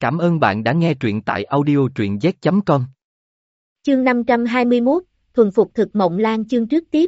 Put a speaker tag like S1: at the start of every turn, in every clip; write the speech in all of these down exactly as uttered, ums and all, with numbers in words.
S1: Cảm ơn bạn đã nghe truyện tại audio truyện z chấm com.
S2: Chương năm trăm hai mươi mốt, thuần phục thực mộng lan chương trước tiếp.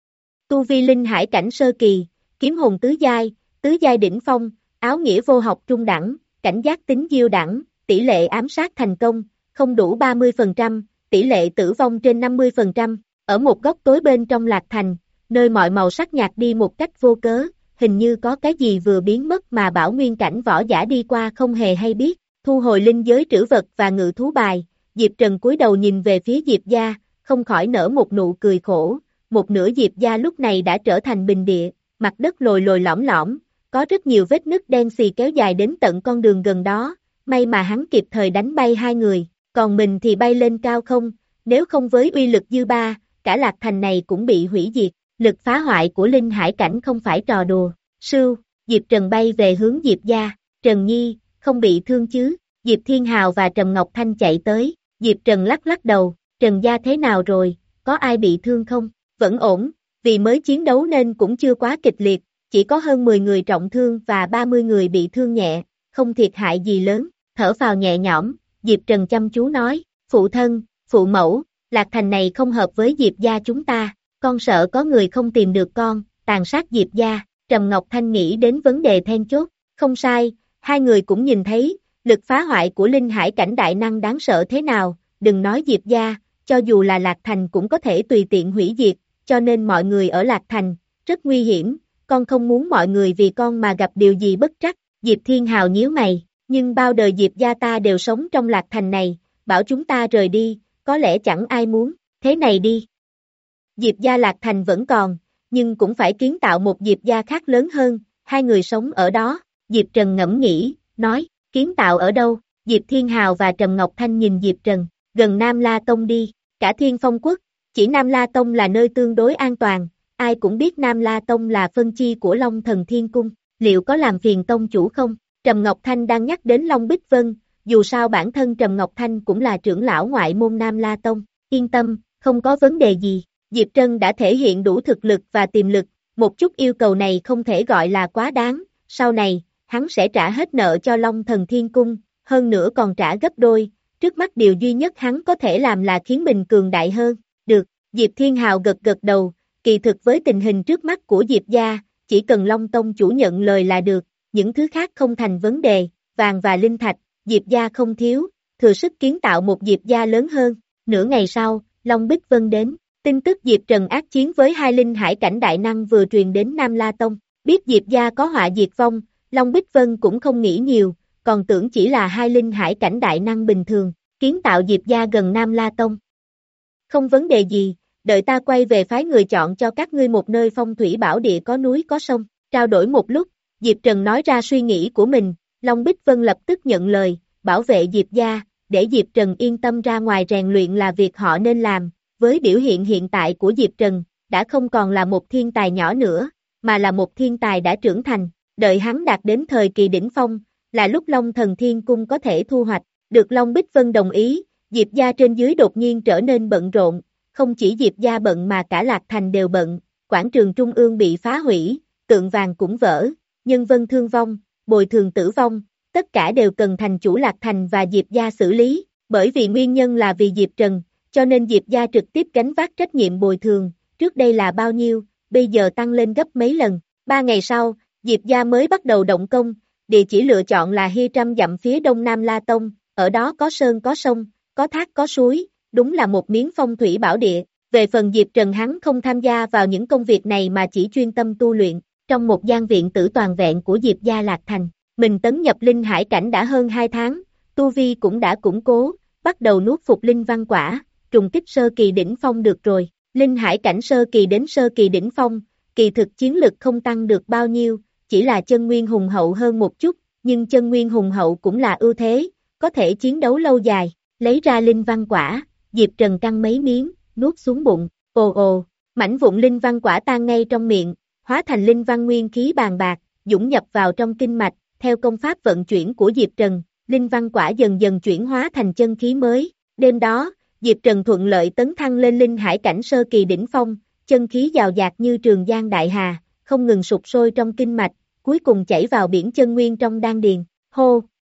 S2: Tu vi linh hải cảnh sơ kỳ, kiếm hồn tứ giai, tứ giai đỉnh phong, áo nghĩa vô học trung đẳng, cảnh giác tính diêu đẳng, tỷ lệ ám sát thành công, không đủ ba mươi phần trăm, tỷ lệ tử vong trên năm mươi phần trăm. Ở một góc tối bên trong Lạc Thành, nơi mọi màu sắc nhạt đi một cách vô cớ, hình như có cái gì vừa biến mất mà Bảo Nguyên cảnh võ giả đi qua không hề hay biết. Thu hồi linh giới trữ vật và ngự thú bài, Diệp Trần cúi đầu nhìn về phía Diệp gia, không khỏi nở một nụ cười khổ. Một nửa Diệp gia lúc này đã trở thành bình địa, mặt đất lồi lồi lõm lõm, có rất nhiều vết nứt đen xì kéo dài đến tận con đường gần đó. May mà hắn kịp thời đánh bay hai người, còn mình thì bay lên cao không, nếu không với uy lực dư ba, cả Lạc Thành này cũng bị hủy diệt. Lực phá hoại của linh hải cảnh không phải trò đùa. Sưu, Diệp Trần bay về hướng Diệp gia. Trần Nhi, không bị thương chứ? Diệp Thiên Hào và Trầm Ngọc Thanh chạy tới. Diệp Trần lắc lắc đầu, Trần gia thế nào rồi, có ai bị thương không? Vẫn ổn, vì mới chiến đấu nên cũng chưa quá kịch liệt, chỉ có hơn mười người trọng thương và ba mươi người bị thương nhẹ, không thiệt hại gì lớn. Thở phào nhẹ nhõm, Diệp Trần chăm chú nói, phụ thân, phụ mẫu, Lạc Thành này không hợp với Diệp gia chúng ta, con sợ có người không tìm được con, tàn sát Diệp gia. Trầm Ngọc Thanh nghĩ đến vấn đề then chốt, không sai, hai người cũng nhìn thấy, lực phá hoại của linh hải cảnh đại năng đáng sợ thế nào, đừng nói Diệp gia, cho dù là Lạc Thành cũng có thể tùy tiện hủy diệt, cho nên mọi người ở Lạc Thành, rất nguy hiểm, con không muốn mọi người vì con mà gặp điều gì bất trắc. Diệp Thiên Hào nhíu mày, nhưng bao đời Diệp gia ta đều sống trong Lạc Thành này, bảo chúng ta rời đi, có lẽ chẳng ai muốn, thế này đi. Diệp gia Lạc Thành vẫn còn, nhưng cũng phải kiến tạo một Diệp gia khác lớn hơn, hai người sống ở đó. Diệp Trần ngẫm nghĩ, nói, kiến tạo ở đâu? Diệp Thiên Hào và Trầm Ngọc Thanh nhìn Diệp Trần, gần Nam La Tông đi, cả Thiên Phong Quốc, chỉ Nam La Tông là nơi tương đối an toàn, ai cũng biết Nam La Tông là phân chi của Long Thần Thiên Cung, liệu có làm phiền tông chủ không? Trầm Ngọc Thanh đang nhắc đến Long Bích Vân, dù sao bản thân Trầm Ngọc Thanh cũng là trưởng lão ngoại môn Nam La Tông, yên tâm, không có vấn đề gì. Diệp Trân đã thể hiện đủ thực lực và tiềm lực, một chút yêu cầu này không thể gọi là quá đáng, sau này, hắn sẽ trả hết nợ cho Long Thần Thiên Cung, hơn nữa còn trả gấp đôi, trước mắt điều duy nhất hắn có thể làm là khiến mình cường đại hơn. Được, Diệp Thiên Hào gật gật đầu, kỳ thực với tình hình trước mắt của Diệp gia, chỉ cần Long Tông chủ nhận lời là được, những thứ khác không thành vấn đề, vàng và linh thạch, Diệp gia không thiếu, thừa sức kiến tạo một Diệp gia lớn hơn. Nửa ngày sau, Long Bích Vân đến. Tin tức Diệp Trần ác chiến với hai linh hải cảnh đại năng vừa truyền đến Nam La Tông, biết Diệp gia có họa diệt vong, Long Bích Vân cũng không nghĩ nhiều, còn tưởng chỉ là hai linh hải cảnh đại năng bình thường, kiến tạo Diệp gia gần Nam La Tông. Không vấn đề gì, đợi ta quay về phái người chọn cho các ngươi một nơi phong thủy bảo địa có núi có sông. Trao đổi một lúc, Diệp Trần nói ra suy nghĩ của mình, Long Bích Vân lập tức nhận lời, bảo vệ Diệp gia, để Diệp Trần yên tâm ra ngoài rèn luyện là việc họ nên làm. Với biểu hiện hiện tại của Diệp Trần, đã không còn là một thiên tài nhỏ nữa, mà là một thiên tài đã trưởng thành, đợi hắn đạt đến thời kỳ đỉnh phong, là lúc Long Thần Thiên Cung có thể thu hoạch. Được Long Bích Vân đồng ý, Diệp gia trên dưới đột nhiên trở nên bận rộn, không chỉ Diệp gia bận mà cả Lạc Thành đều bận, quảng trường trung ương bị phá hủy, tượng vàng cũng vỡ, nhân vân thương vong, bồi thường tử vong, tất cả đều cần thành chủ Lạc Thành và Diệp gia xử lý, bởi vì nguyên nhân là vì Diệp Trần. Cho nên Diệp gia trực tiếp gánh vác trách nhiệm bồi thường, trước đây là bao nhiêu, bây giờ tăng lên gấp mấy lần. Ba ngày sau, Diệp gia mới bắt đầu động công, địa chỉ lựa chọn là Hi trăm dặm phía đông Nam La Tông, ở đó có sơn có sông, có thác có suối, đúng là một miếng phong thủy bảo địa. Về phần Diệp Trần hắn không tham gia vào những công việc này mà chỉ chuyên tâm tu luyện, trong một gian viện tử toàn vẹn của Diệp gia Lạc Thành. Mình tấn nhập linh hải cảnh đã hơn hai tháng, tu vi cũng đã củng cố, bắt đầu nuốt phục linh văn quả. Trùng kích sơ kỳ đỉnh phong được rồi, linh hải cảnh sơ kỳ đến sơ kỳ đỉnh phong, kỳ thực chiến lực không tăng được bao nhiêu, chỉ là chân nguyên hùng hậu hơn một chút, nhưng chân nguyên hùng hậu cũng là ưu thế, có thể chiến đấu lâu dài, lấy ra linh văn quả, Diệp Trần căng mấy miếng, nuốt xuống bụng, ồ ồ, mảnh vụn linh văn quả tan ngay trong miệng, hóa thành linh văn nguyên khí bàn bạc, dũng nhập vào trong kinh mạch, theo công pháp vận chuyển của Diệp Trần, linh văn quả dần dần chuyển hóa thành chân khí mới, đêm đó, Diệp Trần thuận lợi tấn thăng lên linh hải cảnh sơ kỳ đỉnh phong, chân khí dào dạt như trường giang đại hà, không ngừng sụp sôi trong kinh mạch, cuối cùng chảy vào biển chân nguyên trong đan điền. Hô,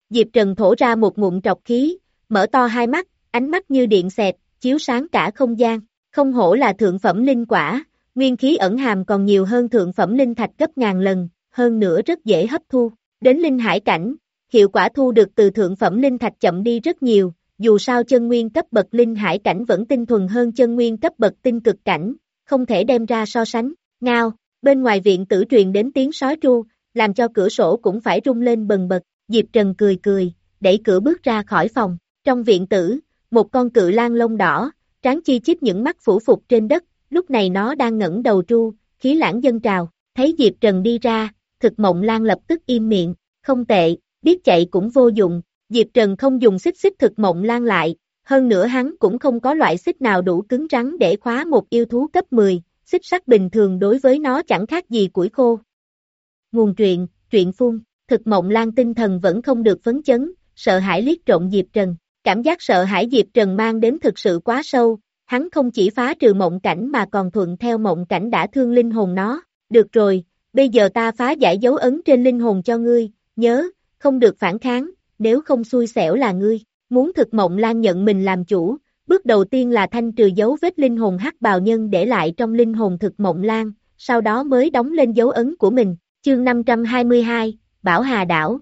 S2: Diệp Trần thổ ra một ngụm trọc khí, mở to hai mắt, ánh mắt như điện xẹt, chiếu sáng cả không gian. Không hổ là thượng phẩm linh quả, nguyên khí ẩn hàm còn nhiều hơn thượng phẩm linh thạch gấp ngàn lần, hơn nữa rất dễ hấp thu. Đến linh hải cảnh, hiệu quả thu được từ thượng phẩm linh thạch chậm đi rất nhiều, dù sao chân nguyên cấp bậc linh hải cảnh vẫn tinh thuần hơn chân nguyên cấp bậc tinh cực cảnh, không thể đem ra so sánh. Ngao, bên ngoài viện tử truyền đến tiếng sói tru, làm cho cửa sổ cũng phải rung lên bần bật. Diệp Trần cười cười, đẩy cửa bước ra khỏi phòng. Trong viện tử, một con cự lang lông đỏ, trán chi chít những mắt phủ phục trên đất, lúc này nó đang ngẩng đầu tru, khí lãng dâng trào. Thấy Diệp Trần đi ra, Thực Mộng Lang lập tức im miệng, không tệ, biết chạy cũng vô dụng. Diệp Trần không dùng xích xích Thực Mộng Lang lại, hơn nữa hắn cũng không có loại xích nào đủ cứng rắn để khóa một yêu thú cấp mười, xích sắt bình thường đối với nó chẳng khác gì củi khô. Nguồn truyện, truyện phun, Thực Mộng Lang tinh thần vẫn không được phấn chấn, sợ hãi liếc trộn Diệp Trần. Cảm giác sợ hãi Diệp Trần mang đến thực sự quá sâu, hắn không chỉ phá trừ mộng cảnh mà còn thuận theo mộng cảnh đã thương linh hồn nó. Được rồi, bây giờ ta phá giải dấu ấn trên linh hồn cho ngươi, nhớ, không được phản kháng, nếu không xui xẻo là ngươi. Muốn Thực Mộng Lang nhận mình làm chủ, bước đầu tiên là thanh trừ dấu vết linh hồn hắc bào nhân để lại trong linh hồn Thực Mộng Lang, sau đó mới đóng lên dấu ấn của mình. Chương năm trăm hai mươi hai, Bảo Hà Đảo.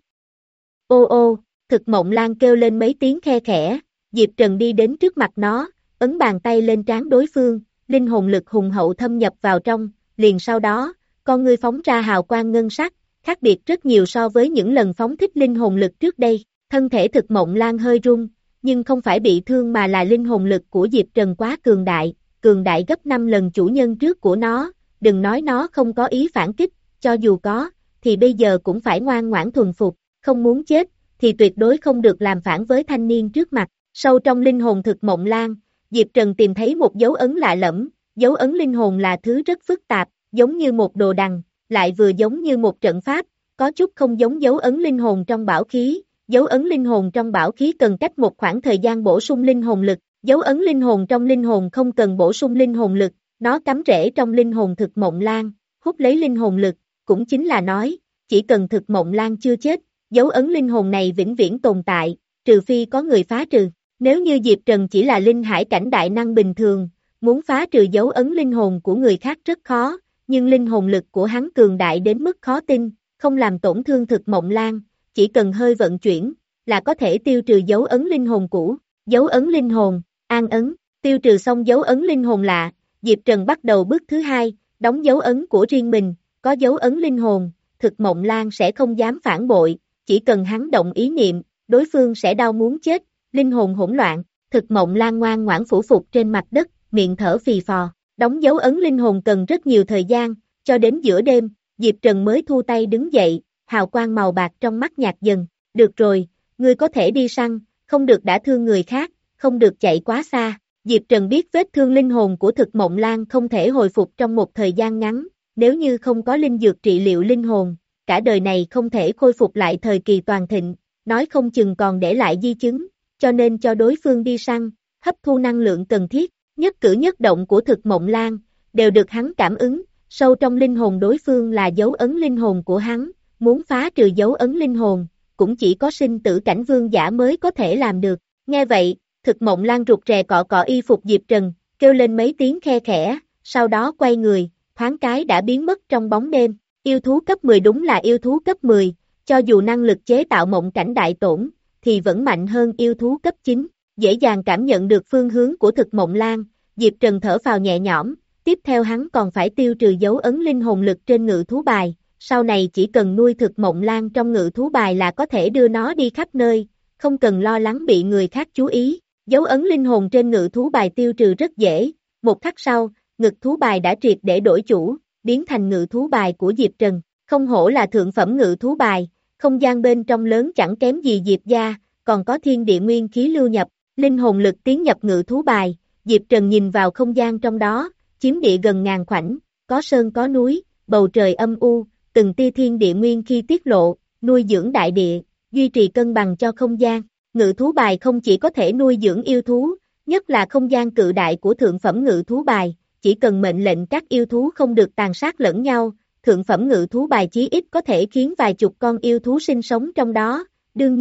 S2: Ô ô, Thực Mộng Lang kêu lên mấy tiếng khe khẽ, Diệp Trần đi đến trước mặt nó, ấn bàn tay lên trán đối phương, linh hồn lực hùng hậu thâm nhập vào trong, liền sau đó, con ngươi phóng ra hào quang ngân sắc, khác biệt rất nhiều so với những lần phóng thích linh hồn lực trước đây. Thân thể Thực Mộng Lang hơi rung, nhưng không phải bị thương mà là linh hồn lực của Diệp Trần quá cường đại, cường đại gấp năm lần chủ nhân trước của nó, đừng nói nó không có ý phản kích, cho dù có, thì bây giờ cũng phải ngoan ngoãn thuần phục, không muốn chết, thì tuyệt đối không được làm phản với thanh niên trước mặt. Sâu trong linh hồn Thực Mộng Lang, Diệp Trần tìm thấy một dấu ấn lạ lẫm, dấu ấn linh hồn là thứ rất phức tạp, giống như một đồ đằng, lại vừa giống như một trận pháp, có chút không giống dấu ấn linh hồn trong bảo khí. Dấu ấn linh hồn trong bảo khí cần cách một khoảng thời gian bổ sung linh hồn lực, dấu ấn linh hồn trong linh hồn không cần bổ sung linh hồn lực, nó cắm rễ trong linh hồn Thực Mộng Lang, hút lấy linh hồn lực, cũng chính là nói, chỉ cần Thực Mộng Lang chưa chết, dấu ấn linh hồn này vĩnh viễn tồn tại, trừ phi có người phá trừ. Nếu như Diệp Trần chỉ là linh hải cảnh đại năng bình thường, muốn phá trừ dấu ấn linh hồn của người khác rất khó, nhưng linh hồn lực của hắn cường đại đến mức khó tin, không làm tổn thương Thực Mộng Lang. Chỉ cần hơi vận chuyển, là có thể tiêu trừ dấu ấn linh hồn cũ. Dấu ấn linh hồn, an ấn, tiêu trừ xong dấu ấn linh hồn lạ, Diệp Trần bắt đầu bước thứ hai, đóng dấu ấn của riêng mình, có dấu ấn linh hồn, Thực Mộng Lang sẽ không dám phản bội, chỉ cần hắn động ý niệm, đối phương sẽ đau muốn chết, linh hồn hỗn loạn, Thực Mộng Lang ngoan ngoãn phủ phục trên mặt đất, miệng thở phì phò, đóng dấu ấn linh hồn cần rất nhiều thời gian, cho đến giữa đêm, Diệp Trần mới thu tay đứng dậy. Hào quang màu bạc trong mắt nhạt dần, được rồi, ngươi có thể đi săn, không được đả thương người khác, không được chạy quá xa. Diệp Trần biết vết thương linh hồn của Thực Mộng Lang không thể hồi phục trong một thời gian ngắn, nếu như không có linh dược trị liệu linh hồn, cả đời này không thể khôi phục lại thời kỳ toàn thịnh, nói không chừng còn để lại di chứng, cho nên cho đối phương đi săn, hấp thu năng lượng cần thiết, nhất cử nhất động của Thực Mộng Lang, đều được hắn cảm ứng, sâu trong linh hồn đối phương là dấu ấn linh hồn của hắn. Muốn phá trừ dấu ấn linh hồn, cũng chỉ có sinh tử cảnh vương giả mới có thể làm được. Nghe vậy, Thực Mộng Lang rụt rè cọ cọ y phục Diệp Trần, kêu lên mấy tiếng khe khẽ, sau đó quay người, thoáng cái đã biến mất trong bóng đêm. Yêu thú cấp mười đúng là yêu thú cấp mười, cho dù năng lực chế tạo mộng cảnh đại tổn, thì vẫn mạnh hơn yêu thú cấp chín. Dễ dàng cảm nhận được phương hướng của Thực Mộng Lang, Diệp Trần thở phào nhẹ nhõm, tiếp theo hắn còn phải tiêu trừ dấu ấn linh hồn lực trên ngự thú bài. Sau này chỉ cần nuôi Thực Mộng Lang trong ngự thú bài là có thể đưa nó đi khắp nơi, không cần lo lắng bị người khác chú ý. Dấu ấn linh hồn trên ngự thú bài tiêu trừ rất dễ, một khắc sau, ngự thú bài đã triệt để đổi chủ, biến thành ngự thú bài của Diệp Trần. Không hổ là thượng phẩm ngự thú bài, không gian bên trong lớn chẳng kém gì Diệp gia, còn có thiên địa nguyên khí lưu nhập, linh hồn lực tiến nhập ngự thú bài. Diệp Trần nhìn vào không gian trong đó, chiếm địa gần ngàn khoảnh, có sơn có núi, bầu trời âm u. Từng tia thiên địa nguyên khi tiết lộ, nuôi dưỡng đại địa, duy trì cân bằng cho không gian. Ngự thú bài không chỉ có thể nuôi dưỡng yêu thú, nhất là không gian cự đại của thượng phẩm ngự thú bài, chỉ cần mệnh lệnh các yêu thú không được tàn sát lẫn nhau, thượng phẩm ngự thú bài chí ít có thể khiến vài chục con yêu thú sinh sống trong đó. Đương nhiên,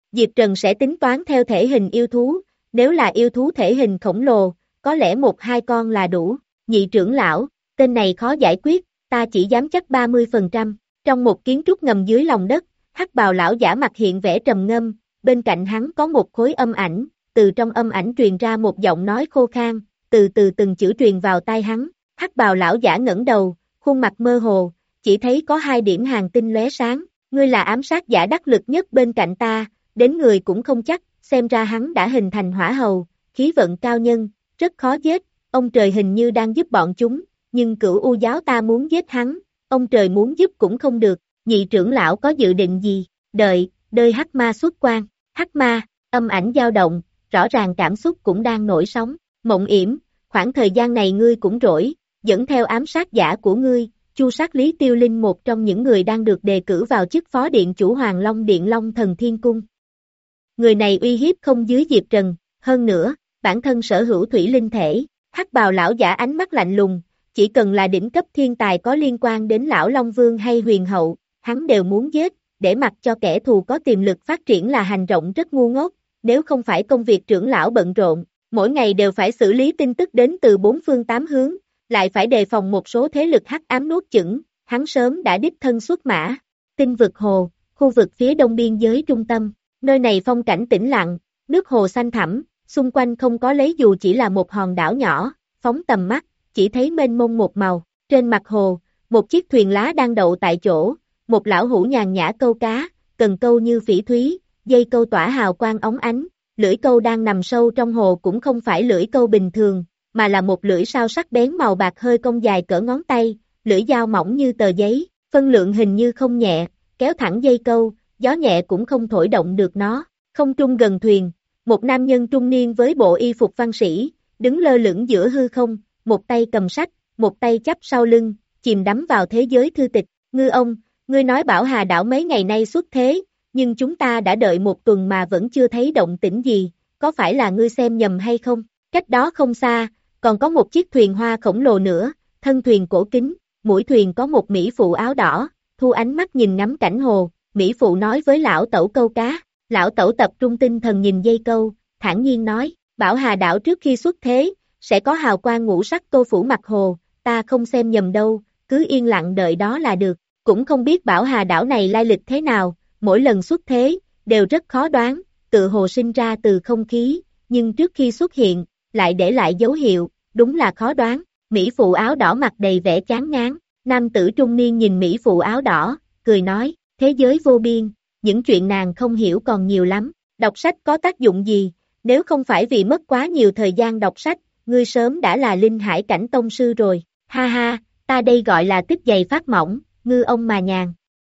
S2: Diệp Trần sẽ tính toán theo thể hình yêu thú, nếu là yêu thú thể hình khổng lồ, có lẽ một hai con là đủ. Nhị trưởng lão, tên này khó giải quyết, ta chỉ dám chắc ba mươi phần trăm. Trong một kiến trúc ngầm dưới lòng đất, hắc bào lão giả mặt hiện vẻ trầm ngâm, bên cạnh hắn có một khối âm ảnh, từ trong âm ảnh truyền ra một giọng nói khô khan, từ từ từng chữ truyền vào tai hắn. Hắc bào lão giả ngẩng đầu, khuôn mặt mơ hồ, chỉ thấy có hai điểm hàn tinh lóe sáng, ngươi là ám sát giả đắc lực nhất bên cạnh ta, đến người cũng không chắc, xem ra hắn đã hình thành hỏa hầu, khí vận cao nhân, rất khó giết, ông trời hình như đang giúp bọn chúng, nhưng cửu u giáo ta muốn giết hắn, ông trời muốn giúp cũng không được, nhị trưởng lão có dự định gì, đợi, đợi hắc ma xuất quan, hắc ma, âm ảnh dao động, rõ ràng cảm xúc cũng đang nổi sóng, Mộng Yểm, khoảng thời gian này ngươi cũng rỗi, dẫn theo ám sát giả của ngươi, chu sát Lý Tiêu Linh một trong những người đang được đề cử vào chức phó điện chủ Hoàng Long Điện Long Thần Thiên Cung. Người này uy hiếp không dưới Diệp Trần, hơn nữa, bản thân sở hữu thủy linh thể, hắc bào lão giả ánh mắt lạnh lùng, chỉ cần là đỉnh cấp thiên tài có liên quan đến lão Long Vương hay huyền hậu, hắn đều muốn giết, để mặc cho kẻ thù có tiềm lực phát triển là hành động rất ngu ngốc, nếu không phải công việc trưởng lão bận rộn, mỗi ngày đều phải xử lý tin tức đến từ bốn phương tám hướng, lại phải đề phòng một số thế lực hắc ám nuốt chửng, hắn sớm đã đích thân xuất mã. Tinh vực hồ, khu vực phía đông biên giới trung tâm, nơi này phong cảnh tĩnh lặng, nước hồ xanh thẳm, xung quanh không có lấy dù chỉ là một hòn đảo nhỏ, phóng tầm mắt, chỉ thấy mênh mông một màu, trên mặt hồ, một chiếc thuyền lá đang đậu tại chỗ, một lão hủ nhàn nhã câu cá, cần câu như phỉ thúy, dây câu tỏa hào quang óng ánh, lưỡi câu đang nằm sâu trong hồ cũng không phải lưỡi câu bình thường, mà là một lưỡi sao sắc bén màu bạc hơi cong dài cỡ ngón tay, lưỡi dao mỏng như tờ giấy, phân lượng hình như không nhẹ, kéo thẳng dây câu, gió nhẹ cũng không thổi động được nó. Không trung gần thuyền, một nam nhân trung niên với bộ y phục văn sĩ, đứng lơ lửng giữa hư không, một tay cầm sách, một tay chắp sau lưng, chìm đắm vào thế giới thư tịch. Ngư ông, ngươi nói Bảo Hà đảo mấy ngày nay xuất thế, nhưng chúng ta đã đợi một tuần mà vẫn chưa thấy động tĩnh gì, có phải là ngươi xem nhầm hay không? Cách đó không xa, còn có một chiếc thuyền hoa khổng lồ nữa, thân thuyền cổ kính, mũi thuyền có một mỹ phụ áo đỏ, thu ánh mắt nhìn ngắm cảnh hồ, mỹ phụ nói với lão tẩu câu cá, lão tẩu tập trung tinh thần nhìn dây câu, thản nhiên nói, Bảo Hà đảo trước khi xuất thế, sẽ có hào quang ngũ sắc tô phủ mặt hồ, ta không xem nhầm đâu, cứ yên lặng đợi đó là được, cũng không biết Bảo Hà đảo này lai lịch thế nào, mỗi lần xuất thế, đều rất khó đoán, tự hồ sinh ra từ không khí, nhưng trước khi xuất hiện, lại để lại dấu hiệu, đúng là khó đoán, mỹ phụ áo đỏ mặt đầy vẻ chán ngán, nam tử trung niên nhìn mỹ phụ áo đỏ, cười nói, thế giới vô biên, những chuyện nàng không hiểu còn nhiều lắm, đọc sách có tác dụng gì, nếu không phải vì mất quá nhiều thời gian đọc sách, ngươi sớm đã là linh hải cảnh tông sư rồi, ha ha, ta đây gọi là tích giày phát mỏng, ngư ông mà nhàn.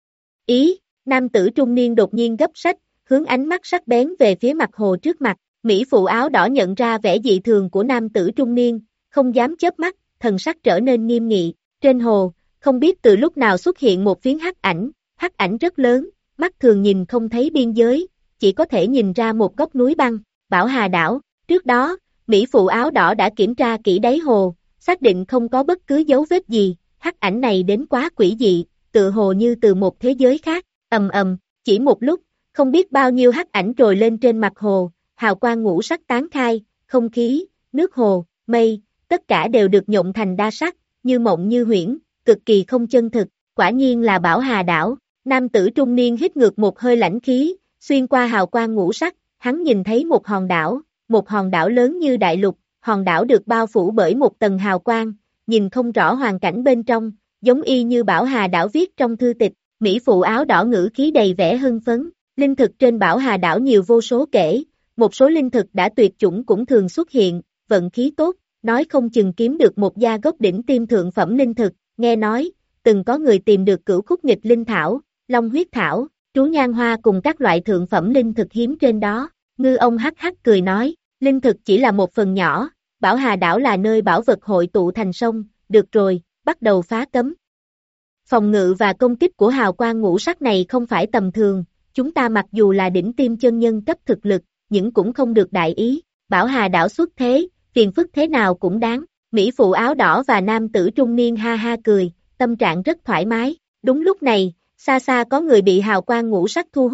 S2: Ý, nam tử trung niên đột nhiên gấp sách, hướng ánh mắt sắc bén về phía mặt hồ trước mặt, mỹ phụ áo đỏ nhận ra vẻ dị thường của nam tử trung niên, không dám chớp mắt, thần sắc trở nên nghiêm nghị, trên hồ, không biết từ lúc nào xuất hiện một phiến hắc ảnh, hắc ảnh rất lớn, mắt thường nhìn không thấy biên giới, chỉ có thể nhìn ra một góc núi băng, Bảo Hà đảo, trước đó, mỹ phụ áo đỏ đã kiểm tra kỹ đáy hồ, xác định không có bất cứ dấu vết gì, hắc ảnh này đến quá quỷ dị, tự hồ như từ một thế giới khác, ầm ầm, chỉ một lúc, không biết bao nhiêu hắc ảnh trồi lên trên mặt hồ, hào quang ngũ sắc tán khai, không khí, nước hồ, mây, tất cả đều được nhộn thành đa sắc, như mộng như huyễn, cực kỳ không chân thực, quả nhiên là Bảo Hà đảo, nam tử trung niên hít ngược một hơi lãnh khí, xuyên qua hào quang ngũ sắc, hắn nhìn thấy một hòn đảo, một hòn đảo lớn như đại lục, hòn đảo được bao phủ bởi một tầng hào quang, nhìn không rõ hoàn cảnh bên trong, giống y như Bảo Hà đảo viết trong thư tịch, mỹ phụ áo đỏ ngữ khí đầy vẻ hưng phấn, linh thực trên Bảo Hà đảo nhiều vô số kể, một số linh thực đã tuyệt chủng cũng thường xuất hiện, vận khí tốt, nói không chừng kiếm được một gia gốc đỉnh tiêm thượng phẩm linh thực, nghe nói, từng có người tìm được cửu khúc nghịch linh thảo, long huyết thảo, trú nhan hoa cùng các loại thượng phẩm linh thực hiếm trên đó, ngư ông hắc hắc cười nói, linh thực chỉ là một phần nhỏ, Bảo Hà đảo là nơi bảo vật hội tụ thành sông, được rồi, bắt đầu phá cấm. Phòng ngự và công kích của hào quang ngũ sắc này không phải tầm thường, chúng ta mặc dù là đỉnh tiêm chân nhân cấp thực lực, nhưng cũng không được đại ý, Bảo Hà đảo xuất thế, phiền phức thế nào cũng đáng, mỹ phụ áo đỏ và nam tử trung niên ha ha cười, tâm trạng rất thoải mái, đúng lúc này, xa xa có người bị hào quang ngũ sắc thu hút,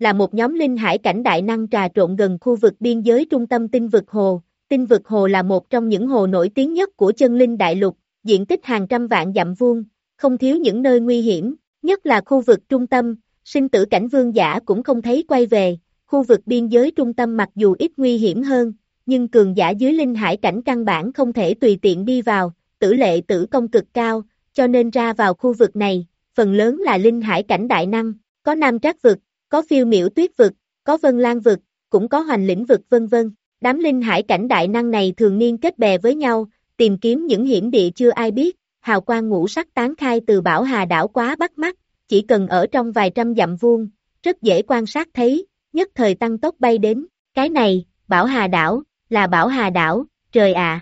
S2: là một nhóm linh hải cảnh đại năng trà trộn gần khu vực biên giới trung tâm tinh vực hồ. Tinh vực hồ là một trong những hồ nổi tiếng nhất của chân linh đại lục, diện tích hàng trăm vạn dặm vuông, không thiếu những nơi nguy hiểm, nhất là khu vực trung tâm, sinh tử cảnh vương giả cũng không thấy quay về. Khu vực biên giới trung tâm mặc dù ít nguy hiểm hơn, nhưng cường giả dưới linh hải cảnh căn bản không thể tùy tiện đi vào, tử lệ tử công cực cao, cho nên ra vào khu vực này, phần lớn là linh hải cảnh đại năng, có Nam Trác vực, có Phiêu Miểu Tuyết vực, có Vân Lan vực, cũng có Hoành Lĩnh vực vân vân. Đám linh hải cảnh đại năng này thường niên kết bè với nhau, tìm kiếm những hiểm địa chưa ai biết, hào quang ngũ sắc tán khai từ Bảo Hà đảo quá bắt mắt, chỉ cần ở trong vài trăm dặm vuông, rất dễ quan sát thấy, nhất thời tăng tốc bay đến. Cái này, Bảo Hà đảo, là Bảo Hà đảo, trời ạ!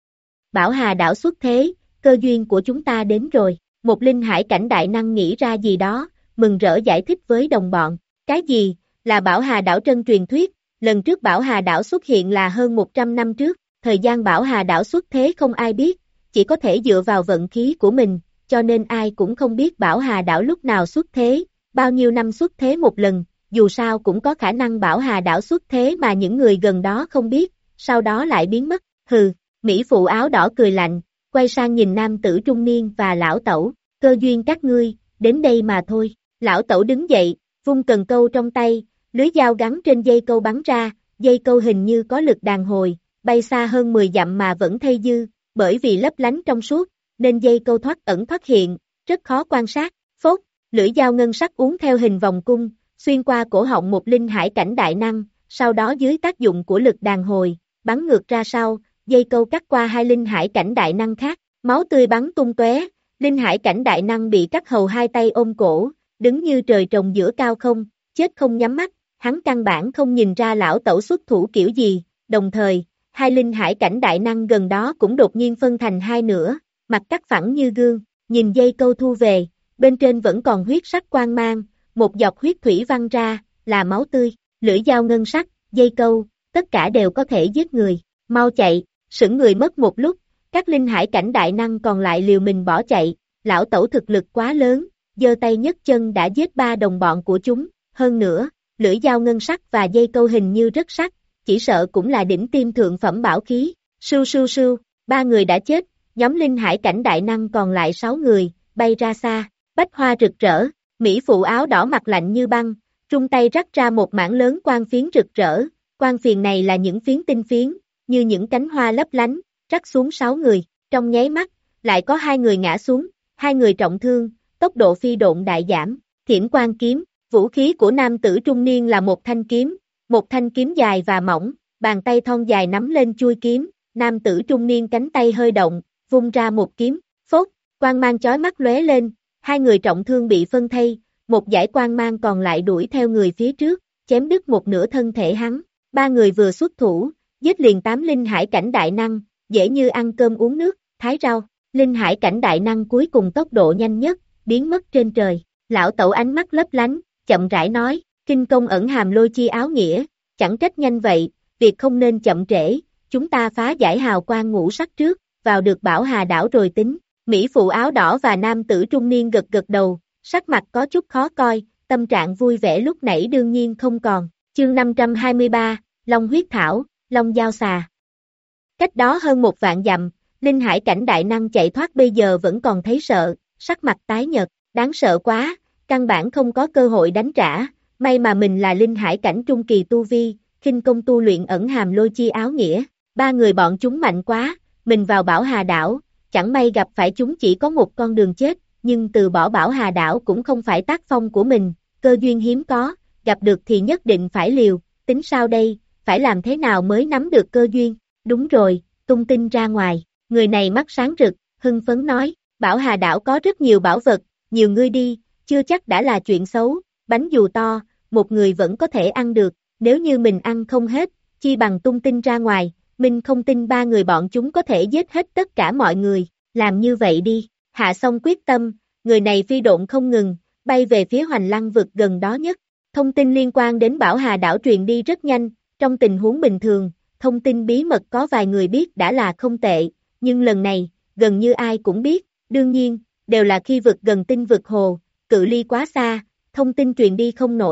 S2: Bảo Hà đảo xuất thế, cơ duyên của chúng ta đến rồi. Một linh hải cảnh đại năng nghĩ ra gì đó, mừng rỡ giải thích với đồng bọn. Cái gì, là Bảo Hà đảo trân truyền thuyết, lần trước Bảo Hà đảo xuất hiện là hơn một trăm năm trước, thời gian Bảo Hà đảo xuất thế không ai biết, chỉ có thể dựa vào vận khí của mình, cho nên ai cũng không biết Bảo Hà đảo lúc nào xuất thế, bao nhiêu năm xuất thế một lần, dù sao cũng có khả năng Bảo Hà đảo xuất thế mà những người gần đó không biết, sau đó lại biến mất. Hừ, Mỹ phụ áo đỏ cười lạnh, quay sang nhìn nam tử trung niên và lão tẩu, cơ duyên các ngươi, đến đây mà thôi. Lão tẩu đứng dậy, vung cần câu trong tay, lưới dao gắn trên dây câu bắn ra, dây câu hình như có lực đàn hồi, bay xa hơn mười dặm mà vẫn thay dư, bởi vì lấp lánh trong suốt, nên dây câu thoát ẩn thoát hiện, rất khó quan sát. Phốt, lưỡi dao ngân sắc uốn theo hình vòng cung, xuyên qua cổ họng một linh hải cảnh đại năng, sau đó dưới tác dụng của lực đàn hồi, bắn ngược ra sau, dây câu cắt qua hai linh hải cảnh đại năng khác, máu tươi bắn tung tóe, linh hải cảnh đại năng bị cắt hầu hai tay ôm cổ, đứng như trời trồng giữa cao không, chết không nhắm mắt, hắn căn bản không nhìn ra lão tẩu xuất thủ kiểu gì, đồng thời, hai linh hải cảnh đại năng gần đó cũng đột nhiên phân thành hai nửa, mặt cắt phẳng như gương, nhìn dây câu thu về, bên trên vẫn còn huyết sắc quang mang, một giọt huyết thủy văng ra, là máu tươi, lưỡi dao ngân sắc, dây câu, tất cả đều có thể giết người, mau chạy, sững người mất một lúc, các linh hải cảnh đại năng còn lại liều mình bỏ chạy, lão tẩu thực lực quá lớn, giơ tay nhấc chân đã giết ba đồng bọn của chúng, hơn nữa, lưỡi dao ngân sắc và dây câu hình như rất sắc, chỉ sợ cũng là đỉnh tiêm thượng phẩm bảo khí, sưu sưu sưu, ba người đã chết, nhóm linh hải cảnh đại năng còn lại sáu người, bay ra xa, bách hoa rực rỡ, Mỹ phụ áo đỏ mặt lạnh như băng, trung tay rắc ra một mảng lớn quang phiến rực rỡ, quang phiền này là những phiến tinh phiến, như những cánh hoa lấp lánh, rắc xuống sáu người, trong nháy mắt, lại có hai người ngã xuống, hai người trọng thương, tốc độ phi độn đại giảm, thiểm quang kiếm, vũ khí của nam tử trung niên là một thanh kiếm, một thanh kiếm dài và mỏng, bàn tay thon dài nắm lên chuôi kiếm, nam tử trung niên cánh tay hơi động, vung ra một kiếm, phốt, quang mang chói mắt lóe lên, hai người trọng thương bị phân thây, một dải quang mang còn lại đuổi theo người phía trước, chém đứt một nửa thân thể hắn, ba người vừa xuất thủ, giết liền tám linh hải cảnh đại năng, dễ như ăn cơm uống nước, thái rau, linh hải cảnh đại năng cuối cùng tốc độ nhanh nhất, biến mất trên trời, lão tẩu ánh mắt lấp lánh, chậm rãi nói, kinh công ẩn hàm lôi chi áo nghĩa, chẳng trách nhanh vậy, việc không nên chậm trễ, chúng ta phá giải hào quang ngũ sắc trước, vào được Bảo Hà đảo rồi tính, Mỹ phụ áo đỏ và nam tử trung niên gật gật đầu, sắc mặt có chút khó coi, tâm trạng vui vẻ lúc nãy đương nhiên không còn, chương năm trăm hai mươi ba, Long huyết thảo, Long giao xà. Cách đó hơn một vạn dặm, linh hải cảnh đại năng chạy thoát bây giờ vẫn còn thấy sợ, sắc mặt tái nhợt, đáng sợ quá, căn bản không có cơ hội đánh trả, may mà mình là linh hải cảnh trung kỳ tu vi, khinh công tu luyện ẩn hàm lôi chi áo nghĩa, ba người bọn chúng mạnh quá, mình vào Bảo Hà đảo, chẳng may gặp phải chúng chỉ có một con đường chết, nhưng từ bỏ Bảo Hà đảo cũng không phải tác phong của mình, cơ duyên hiếm có, gặp được thì nhất định phải liều, tính sao đây, phải làm thế nào mới nắm được cơ duyên, đúng rồi, tung tin ra ngoài, người này mắt sáng rực, hưng phấn nói, Bảo Hà đảo có rất nhiều bảo vật, nhiều người đi, chưa chắc đã là chuyện xấu, bánh dù to, một người vẫn có thể ăn được, nếu như mình ăn không hết, chi bằng tung tin ra ngoài, mình không tin ba người bọn chúng có thể giết hết tất cả mọi người, làm như vậy đi, hạ xong quyết tâm, người này phi độn không ngừng, bay về phía Hoành Lăng vực gần đó nhất, thông tin liên quan đến Bảo Hà đảo truyền đi rất nhanh, trong tình huống bình thường, thông tin bí mật có vài người biết đã là không tệ, nhưng lần này, gần như ai cũng biết, đương nhiên, đều là khi vực gần tinh vực hồ, cự ly quá xa, thông tin truyền đi không nổi,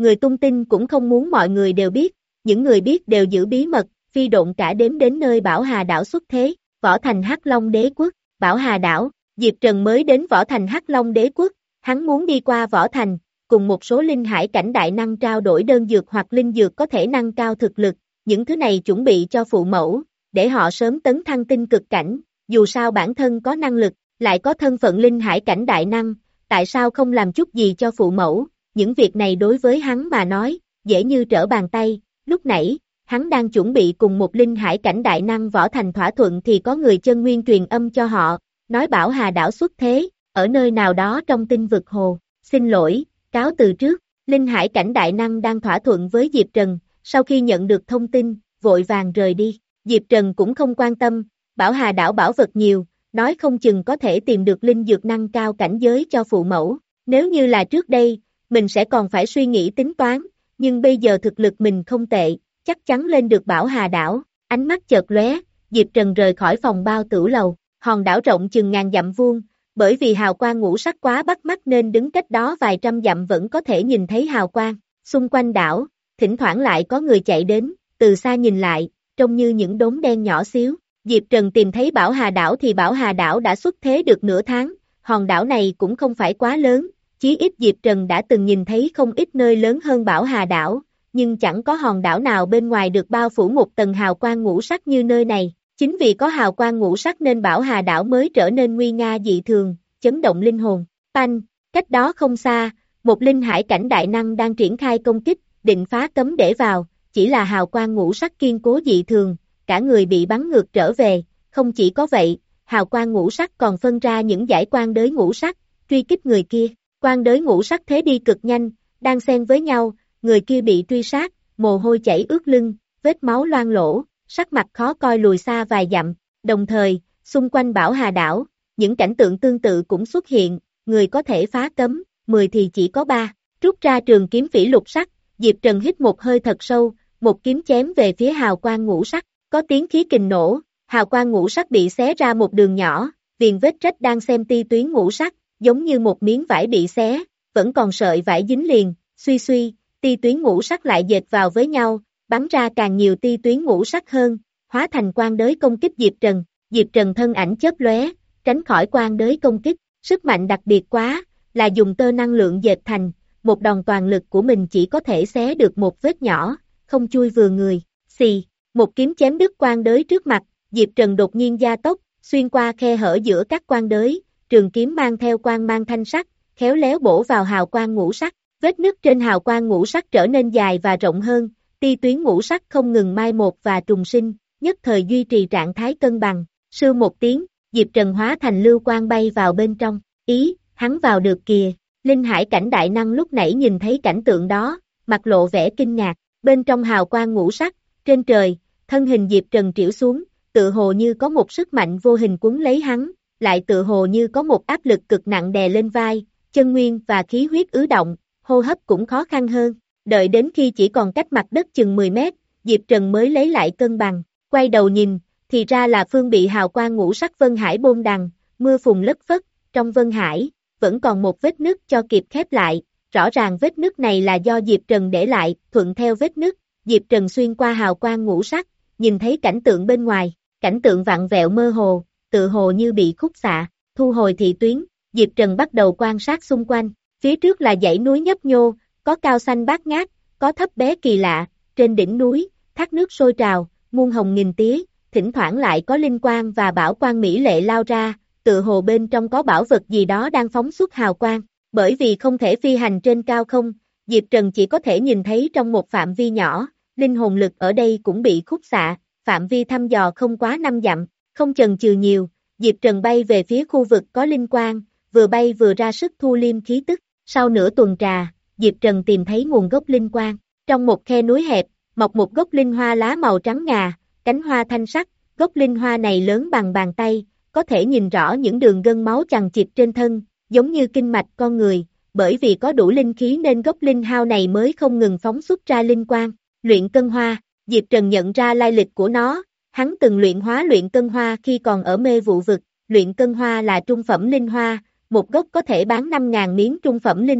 S2: Người tung tin cũng không muốn mọi người đều biết, những người biết đều giữ bí mật, phi độn cả đếm đến nơi Bảo Hà đảo xuất thế, Võ Thành Hắc Long Đế quốc, Bảo Hà đảo, Diệp Trần mới đến Võ Thành Hắc Long Đế quốc, hắn muốn đi qua Võ Thành, cùng một số linh hải cảnh đại năng trao đổi đơn dược hoặc linh dược có thể nâng cao thực lực, những thứ này chuẩn bị cho phụ mẫu, để họ sớm tấn thăng tinh cực cảnh, dù sao bản thân có năng lực, lại có thân phận linh hải cảnh đại năng, tại sao không làm chút gì cho phụ mẫu, những việc này đối với hắn mà nói, dễ như trở bàn tay, lúc nãy, hắn đang chuẩn bị cùng một linh hải cảnh đại năng Võ Thành thỏa thuận thì có người chân nguyên truyền âm cho họ, nói Bảo Hà đảo xuất thế, ở nơi nào đó trong tinh vực hồ, xin lỗi, cáo từ trước, linh hải cảnh đại năng đang thỏa thuận với Diệp Trần, sau khi nhận được thông tin, vội vàng rời đi, Diệp Trần cũng không quan tâm, Bảo Hà đảo bảo vật nhiều, nói không chừng có thể tìm được linh dược năng cao cảnh giới cho phụ mẫu, nếu như là trước đây, mình sẽ còn phải suy nghĩ tính toán, nhưng bây giờ thực lực mình không tệ, chắc chắn lên được Bảo Hà đảo, ánh mắt chợt lóe, Diệp Trần rời khỏi phòng bao tử lầu, hòn đảo rộng chừng ngàn dặm vuông, bởi vì hào quang ngũ sắc quá bắt mắt nên đứng cách đó vài trăm dặm vẫn có thể nhìn thấy hào quang, xung quanh đảo, thỉnh thoảng lại có người chạy đến, từ xa nhìn lại, trông như những đốm đen nhỏ xíu, Diệp Trần tìm thấy Bảo Hà đảo thì Bảo Hà đảo đã xuất thế được nửa tháng, hòn đảo này cũng không phải quá lớn, chí ít Diệp Trần đã từng nhìn thấy không ít nơi lớn hơn Bảo Hà đảo, nhưng chẳng có hòn đảo nào bên ngoài được bao phủ một tầng hào quang ngũ sắc như nơi này, chính vì có hào quang ngũ sắc nên Bảo Hà đảo mới trở nên nguy nga dị thường, chấn động linh hồn, Panh, cách đó không xa, một linh hải cảnh đại năng đang triển khai công kích, định phá cấm để vào, chỉ là hào quang ngũ sắc kiên cố dị thường, cả người bị bắn ngược trở về, không chỉ có vậy, hào quang ngũ sắc còn phân ra những dải quang đới ngũ sắc, truy kích người kia, quang đới ngũ sắc thế đi cực nhanh, đang xen với nhau, người kia bị truy sát, mồ hôi chảy ướt lưng, vết máu loang lỗ, sắc mặt khó coi lùi xa vài dặm, đồng thời, xung quanh Bảo Hà đảo, những cảnh tượng tương tự cũng xuất hiện, người có thể phá cấm, mười thì chỉ có ba, rút ra trường kiếm phỉ lục sắc, Diệp Trần hít một hơi thật sâu, một kiếm chém về phía hào quang ngũ sắc, có tiếng khí kình nổ, hào quang ngũ sắc bị xé ra một đường nhỏ, viền vết rách đang xem ti tuyến ngũ sắc, giống như một miếng vải bị xé, vẫn còn sợi vải dính liền, suy suy, ti tuyến ngũ sắc lại dệt vào với nhau, bắn ra càng nhiều ti tuyến ngũ sắc hơn, hóa thành quang đới công kích Diệp Trần, Diệp Trần thân ảnh chớp lóe, tránh khỏi quang đới công kích, sức mạnh đặc biệt quá, là dùng tơ năng lượng dệt thành, một đòn toàn lực của mình chỉ có thể xé được một vết nhỏ, không chui vừa người, xì, một kiếm chém đứt quang đới trước mặt, Diệp Trần đột nhiên gia tốc, xuyên qua khe hở giữa các quang đới, trường kiếm mang theo quang mang thanh sắc, khéo léo bổ vào hào quang ngũ sắc, vết nứt trên hào quang ngũ sắc trở nên dài và rộng hơn, ti tuyến ngũ sắc không ngừng mai một và trùng sinh, nhất thời duy trì trạng thái cân bằng, sư một tiếng, Diệp Trần hóa thành lưu quang bay vào bên trong, ý, hắn vào được kìa, linh hải cảnh đại năng lúc nãy nhìn thấy cảnh tượng đó, mặt lộ vẻ kinh ngạc, bên trong hào quang ngũ sắc, trên trời, thân hình Diệp Trần trĩu xuống, tự hồ như có một sức mạnh vô hình cuốn lấy hắn, lại tự hồ như có một áp lực cực nặng đè lên vai, chân nguyên và khí huyết ứ động, hô hấp cũng khó khăn hơn, đợi đến khi chỉ còn cách mặt đất chừng mười mét, Diệp Trần mới lấy lại cân bằng, quay đầu nhìn, thì ra là phương bị hào quang ngũ sắc Vân Hải bôn đằng, mưa phùn lất phất, trong Vân Hải, vẫn còn một vết nứt cho kịp khép lại, rõ ràng vết nứt này là do Diệp Trần để lại, thuận theo vết nứt, Diệp Trần xuyên qua hào quang ngũ sắc, nhìn thấy cảnh tượng bên ngoài, cảnh tượng vặn vẹo mơ hồ, tự hồ như bị khúc xạ, thu hồi thị tuyến, Diệp Trần bắt đầu quan sát xung quanh, phía trước là dãy núi nhấp nhô, có cao xanh bát ngát, có thấp bé kỳ lạ, trên đỉnh núi, thác nước sôi trào, muôn hồng nghìn tía, thỉnh thoảng lại có linh quang và bảo quang mỹ lệ lao ra, tự hồ bên trong có bảo vật gì đó đang phóng xuất hào quang, bởi vì không thể phi hành trên cao không, Diệp Trần chỉ có thể nhìn thấy trong một phạm vi nhỏ, linh hồn lực ở đây cũng bị khúc xạ, phạm vi thăm dò không quá năm dặm, không chần chừ nhiều, Diệp Trần bay về phía khu vực có linh quang, vừa bay vừa ra sức thu liêm khí tức, sau nửa tuần trà, Diệp Trần tìm thấy nguồn gốc linh quang, trong một khe núi hẹp, mọc một gốc linh hoa lá màu trắng ngà, cánh hoa thanh sắc, gốc linh hoa này lớn bằng bàn tay, có thể nhìn rõ những đường gân máu chằng chịt trên thân, giống như kinh mạch con người, bởi vì có đủ linh khí nên gốc linh hao này mới không ngừng phóng xuất ra linh quang. Luyện cân hoa, Diệp Trần nhận ra lai lịch của nó, hắn từng luyện hóa luyện cân hoa khi còn ở mê vụ vực, luyện cân hoa là trung phẩm linh hoa, một gốc có thể bán năm ngàn miếng trung phẩm linh thạch,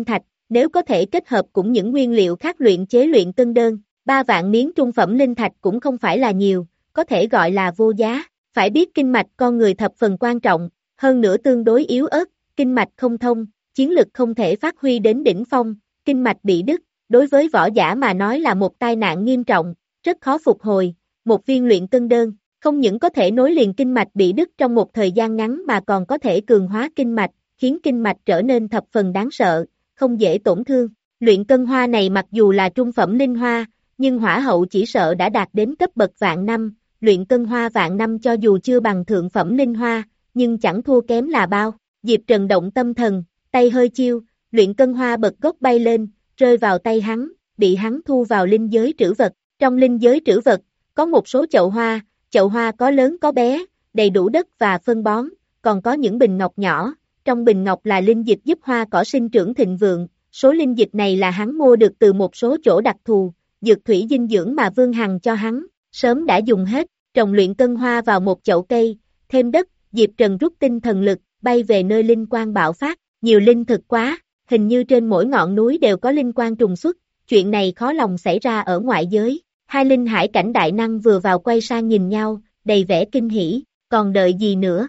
S2: nếu có thể kết hợp cũng những nguyên liệu khác luyện chế luyện tân đơn, ba vạn miếng trung phẩm linh thạch cũng không phải là nhiều, có thể gọi là vô giá. Phải biết kinh mạch con người thập phần quan trọng, hơn nữa tương đối yếu ớt, kinh mạch không thông, chiến lực không thể phát huy đến đỉnh phong, kinh mạch bị đứt, đối với võ giả mà nói là một tai nạn nghiêm trọng, rất khó phục hồi. Một viên luyện tân đơn, không những có thể nối liền kinh mạch bị đứt trong một thời gian ngắn mà còn có thể cường hóa kinh mạch, khiến kinh mạch trở nên thập phần đáng sợ, không dễ tổn thương. Luyện tân hoa này mặc dù là trung phẩm linh hoa, nhưng hỏa hậu chỉ sợ đã đạt đến cấp bậc vạn năm, luyện tân hoa vạn năm cho dù chưa bằng thượng phẩm linh hoa, nhưng chẳng thua kém là bao. Diệp Trần động tâm thần, tay hơi chiêu, luyện tân hoa bật gốc bay lên, rơi vào tay hắn, bị hắn thu vào linh giới trữ vật. Trong linh giới trữ vật, có một số chậu hoa, chậu hoa có lớn có bé, đầy đủ đất và phân bón, còn có những bình ngọc nhỏ, trong bình ngọc là linh dịch giúp hoa cỏ sinh trưởng thịnh vượng, số linh dịch này là hắn mua được từ một số chỗ đặc thù, dược thủy dinh dưỡng mà Vương Hằng cho hắn, sớm đã dùng hết, trồng luyện tân hoa vào một chậu cây, thêm đất, Diệp Trần rút tinh thần lực, bay về nơi linh quang bạo phát, nhiều linh thực quá, hình như trên mỗi ngọn núi đều có linh quang trùng xuất, chuyện này khó lòng xảy ra ở ngoại giới. Hai linh hải cảnh đại năng vừa vào quay sang nhìn nhau, đầy vẻ kinh hỉ, còn đợi gì nữa?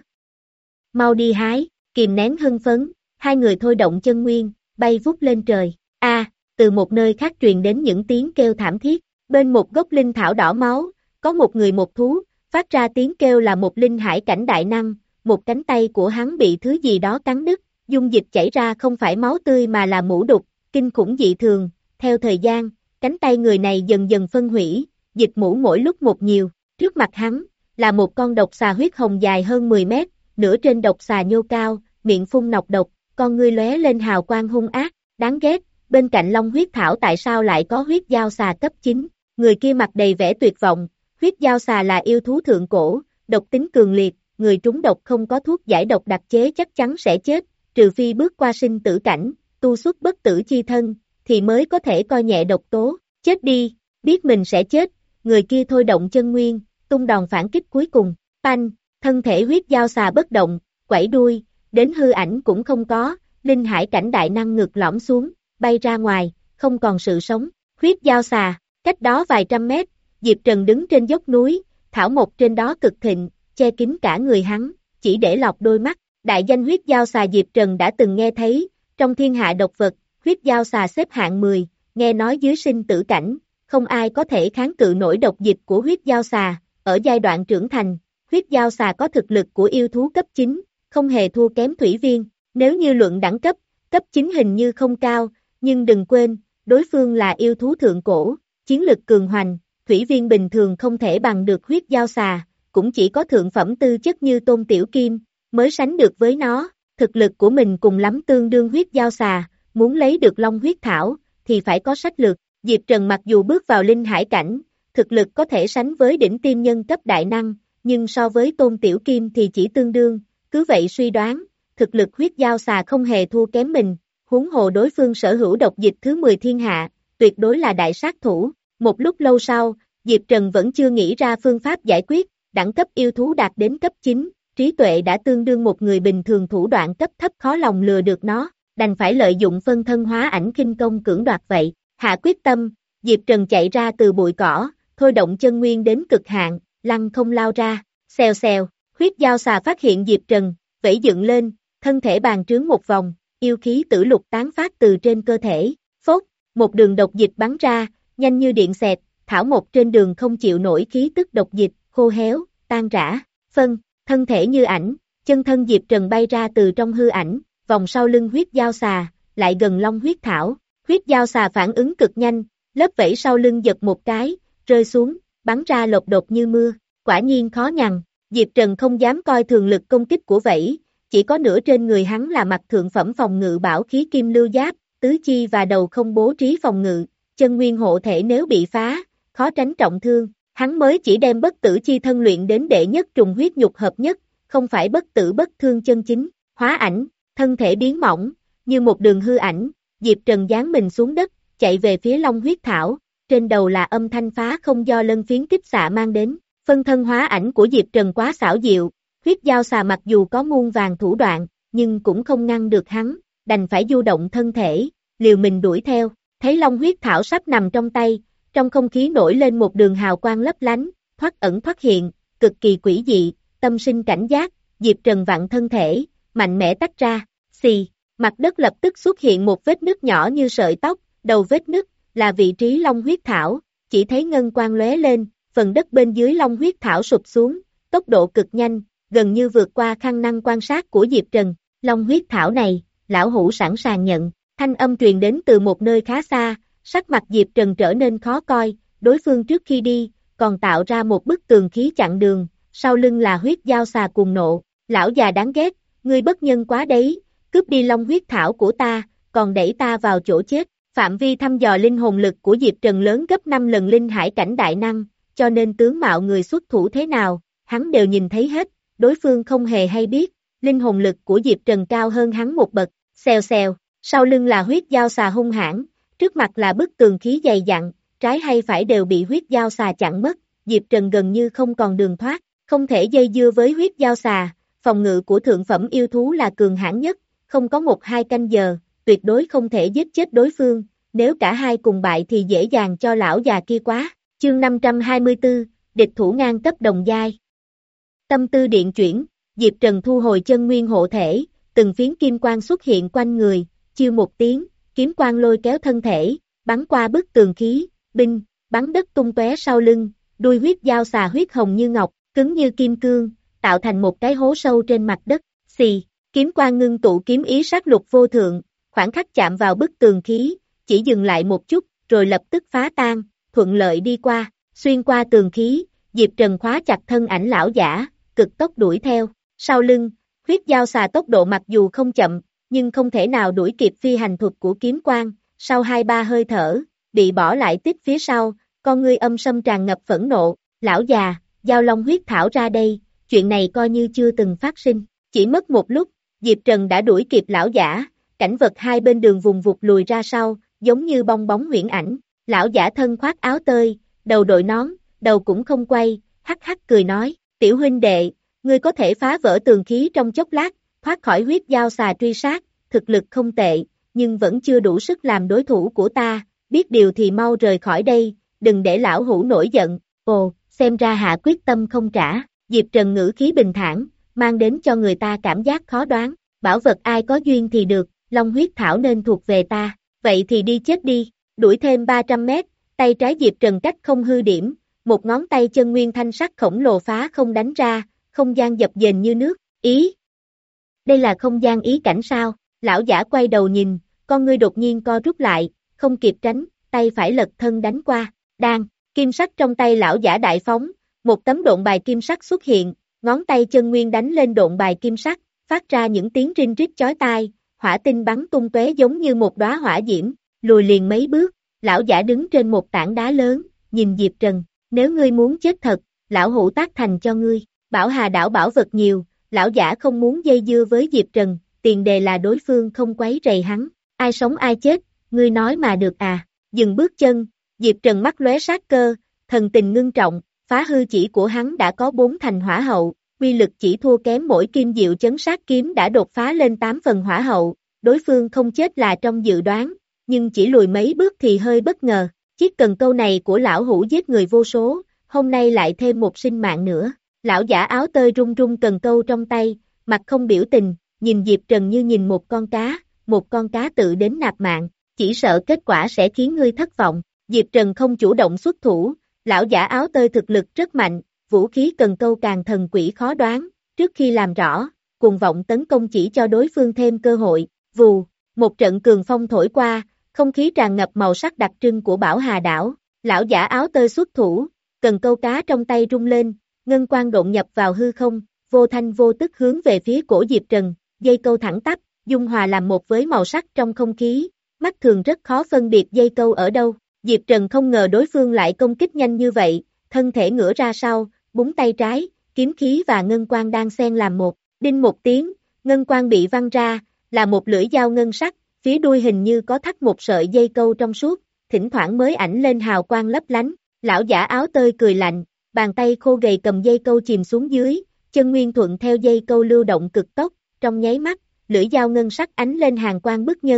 S2: Mau đi hái, kìm nén hưng phấn, hai người thôi động chân nguyên, bay vút lên trời. A, từ một nơi khác truyền đến những tiếng kêu thảm thiết, bên một gốc linh thảo đỏ máu, có một người một thú, phát ra tiếng kêu là một linh hải cảnh đại năng, một cánh tay của hắn bị thứ gì đó cắn đứt, dung dịch chảy ra không phải máu tươi mà là mũ đục, kinh khủng dị thường, theo thời gian, cánh tay người này dần dần phân hủy, dịch mũ mỗi lúc một nhiều, trước mặt hắn, là một con độc xà huyết hồng dài hơn mười mét, nửa trên độc xà nhô cao, miệng phun nọc độc, con ngươi lóe lên hào quang hung ác, đáng ghét, bên cạnh long huyết thảo tại sao lại có huyết dao xà cấp chín, người kia mặt đầy vẻ tuyệt vọng, huyết dao xà là yêu thú thượng cổ, độc tính cường liệt, người trúng độc không có thuốc giải độc đặc chế chắc chắn sẽ chết, trừ phi bước qua sinh tử cảnh, tu xuất bất tử chi thân, thì mới có thể coi nhẹ độc tố, chết đi, biết mình sẽ chết, người kia thôi động chân nguyên, tung đòn phản kích cuối cùng, panh, thân thể huyết dao xà bất động, quẩy đuôi, đến hư ảnh cũng không có, linh hải cảnh đại năng ngực lõm xuống, bay ra ngoài, không còn sự sống, huyết dao xà, cách đó vài trăm mét, Diệp Trần đứng trên dốc núi, thảo mộc trên đó cực thịnh, che kín cả người hắn, chỉ để lọt đôi mắt, đại danh huyết dao xà Diệp Trần đã từng nghe thấy, trong thiên hạ độc vật, huyết dao xà xếp hạng mười, nghe nói dưới sinh tử cảnh, không ai có thể kháng cự nổi độc dịch của huyết dao xà, ở giai đoạn trưởng thành, huyết dao xà có thực lực của yêu thú cấp chín, không hề thua kém thủy viên, nếu như luận đẳng cấp, cấp chín hình như không cao, nhưng đừng quên, đối phương là yêu thú thượng cổ, chiến lực cường hoành, thủy viên bình thường không thể bằng được huyết dao xà, cũng chỉ có thượng phẩm tư chất như Tôn Tiểu Kim, mới sánh được với nó, thực lực của mình cùng lắm tương đương huyết dao xà, muốn lấy được long huyết thảo, thì phải có sách lược, Diệp Trần mặc dù bước vào linh hải cảnh, thực lực có thể sánh với đỉnh tiêm nhân cấp đại năng, nhưng so với Tôn Tiểu Kim thì chỉ tương đương, cứ vậy suy đoán, thực lực huyết dao xà không hề thua kém mình, huống hồ đối phương sở hữu độc dịch thứ mười thiên hạ, tuyệt đối là đại sát thủ, một lúc lâu sau, Diệp Trần vẫn chưa nghĩ ra phương pháp giải quyết, đẳng cấp yêu thú đạt đến cấp chín, trí tuệ đã tương đương một người bình thường thủ đoạn cấp thấp khó lòng lừa được nó, đành phải lợi dụng phân thân hóa ảnh khinh công cưỡng đoạt vậy, hạ quyết tâm, Diệp Trần chạy ra từ bụi cỏ, thôi động chân nguyên đến cực hạn, lăng không lao ra, xèo xèo, huyết dao xà phát hiện Diệp Trần, vẫy dựng lên, thân thể bàn trướng một vòng, yêu khí tử lục tán phát từ trên cơ thể, phốt, một đường độc dịch bắn ra, nhanh như điện xẹt, thảo mộc trên đường không chịu nổi khí tức độc dịch, khô héo, tan rã, phân, thân thể như ảnh, chân thân Diệp Trần bay ra từ trong hư ảnh, vòng sau lưng huyết dao xà, lại gần long huyết thảo, huyết dao xà phản ứng cực nhanh, lớp vẫy sau lưng giật một cái, rơi xuống, bắn ra lột đột như mưa, quả nhiên khó nhằn, Diệp Trần không dám coi thường lực công kích của vẫy, chỉ có nửa trên người hắn là mặt thượng phẩm phòng ngự bảo khí kim lưu giáp, tứ chi và đầu không bố trí phòng ngự, chân nguyên hộ thể nếu bị phá, khó tránh trọng thương, hắn mới chỉ đem bất tử chi thân luyện đến đệ nhất trùng huyết nhục hợp nhất, không phải bất tử bất thương chân chính, hóa ảnh, thân thể biến mỏng, như một đường hư ảnh, Diệp Trần giáng mình xuống đất, chạy về phía long huyết thảo, trên đầu là âm thanh phá không do lân phiến kích xạ mang đến, phân thân hóa ảnh của Diệp Trần quá xảo diệu, huyết dao xà mặc dù có muôn vàng thủ đoạn, nhưng cũng không ngăn được hắn, đành phải du động thân thể, liều mình đuổi theo, thấy long huyết thảo sắp nằm trong tay, trong không khí nổi lên một đường hào quang lấp lánh, thoát ẩn thoát hiện, cực kỳ quỷ dị, tâm sinh cảnh giác, Diệp Trần vặn thân thể, mạnh mẽ tách ra, xì, mặt đất lập tức xuất hiện một vết nứt nhỏ như sợi tóc, đầu vết nứt là vị trí long huyết thảo, chỉ thấy ngân quang lóe lên, phần đất bên dưới long huyết thảo sụp xuống, tốc độ cực nhanh, gần như vượt qua khả năng quan sát của Diệp Trần, long huyết thảo này, lão hủ sẵn sàng nhận, thanh âm truyền đến từ một nơi khá xa, sắc mặt Diệp Trần trở nên khó coi, đối phương trước khi đi, còn tạo ra một bức tường khí chặn đường, sau lưng là huyết dao xà cuồng nộ, lão già đáng ghét, ngươi bất nhân quá đấy, cướp đi long huyết thảo của ta, còn đẩy ta vào chỗ chết, phạm vi thăm dò linh hồn lực của Diệp Trần lớn gấp năm lần linh hải cảnh đại năng, cho nên tướng mạo người xuất thủ thế nào, hắn đều nhìn thấy hết, đối phương không hề hay biết, linh hồn lực của Diệp Trần cao hơn hắn một bậc, xèo xèo, sau lưng là huyết dao xà hung hãn, trước mặt là bức tường khí dày dặn, trái hay phải đều bị huyết dao xà chặn mất, Diệp Trần gần như không còn đường thoát, không thể dây dưa với huyết dao xà, phòng ngự của thượng phẩm yêu thú là cường hãn nhất, không có một hai canh giờ, tuyệt đối không thể giết chết đối phương, nếu cả hai cùng bại thì dễ dàng cho lão già kia quá. Chương năm trăm hai mươi tư, địch thủ ngang cấp đồng giai. Tâm tư điện chuyển, Diệp Trần thu hồi chân nguyên hộ thể, từng phiến kim quang xuất hiện quanh người, chiêu một tiếng, kiếm quang lôi kéo thân thể, bắn qua bức tường khí, binh, bắn đất tung tóe sau lưng, đuôi huyết dao xà huyết hồng như ngọc, cứng như kim cương, tạo thành một cái hố sâu trên mặt đất, xì, kiếm quang ngưng tụ kiếm ý sát lục vô thượng, khoảng khắc chạm vào bức tường khí, chỉ dừng lại một chút, rồi lập tức phá tan, thuận lợi đi qua, xuyên qua tường khí, Diệp Trần khóa chặt thân ảnh lão giả, cực tốc đuổi theo, sau lưng, huyết dao xà tốc độ mặc dù không chậm, nhưng không thể nào đuổi kịp phi hành thuật của kiếm quang, sau hai ba hơi thở, bị bỏ lại tiếp phía sau, con ngươi âm sâm tràn ngập phẫn nộ, lão già, giao long huyết thảo ra đây, chuyện này coi như chưa từng phát sinh, chỉ mất một lúc, Diệp Trần đã đuổi kịp lão giả, cảnh vật hai bên đường vùng vụt lùi ra sau, giống như bong bóng huyễn ảnh, lão giả thân khoác áo tơi, đầu đội nón, đầu cũng không quay, hắc hắc cười nói, tiểu huynh đệ, ngươi có thể phá vỡ tường khí trong chốc lát, thoát khỏi huyết dao xà truy sát, thực lực không tệ, nhưng vẫn chưa đủ sức làm đối thủ của ta, biết điều thì mau rời khỏi đây, đừng để lão hủ nổi giận, ồ, xem ra hạ quyết tâm không trả, Diệp Trần ngữ khí bình thản, mang đến cho người ta cảm giác khó đoán, bảo vật ai có duyên thì được, long huyết thảo nên thuộc về ta, vậy thì đi chết đi, đuổi thêm ba trăm mét, tay trái Diệp Trần cách không hư điểm, một ngón tay chân nguyên thanh sắc khổng lồ phá không đánh ra, không gian dập dềnh như nước, ý. Đây là không gian ý cảnh sao, lão giả quay đầu nhìn, con ngươi đột nhiên co rút lại, không kịp tránh, tay phải lật thân đánh qua, đang, kim sắc trong tay lão giả đại phóng, một tấm độn bài kim sắc xuất hiện, ngón tay chân nguyên đánh lên độn bài kim sắc, phát ra những tiếng rinh rít chói tai, hỏa tinh bắn tung tóe giống như một đóa hỏa diễm, lùi liền mấy bước, lão giả đứng trên một tảng đá lớn, nhìn Diệp Trần, nếu ngươi muốn chết thật, lão hủ tác thành cho ngươi, Bảo Hà đảo bảo vật nhiều, lão giả không muốn dây dưa với Diệp Trần, tiền đề là đối phương không quấy rầy hắn, ai sống ai chết, ngươi nói mà được à, dừng bước chân, Diệp Trần mắt lóe sát cơ, thần tình ngưng trọng, phá hư chỉ của hắn đã có bốn thành hỏa hậu, uy lực chỉ thua kém mỗi kim diệu chấn sát kiếm đã đột phá lên tám phần hỏa hậu, đối phương không chết là trong dự đoán, nhưng chỉ lùi mấy bước thì hơi bất ngờ, chiếc cần câu này của lão hủ giết người vô số, hôm nay lại thêm một sinh mạng nữa, lão giả áo tơi rung rung cần câu trong tay, mặt không biểu tình, nhìn Diệp Trần như nhìn một con cá, một con cá tự đến nạp mạng, chỉ sợ kết quả sẽ khiến ngươi thất vọng, Diệp Trần không chủ động xuất thủ, lão giả áo tơi thực lực rất mạnh, vũ khí cần câu càng thần quỷ khó đoán, trước khi làm rõ, cuồng vọng tấn công chỉ cho đối phương thêm cơ hội, vù, một trận cường phong thổi qua, không khí tràn ngập màu sắc đặc trưng của Bảo Hà đảo, lão giả áo tơi xuất thủ, cần câu cá trong tay rung lên, ngân quang độn nhập vào hư không, vô thanh vô tức hướng về phía cổ Diệp Trần, dây câu thẳng tắp, dung hòa làm một với màu sắc trong không khí, mắt thường rất khó phân biệt dây câu ở đâu, Diệp Trần không ngờ đối phương lại công kích nhanh như vậy, thân thể ngửa ra sau, búng tay trái, kiếm khí và ngân quang đang xen làm một, đinh một tiếng, ngân quang bị văng ra, là một lưỡi dao ngân sắc, phía đuôi hình như có thắt một sợi dây câu trong suốt, thỉnh thoảng mới ảnh lên hào quang lấp lánh, lão giả áo tơi cười lạnh, bàn tay khô gầy cầm dây câu chìm xuống dưới, chân nguyên thuận theo dây câu lưu động cực tốc, trong nháy mắt, lưỡi dao ngân sắc ánh lên hàng quang bức nhân,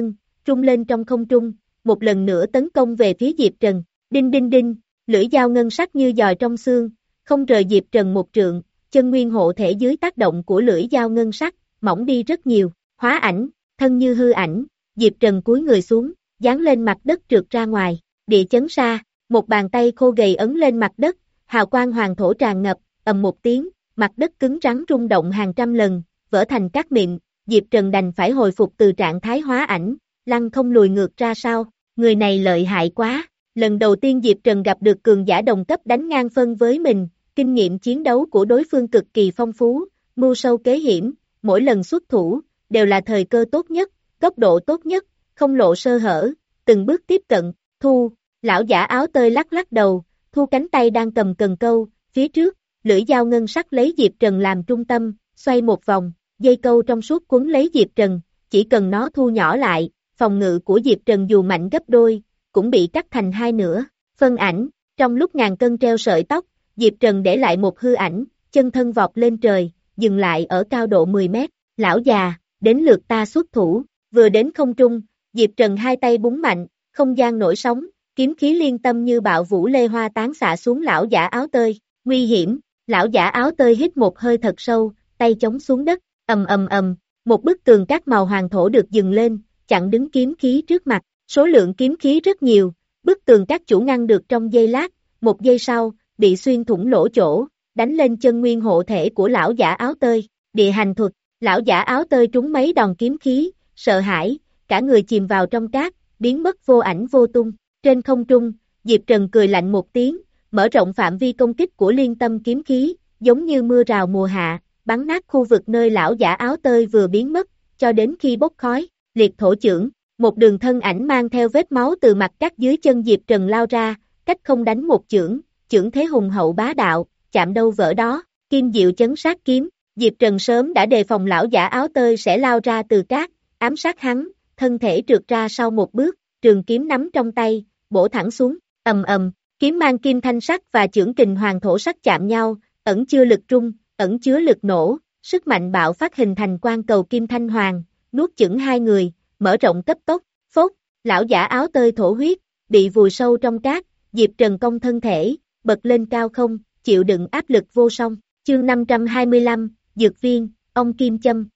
S2: trung lên trong không trung, một lần nữa tấn công về phía Diệp Trần. Đinh đinh đinh, lưỡi dao ngân sắc như giòi trong xương, không rời Diệp Trần một trượng, chân nguyên hộ thể dưới tác động của lưỡi dao ngân sắc, mỏng đi rất nhiều. Hóa ảnh, thân như hư ảnh, Diệp Trần cúi người xuống, dán lên mặt đất trượt ra ngoài. Địa chấn sa, một bàn tay khô gầy ấn lên mặt đất, hào quang hoàng thổ tràn ngập, ầm một tiếng, mặt đất cứng rắn rung động hàng trăm lần, vỡ thành cát mịn. Diệp Trần đành phải hồi phục từ trạng thái hóa ảnh, lăn không lùi ngược ra sau. Người này lợi hại quá. Lần đầu tiên Diệp Trần gặp được cường giả đồng cấp đánh ngang phân với mình, kinh nghiệm chiến đấu của đối phương cực kỳ phong phú, mưu sâu kế hiểm, mỗi lần xuất thủ, đều là thời cơ tốt nhất, tốc độ tốt nhất, không lộ sơ hở, từng bước tiếp cận. Thu, lão giả áo tơi lắc lắc đầu, Thu cánh tay đang cầm cần câu, phía trước, lưỡi dao ngân sắc lấy Diệp Trần làm trung tâm, xoay một vòng, dây câu trong suốt quấn lấy Diệp Trần, chỉ cần nó thu nhỏ lại, phòng ngự của Diệp Trần dù mạnh gấp đôi, cũng bị cắt thành hai nửa. Phân ảnh, trong lúc ngàn cân treo sợi tóc, Diệp Trần để lại một hư ảnh, chân thân vọt lên trời, dừng lại ở cao độ mười mét. Lão già, đến lượt ta xuất thủ. Vừa đến không trung, Diệp Trần hai tay búng mạnh, không gian nổi sóng, kiếm khí liên tâm như bạo vũ lê hoa tán xạ xuống lão giả áo tơi. Nguy hiểm, lão giả áo tơi hít một hơi thật sâu, tay chống xuống đất, ầm ầm ầm, một bức tường cát màu hoàng thổ được dừng lên, chặn đứng kiếm khí trước mặt. Số lượng kiếm khí rất nhiều, bức tường cát chủ ngăn được trong giây lát, một giây sau, bị xuyên thủng lỗ chỗ, đánh lên chân nguyên hộ thể của lão giả áo tơi. Địa hành thuật, lão giả áo tơi trúng mấy đòn kiếm khí, sợ hãi, cả người chìm vào trong cát, biến mất vô ảnh vô tung. Trên không trung, Diệp Trần cười lạnh một tiếng, mở rộng phạm vi công kích của liên tâm kiếm khí, giống như mưa rào mùa hạ, bắn nát khu vực nơi lão giả áo tơi vừa biến mất, cho đến khi bốc khói. Liệt thổ chưởng, một đường thân ảnh mang theo vết máu từ mặt cắt dưới chân Diệp Trần lao ra, cách không đánh một chưởng, chưởng thế hùng hậu bá đạo, chạm đâu vỡ đó. Kim diệu chấn sát kiếm, Diệp Trần sớm đã đề phòng lão giả áo tơi sẽ lao ra từ cát, ám sát hắn, thân thể trượt ra sau một bước, trường kiếm nắm trong tay, bổ thẳng xuống, ầm ầm, kiếm mang kim thanh sắc và chưởng kình hoàng thổ sắc chạm nhau, ẩn chứa lực trung, ẩn chứa lực nổ, sức mạnh bạo phát hình thành quang cầu kim thanh hoàng, nuốt chửng hai người, mở rộng cấp tốc. Phốt, lão giả áo tơi thổ huyết, bị vùi sâu trong cát, Diệp Trần cong thân thể, bật lên cao không, chịu đựng áp lực vô song. Chương năm trăm hai mươi lăm, Dược viên, ông kim châm.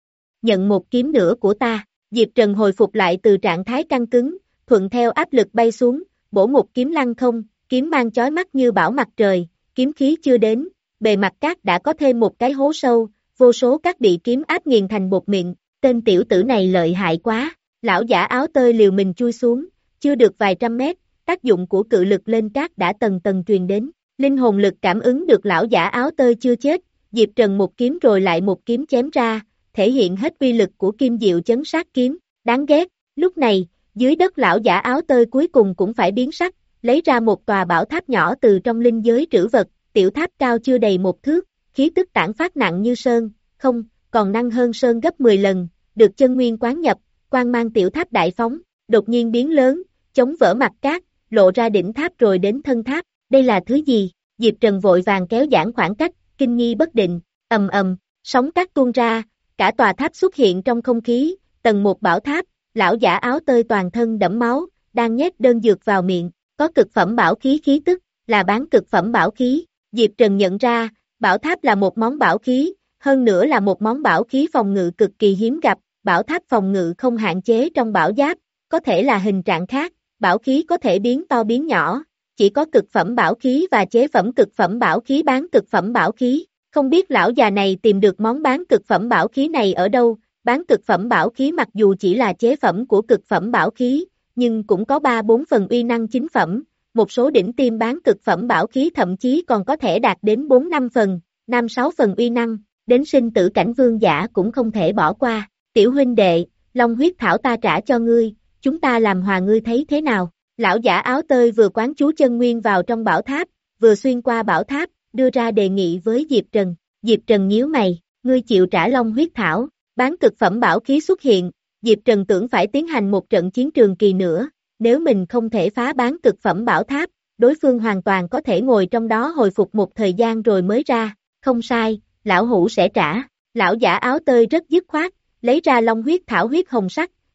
S2: Nhận một kiếm nữa của ta. Diệp Trần hồi phục lại từ trạng thái căng cứng, thuận theo áp lực bay xuống, bổ một kiếm lăng không, kiếm mang chói mắt như bão mặt trời, kiếm khí chưa đến, bề mặt cát đã có thêm một cái hố sâu, vô số cát bị kiếm áp nghiền thành bột mịn. Tên tiểu tử này lợi hại quá. Lão giả áo tơi liều mình chui xuống, chưa được vài trăm mét, tác dụng của cự lực lên cát đã tầng tầng truyền đến. Linh hồn lực cảm ứng được lão giả áo tơi chưa chết, Diệp Trần một kiếm rồi lại một kiếm chém ra, thể hiện hết uy lực của kim diệu chấn sát kiếm. Đáng ghét, lúc này, dưới đất lão giả áo tơi cuối cùng cũng phải biến sắc, lấy ra một tòa bảo tháp nhỏ từ trong linh giới trữ vật, tiểu tháp cao chưa đầy một thước, khí tức tản phát nặng như sơn, không, còn năng hơn sơn gấp mười lần, được chân nguyên quán nhập, quang mang tiểu tháp đại phóng, đột nhiên biến lớn, chống vỡ mặt cát, lộ ra đỉnh tháp rồi đến thân tháp. Đây là thứ gì? Diệp Trần vội vàng kéo giãn khoảng cách, kinh nghi bất định, ầm ầm, sóng cát tuôn ra, cả tòa tháp xuất hiện trong không khí, tầng một bảo tháp, lão giả áo tơi toàn thân đẫm máu, đang nhét đơn dược vào miệng, có cực phẩm bảo khí khí tức, là bán cực phẩm bảo khí. Diệp Trần nhận ra, bảo tháp là một món bảo khí, hơn nữa là một món bảo khí phòng ngự cực kỳ hiếm gặp. Bảo tháp phòng ngự không hạn chế trong bảo giáp, có thể là hình trạng khác, bảo khí có thể biến to biến nhỏ, chỉ có cực phẩm bảo khí và chế phẩm cực phẩm bảo khí bán cực phẩm bảo khí. Không biết lão già này tìm được món bán cực phẩm bảo khí này ở đâu. Bán cực phẩm bảo khí mặc dù chỉ là chế phẩm của cực phẩm bảo khí, nhưng cũng có ba bốn phần uy năng chính phẩm, một số đỉnh tiêm bán cực phẩm bảo khí thậm chí còn có thể đạt đến bốn năm phần, năm sáu phần uy năng, đến sinh tử cảnh vương giả cũng không thể bỏ qua. Tiểu huynh đệ, long huyết thảo ta trả cho ngươi, chúng ta làm hòa ngươi thấy thế nào? Lão giả áo tơi vừa quán chú chân nguyên vào trong bảo tháp, vừa xuyên qua bảo tháp, đưa ra đề nghị với Diệp Trần. Diệp Trần nhíu mày, ngươi chịu trả long huyết thảo, bán cực phẩm bảo khí xuất hiện, Diệp Trần tưởng phải tiến hành một trận chiến trường kỳ nữa, nếu mình không thể phá bán cực phẩm bảo tháp, đối phương hoàn toàn có thể ngồi trong đó hồi phục một thời gian rồi mới ra. Không sai, lão hủ sẽ trả. Lão giả áo tơi rất dứt khoát, lấy ra long huyết thảo huyết hồng sắc,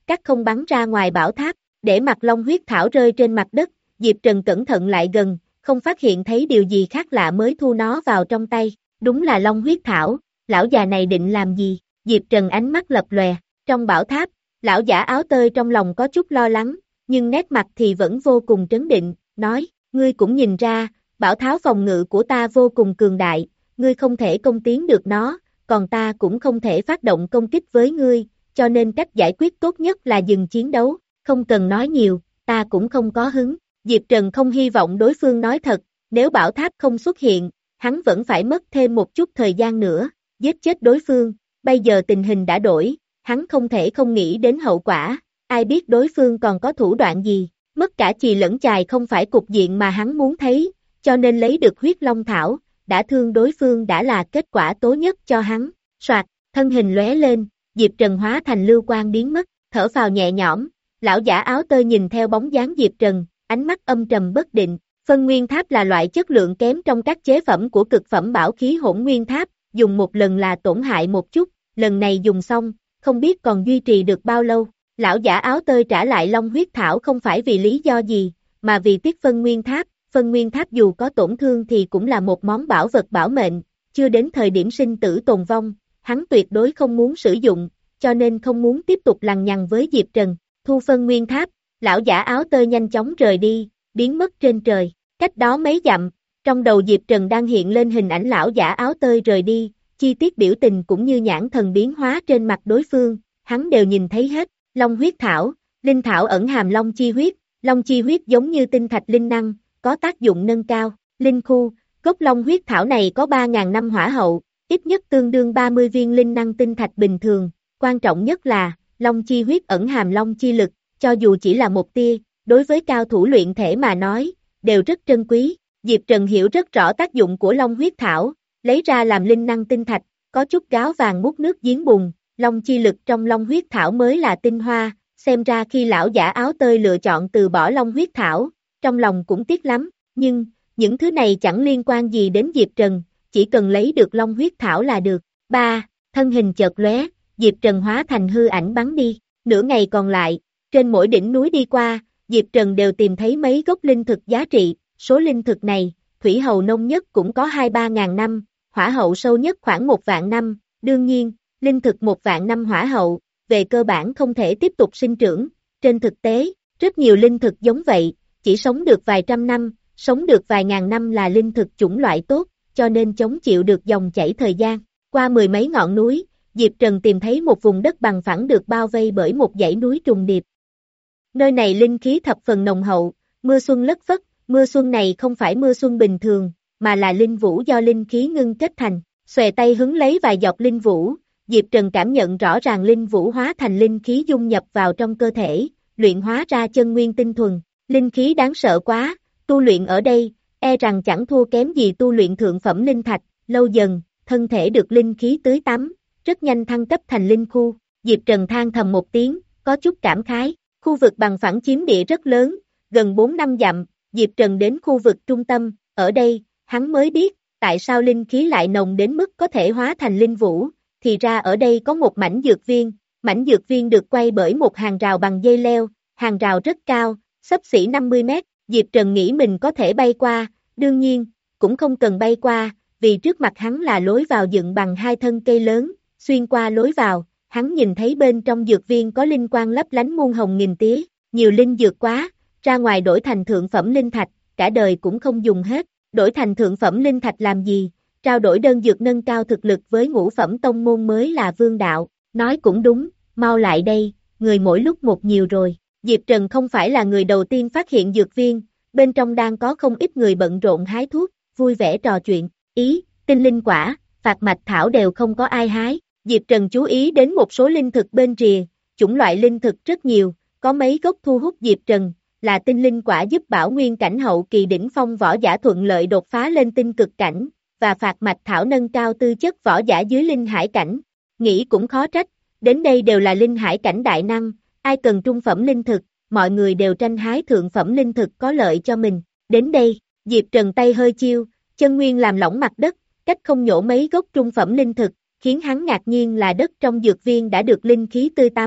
S2: cắt không bắn ra ngoài bảo tháp, để mặt long huyết thảo rơi trên mặt đất, Diệp Trần cẩn thận lại gần, không phát hiện thấy điều gì khác lạ mới thu nó vào trong tay, đúng là long huyết thảo, lão già này định làm gì, Diệp Trần ánh mắt lập lòe, trong bảo tháp, lão giả áo tơi trong lòng có chút lo lắng, nhưng nét mặt thì vẫn vô cùng trấn định, nói, ngươi cũng nhìn ra, bảo tháo phòng ngự của ta vô cùng cường đại, ngươi không thể công tiến được nó, còn ta cũng không thể phát động công kích với ngươi, cho nên cách giải quyết tốt nhất là dừng chiến đấu, không cần nói nhiều, ta cũng không có hứng. Diệp Trần không hy vọng đối phương nói thật, nếu bảo tháp không xuất hiện, hắn vẫn phải mất thêm một chút thời gian nữa, giết chết đối phương, bây giờ tình hình đã đổi, hắn không thể không nghĩ đến hậu quả, ai biết đối phương còn có thủ đoạn gì, mất cả chì lẫn chài không phải cục diện mà hắn muốn thấy, cho nên lấy được huyết long thảo, đã thương đối phương đã là kết quả tố nhất cho hắn, soạt, thân hình lóe lên, Diệp Trần hóa thành lưu quang biến mất, thở phào nhẹ nhõm, lão giả áo tơi nhìn theo bóng dáng Diệp Trần, ánh mắt âm trầm bất định, phân nguyên tháp là loại chất lượng kém trong các chế phẩm của cực phẩm bảo khí hỗn nguyên tháp, dùng một lần là tổn hại một chút, lần này dùng xong, không biết còn duy trì được bao lâu, lão giả áo tơi trả lại long huyết thảo không phải vì lý do gì, mà vì tiếc phân nguyên tháp, phân nguyên tháp dù có tổn thương thì cũng là một món bảo vật bảo mệnh, chưa đến thời điểm sinh tử tồn vong, hắn tuyệt đối không muốn sử dụng, cho nên không muốn tiếp tục lằng nhằng với Diệp Trần, thu phân nguyên tháp, lão giả áo tơi nhanh chóng rời đi, biến mất trên trời, cách đó mấy dặm, trong đầu Diệp Trần đang hiện lên hình ảnh lão giả áo tơi rời đi, chi tiết biểu tình cũng như nhãn thần biến hóa trên mặt đối phương, hắn đều nhìn thấy hết, long huyết thảo, linh thảo ẩn hàm long chi huyết, long chi huyết giống như tinh thạch linh năng, có tác dụng nâng cao, linh khu, gốc long huyết thảo này có ba nghìn năm hỏa hậu, ít nhất tương đương ba mươi viên linh năng tinh thạch bình thường, quan trọng nhất là, long chi huyết ẩn hàm long chi lực, cho dù chỉ là một tia, đối với cao thủ luyện thể mà nói, đều rất trân quý, Diệp Trần hiểu rất rõ tác dụng của long huyết thảo, lấy ra làm linh năng tinh thạch, có chút gáo vàng mút nước giếng bùn, long chi lực trong long huyết thảo mới là tinh hoa, xem ra khi lão giả áo tơi lựa chọn từ bỏ long huyết thảo, trong lòng cũng tiếc lắm, nhưng, những thứ này chẳng liên quan gì đến Diệp Trần, chỉ cần lấy được long huyết thảo là được. ba. Thân hình chợt lóe, Diệp Trần hóa thành hư ảnh bắn đi, nửa ngày còn lại, trên mỗi đỉnh núi đi qua, Diệp Trần đều tìm thấy mấy gốc linh thực giá trị, số linh thực này, thủy hầu nông nhất cũng có hai ba ngàn năm, hỏa hậu sâu nhất khoảng một vạn năm, đương nhiên, linh thực một vạn năm hỏa hậu, về cơ bản không thể tiếp tục sinh trưởng, trên thực tế, rất nhiều linh thực giống vậy, chỉ sống được vài trăm năm, sống được vài ngàn năm là linh thực chủng loại tốt, cho nên chống chịu được dòng chảy thời gian. Qua mười mấy ngọn núi, Diệp Trần tìm thấy một vùng đất bằng phẳng được bao vây bởi một dãy núi trùng điệp. Nơi này linh khí thập phần nồng hậu, mưa xuân lất phất, mưa xuân này không phải mưa xuân bình thường, mà là linh vũ do linh khí ngưng kết thành, xòe tay hứng lấy vài giọt linh vũ, Diệp Trần cảm nhận rõ ràng linh vũ hóa thành linh khí dung nhập vào trong cơ thể, luyện hóa ra chân nguyên tinh thuần, linh khí đáng sợ quá, tu luyện ở đây, e rằng chẳng thua kém gì tu luyện thượng phẩm linh thạch, lâu dần, thân thể được linh khí tưới tắm, rất nhanh thăng cấp thành linh khu, Diệp Trần than thầm một tiếng, có chút cảm khái, khu vực bằng phẳng chiếm địa rất lớn, gần bốn năm dặm, Diệp Trần đến khu vực trung tâm, ở đây, hắn mới biết, tại sao linh khí lại nồng đến mức có thể hóa thành linh vũ, thì ra ở đây có một mảnh dược viên, mảnh dược viên được quay bởi một hàng rào bằng dây leo, hàng rào rất cao, xấp xỉ năm mươi mét, Diệp Trần nghĩ mình có thể bay qua, đương nhiên, cũng không cần bay qua, vì trước mặt hắn là lối vào dựng bằng hai thân cây lớn, xuyên qua lối vào, hắn nhìn thấy bên trong dược viên có linh quang lấp lánh muôn hồng nghìn tía, nhiều linh dược quá, ra ngoài đổi thành thượng phẩm linh thạch, cả đời cũng không dùng hết, đổi thành thượng phẩm linh thạch làm gì, trao đổi đơn dược nâng cao thực lực với ngũ phẩm tông môn mới là vương đạo, nói cũng đúng, mau lại đây, người mỗi lúc một nhiều rồi, Diệp Trần không phải là người đầu tiên phát hiện dược viên, bên trong đang có không ít người bận rộn hái thuốc, vui vẻ trò chuyện, ý, tinh linh quả, phạt mạch thảo đều không có ai hái, Diệp Trần chú ý đến một số linh thực bên rìa, chủng loại linh thực rất nhiều, có mấy gốc thu hút Diệp Trần, là tinh linh quả giúp bảo nguyên cảnh hậu kỳ đỉnh phong võ giả thuận lợi đột phá lên tinh cực cảnh, và phạt mạch thảo nâng cao tư chất võ giả dưới linh hải cảnh, nghĩ cũng khó trách, đến đây đều là linh hải cảnh đại năng, ai cần trung phẩm linh thực, mọi người đều tranh hái thượng phẩm linh thực có lợi cho mình, đến đây, Diệp Trần tay hơi chiêu, chân nguyên làm lỏng mặt đất, cách không nhổ mấy gốc trung phẩm linh thực, khiến hắn ngạc nhiên là đất trong dược viên đã được linh khí tươi tắm,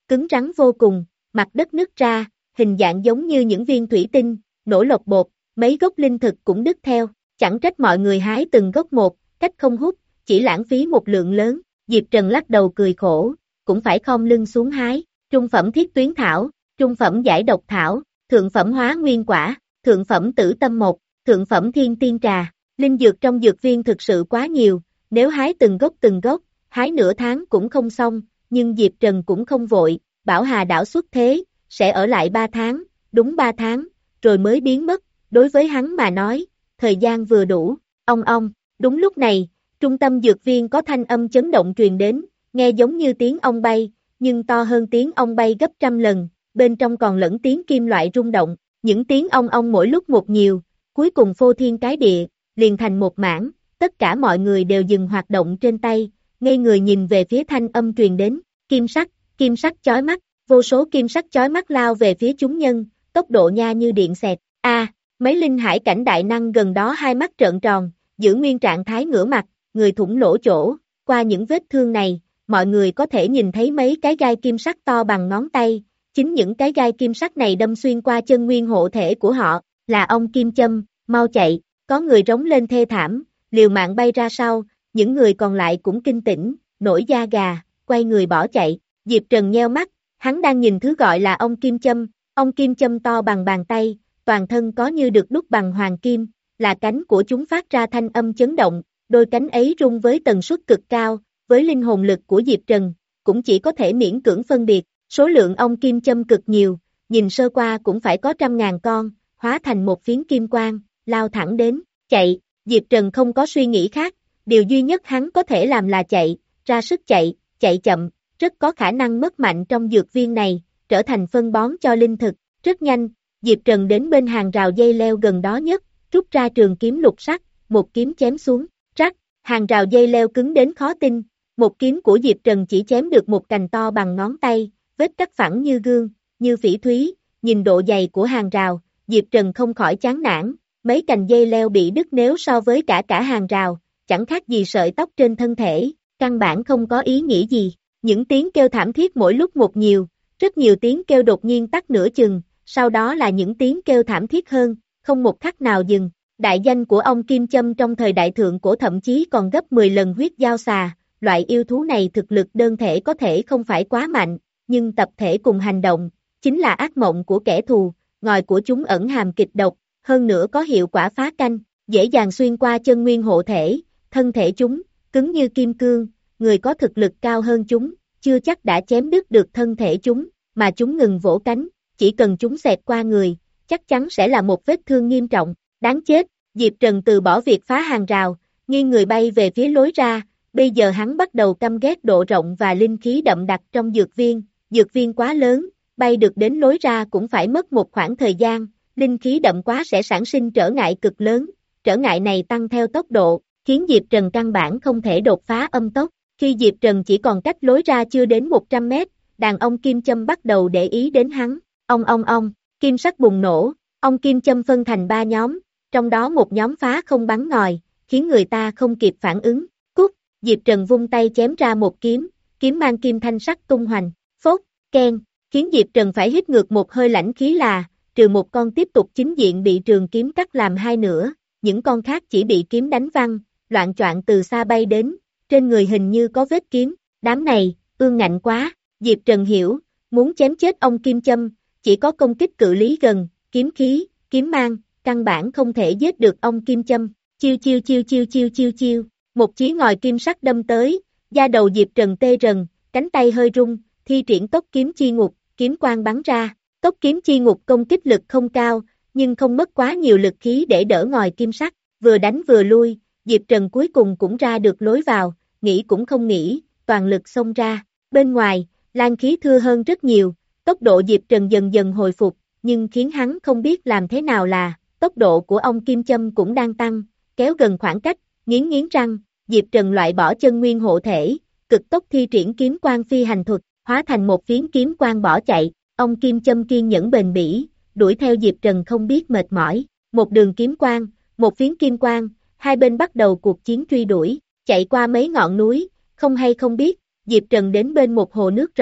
S2: cứng rắn vô cùng, mặt đất nứt ra, hình dạng giống như những viên thủy tinh, nổ lột bột, mấy gốc linh thực cũng đứt theo, chẳng trách mọi người hái từng gốc một, cách không hút, chỉ lãng phí một lượng lớn, Diệp Trần lắc đầu cười khổ, cũng phải khom lưng xuống hái, trung phẩm thiết tuyến thảo, trung phẩm giải độc thảo, thượng phẩm hóa nguyên quả, thượng phẩm tử tâm mộc, thượng phẩm thiên tiên trà, linh dược trong dược viên thực sự quá nhiều, nếu hái từng gốc từng gốc, hái nửa tháng cũng không xong, nhưng Diệp Trần cũng không vội, bảo Hà đảo xuất thế, sẽ ở lại ba tháng, đúng ba tháng, rồi mới biến mất, đối với hắn mà nói, thời gian vừa đủ, ong ong, đúng lúc này, trung tâm dược viên có thanh âm chấn động truyền đến, nghe giống như tiếng ong bay, nhưng to hơn tiếng ong bay gấp trăm lần, bên trong còn lẫn tiếng kim loại rung động, những tiếng ong ong mỗi lúc một nhiều, cuối cùng phô thiên cái địa, liền thành một mảng, tất cả mọi người đều dừng hoạt động trên tay, ngây người nhìn về phía thanh âm truyền đến, kim sắc, kim sắc chói mắt, vô số kim sắc chói mắt lao về phía chúng nhân, tốc độ nha như điện xẹt, a mấy linh hải cảnh đại năng gần đó hai mắt trợn tròn, giữ nguyên trạng thái ngửa mặt, người thủng lỗ chỗ, qua những vết thương này, mọi người có thể nhìn thấy mấy cái gai kim sắc to bằng ngón tay, chính những cái gai kim sắc này đâm xuyên qua chân nguyên hộ thể của họ, là ông kim châm, mau chạy, có người rống lên thê thảm, liều mạng bay ra sau, những người còn lại cũng kinh tỉnh, nổi da gà, quay người bỏ chạy, Diệp Trần nheo mắt, hắn đang nhìn thứ gọi là ông kim châm, ông kim châm to bằng bàn tay, toàn thân có như được đúc bằng hoàng kim, là cánh của chúng phát ra thanh âm chấn động, đôi cánh ấy rung với tần suất cực cao, với linh hồn lực của Diệp Trần, cũng chỉ có thể miễn cưỡng phân biệt, số lượng ông kim châm cực nhiều, nhìn sơ qua cũng phải có trăm ngàn con, hóa thành một phiến kim quang, lao thẳng đến, chạy, Diệp Trần không có suy nghĩ khác, điều duy nhất hắn có thể làm là chạy, ra sức chạy, chạy chậm, rất có khả năng mất mạnh trong dược viên này, trở thành phân bón cho linh thực, rất nhanh, Diệp Trần đến bên hàng rào dây leo gần đó nhất, rút ra trường kiếm lục sắc, một kiếm chém xuống, rắc, hàng rào dây leo cứng đến khó tin, một kiếm của Diệp Trần chỉ chém được một cành to bằng ngón tay, vết cắt phẳng như gương, như phỉ thúy, nhìn độ dày của hàng rào, Diệp Trần không khỏi chán nản, mấy cành dây leo bị đứt nếu so với cả cả hàng rào, chẳng khác gì sợi tóc trên thân thể, căn bản không có ý nghĩa gì, những tiếng kêu thảm thiết mỗi lúc một nhiều, rất nhiều tiếng kêu đột nhiên tắt nửa chừng, sau đó là những tiếng kêu thảm thiết hơn, không một khắc nào dừng. Đại danh của ông Kim Châm trong thời đại thượng cổ thậm chí còn gấp mười lần huyết dao xà, loại yêu thú này thực lực đơn thể có thể không phải quá mạnh, nhưng tập thể cùng hành động, chính là ác mộng của kẻ thù, ngòi của chúng ẩn hàm kịch độc, hơn nữa có hiệu quả phá canh, dễ dàng xuyên qua chân nguyên hộ thể, thân thể chúng, cứng như kim cương, người có thực lực cao hơn chúng, chưa chắc đã chém đứt được thân thể chúng, mà chúng ngừng vỗ cánh, chỉ cần chúng xẹt qua người, chắc chắn sẽ là một vết thương nghiêm trọng, đáng chết, Diệp Trần từ bỏ việc phá hàng rào, nghiêng người bay về phía lối ra, bây giờ hắn bắt đầu căm ghét độ rộng và linh khí đậm đặc trong dược viên, dược viên quá lớn, bay được đến lối ra cũng phải mất một khoảng thời gian, linh khí đậm quá sẽ sản sinh trở ngại cực lớn, trở ngại này tăng theo tốc độ, khiến Diệp Trần căn bản không thể đột phá âm tốc, khi Diệp Trần chỉ còn cách lối ra chưa đến một trăm mét, đàn ông kim châm bắt đầu để ý đến hắn, ong ong ong, kim sắc bùng nổ, ông kim châm phân thành ba nhóm, trong đó một nhóm phá không bắn ngòi, khiến người ta không kịp phản ứng, cút, Diệp Trần vung tay chém ra một kiếm, kiếm mang kim thanh sắc tung hoành, phốt, keng, khiến Diệp Trần phải hít ngược một hơi lãnh khí là, trừ một con tiếp tục chính diện bị trường kiếm cắt làm hai nửa, những con khác chỉ bị kiếm đánh văng, loạn choạng từ xa bay đến, trên người hình như có vết kiếm, đám này, ương ngạnh quá, Diệp Trần hiểu, muốn chém chết ông kim châm, chỉ có công kích cự lý gần, kiếm khí, kiếm mang, căn bản không thể giết được ông kim châm, chiêu chiêu chiêu chiêu chiêu chiêu chiêu, một chí ngòi kim sắc đâm tới, da đầu Diệp Trần tê rần, cánh tay hơi rung, thi triển tốc kiếm chi ngục, kiếm quang bắn ra, tốc kiếm chi ngục công kích lực không cao, nhưng không mất quá nhiều lực khí để đỡ ngòi kim sắc, vừa đánh vừa lui, Diệp Trần cuối cùng cũng ra được lối vào, nghĩ cũng không nghĩ, toàn lực xông ra, bên ngoài, lan khí thưa hơn rất nhiều, tốc độ Diệp Trần dần dần hồi phục, nhưng khiến hắn không biết làm thế nào là, tốc độ của ông kim châm cũng đang tăng, kéo gần khoảng cách, nghiến nghiến răng, Diệp Trần loại bỏ chân nguyên hộ thể, cực tốc thi triển kiếm quang phi hành thuật, hóa thành một phiến kiếm quang bỏ chạy, ông kim châm kiên nhẫn bền bỉ, đuổi theo Diệp Trần không biết mệt mỏi, một đường kiếm quang, một phiến kim quang, hai bên bắt đầu cuộc chiến truy đuổi, chạy qua mấy ngọn núi, không hay không biết, Diệp Trần đến bên một hồ nước rộng,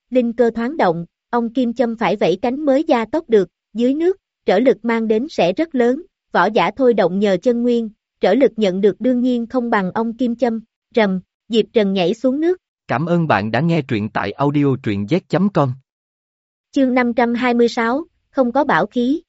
S2: linh cơ thoáng động, ông kim châm phải vẫy cánh mới gia tốc được, dưới nước, trở lực mang đến sẽ rất lớn, võ giả thôi động nhờ chân nguyên, trở lực nhận được đương nhiên không bằng ông kim châm, rầm, Diệp Trần nhảy xuống nước.
S1: Cảm ơn bạn đã nghe truyện tại audio truyện z chấm com.
S2: Chương năm trăm hai mươi sáu, không có bảo khí.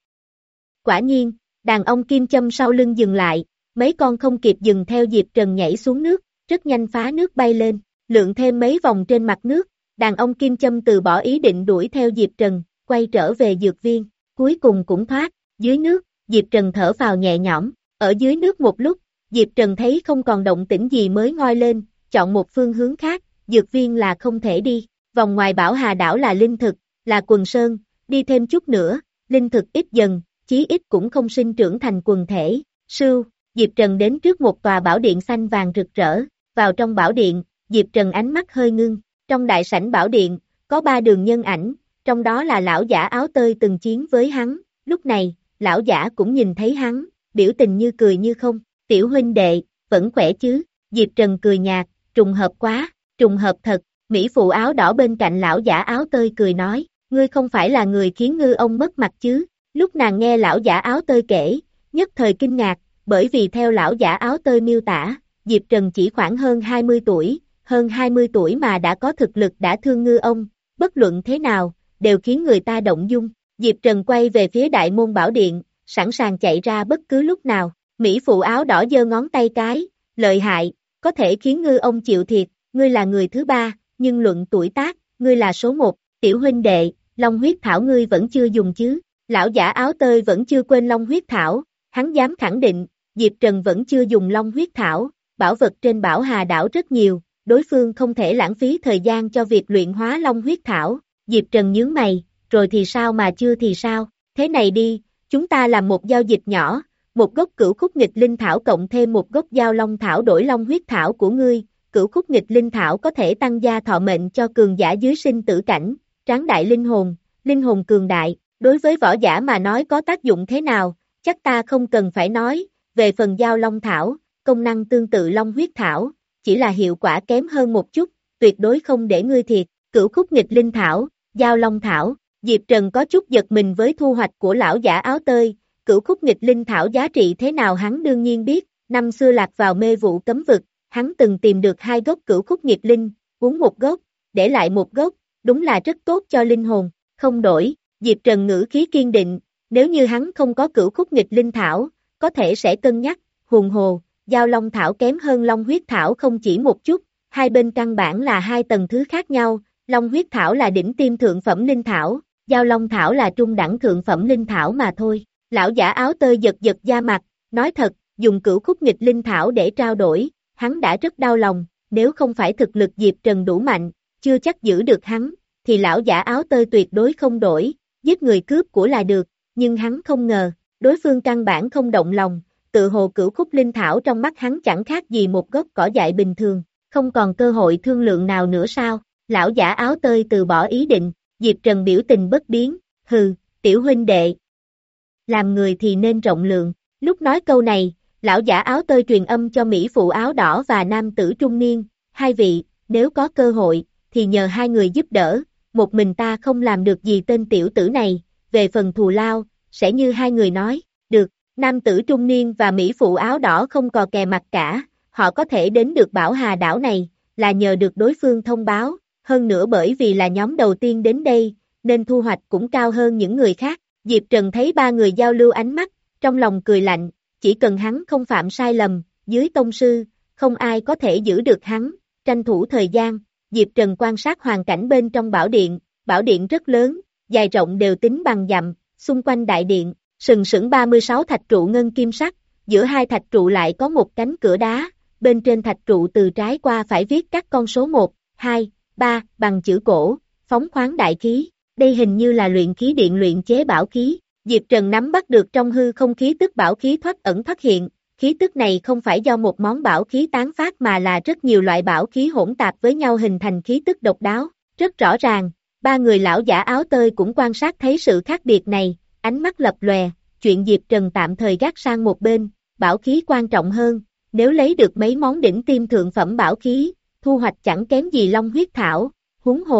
S2: Quả nhiên, đàn ông kim châm sau lưng dừng lại, mấy con không kịp dừng theo Diệp Trần nhảy xuống nước, rất nhanh phá nước bay lên, lượn thêm mấy vòng trên mặt nước, đàn ông kim châm từ bỏ ý định đuổi theo Diệp Trần, quay trở về dược viên, cuối cùng cũng thoát, dưới nước, Diệp Trần thở phào nhẹ nhõm, ở dưới nước một lúc, Diệp Trần thấy không còn động tĩnh gì mới ngoi lên, chọn một phương hướng khác, dược viên là không thể đi, vòng ngoài Bảo Hà đảo là linh thực, là quần sơn, đi thêm chút nữa, linh thực ít dần, chí ít cũng không sinh trưởng thành quần thể, sưu, Diệp Trần đến trước một tòa bảo điện xanh vàng rực rỡ, vào trong bảo điện, Diệp Trần ánh mắt hơi ngưng, trong đại sảnh bảo điện, có ba đường nhân ảnh, trong đó là lão giả áo tơi từng chiến với hắn, lúc này, lão giả cũng nhìn thấy hắn, biểu tình như cười như không, tiểu huynh đệ, vẫn khỏe chứ, Diệp Trần cười nhạt, trùng hợp quá, trùng hợp thật, Mỹ phụ áo đỏ bên cạnh lão giả áo tơi cười nói, ngươi không phải là người khiến ngư ông mất mặt chứ, lúc nàng nghe lão giả áo tơi kể, nhất thời kinh ngạc, bởi vì theo lão giả áo tơi miêu tả, Diệp Trần chỉ khoảng hơn hai mươi tuổi, hơn hai mươi tuổi mà đã có thực lực đã thương ngư ông, bất luận thế nào, đều khiến người ta động dung, Diệp Trần quay về phía đại môn bảo điện, sẵn sàng chạy ra bất cứ lúc nào, Mỹ phụ áo đỏ giơ ngón tay cái, lợi hại, có thể khiến ngư ông chịu thiệt, ngươi là người thứ ba, nhưng luận tuổi tác, ngươi là số một, tiểu huynh đệ, long huyết thảo ngươi vẫn chưa dùng chứ, lão giả áo tơi vẫn chưa quên long huyết thảo, hắn dám khẳng định, Diệp Trần vẫn chưa dùng long huyết thảo, bảo vật trên Bảo Hà đảo rất nhiều, đối phương không thể lãng phí thời gian cho việc luyện hóa long huyết thảo, Diệp Trần nhướng mày, rồi thì sao mà chưa thì sao, thế này đi, chúng ta làm một giao dịch nhỏ, một gốc cửu khúc nghịch linh thảo cộng thêm một gốc giao long thảo đổi long huyết thảo của ngươi, cửu khúc nghịch linh thảo có thể tăng gia thọ mệnh cho cường giả dưới sinh tử cảnh, tráng đại linh hồn, linh hồn cường đại, đối với võ giả mà nói có tác dụng thế nào, chắc ta không cần phải nói, về phần giao long thảo, công năng tương tự long huyết thảo, chỉ là hiệu quả kém hơn một chút, tuyệt đối không để ngươi thiệt, cửu khúc nghịch linh thảo, giao long thảo, Diệp Trần có chút giật mình với thu hoạch của lão giả áo tơi, cửu khúc nghịch linh thảo giá trị thế nào hắn đương nhiên biết, năm xưa lạc vào mê vụ cấm vực, hắn từng tìm được hai gốc cửu khúc nghịch linh, uống một gốc, để lại một gốc, đúng là rất tốt cho linh hồn, không đổi, Diệp Trần ngữ khí kiên định, nếu như hắn không có cửu khúc nghịch linh thảo, có thể sẽ cân nhắc, huồng hồ, giao long thảo kém hơn long huyết thảo không chỉ một chút, hai bên căn bản là hai tầng thứ khác nhau, long huyết thảo là đỉnh tiêm thượng phẩm linh thảo, giao long thảo là trung đẳng thượng phẩm linh thảo mà thôi. Lão giả áo tơi giật giật da mặt, nói thật, dùng cửu khúc nghịch linh thảo để trao đổi, hắn đã rất đau lòng, nếu không phải thực lực Diệp Trần đủ mạnh, chưa chắc giữ được hắn, thì lão giả áo tơi tuyệt đối không đổi, giết người cướp của là được, nhưng hắn không ngờ, đối phương căn bản không động lòng, tự hồ cửu khúc linh thảo trong mắt hắn chẳng khác gì một gốc cỏ dại bình thường, không còn cơ hội thương lượng nào nữa sao, lão giả áo tơi từ bỏ ý định, Diệp Trần biểu tình bất biến, hừ, tiểu huynh đệ. Làm người thì nên rộng lượng, lúc nói câu này, lão giả áo tơi truyền âm cho Mỹ phụ áo đỏ và nam tử trung niên, hai vị, nếu có cơ hội, thì nhờ hai người giúp đỡ, một mình ta không làm được gì tên tiểu tử này, về phần thù lao, sẽ như hai người nói, được, nam tử trung niên và Mỹ phụ áo đỏ không cò kè mặt cả, họ có thể đến được Bảo Hà đảo này, là nhờ được đối phương thông báo, hơn nữa bởi vì là nhóm đầu tiên đến đây, nên thu hoạch cũng cao hơn những người khác. Diệp Trần thấy ba người giao lưu ánh mắt, trong lòng cười lạnh, chỉ cần hắn không phạm sai lầm, dưới tông sư, không ai có thể giữ được hắn, tranh thủ thời gian, Diệp Trần quan sát hoàn cảnh bên trong bảo điện, bảo điện rất lớn, dài rộng đều tính bằng dặm, xung quanh đại điện, sừng sững ba mươi sáu thạch trụ ngân kim sắc, giữa hai thạch trụ lại có một cánh cửa đá, bên trên thạch trụ từ trái qua phải viết các con số một, hai, ba, bằng chữ cổ, phóng khoáng đại khí. Đây hình như là luyện khí điện luyện chế bảo khí, Diệp Trần nắm bắt được trong hư không khí tức bảo khí thoát ẩn thoát hiện, khí tức này không phải do một món bảo khí tán phát mà là rất nhiều loại bảo khí hỗn tạp với nhau hình thành khí tức độc đáo, rất rõ ràng, ba người lão giả áo tơi cũng quan sát thấy sự khác biệt này, ánh mắt lập lòe, chuyện Diệp Trần tạm thời gác sang một bên, bảo khí quan trọng hơn, nếu lấy được mấy món đỉnh tiêm thượng phẩm bảo khí, thu hoạch chẳng kém gì long huyết thảo, huống hồ.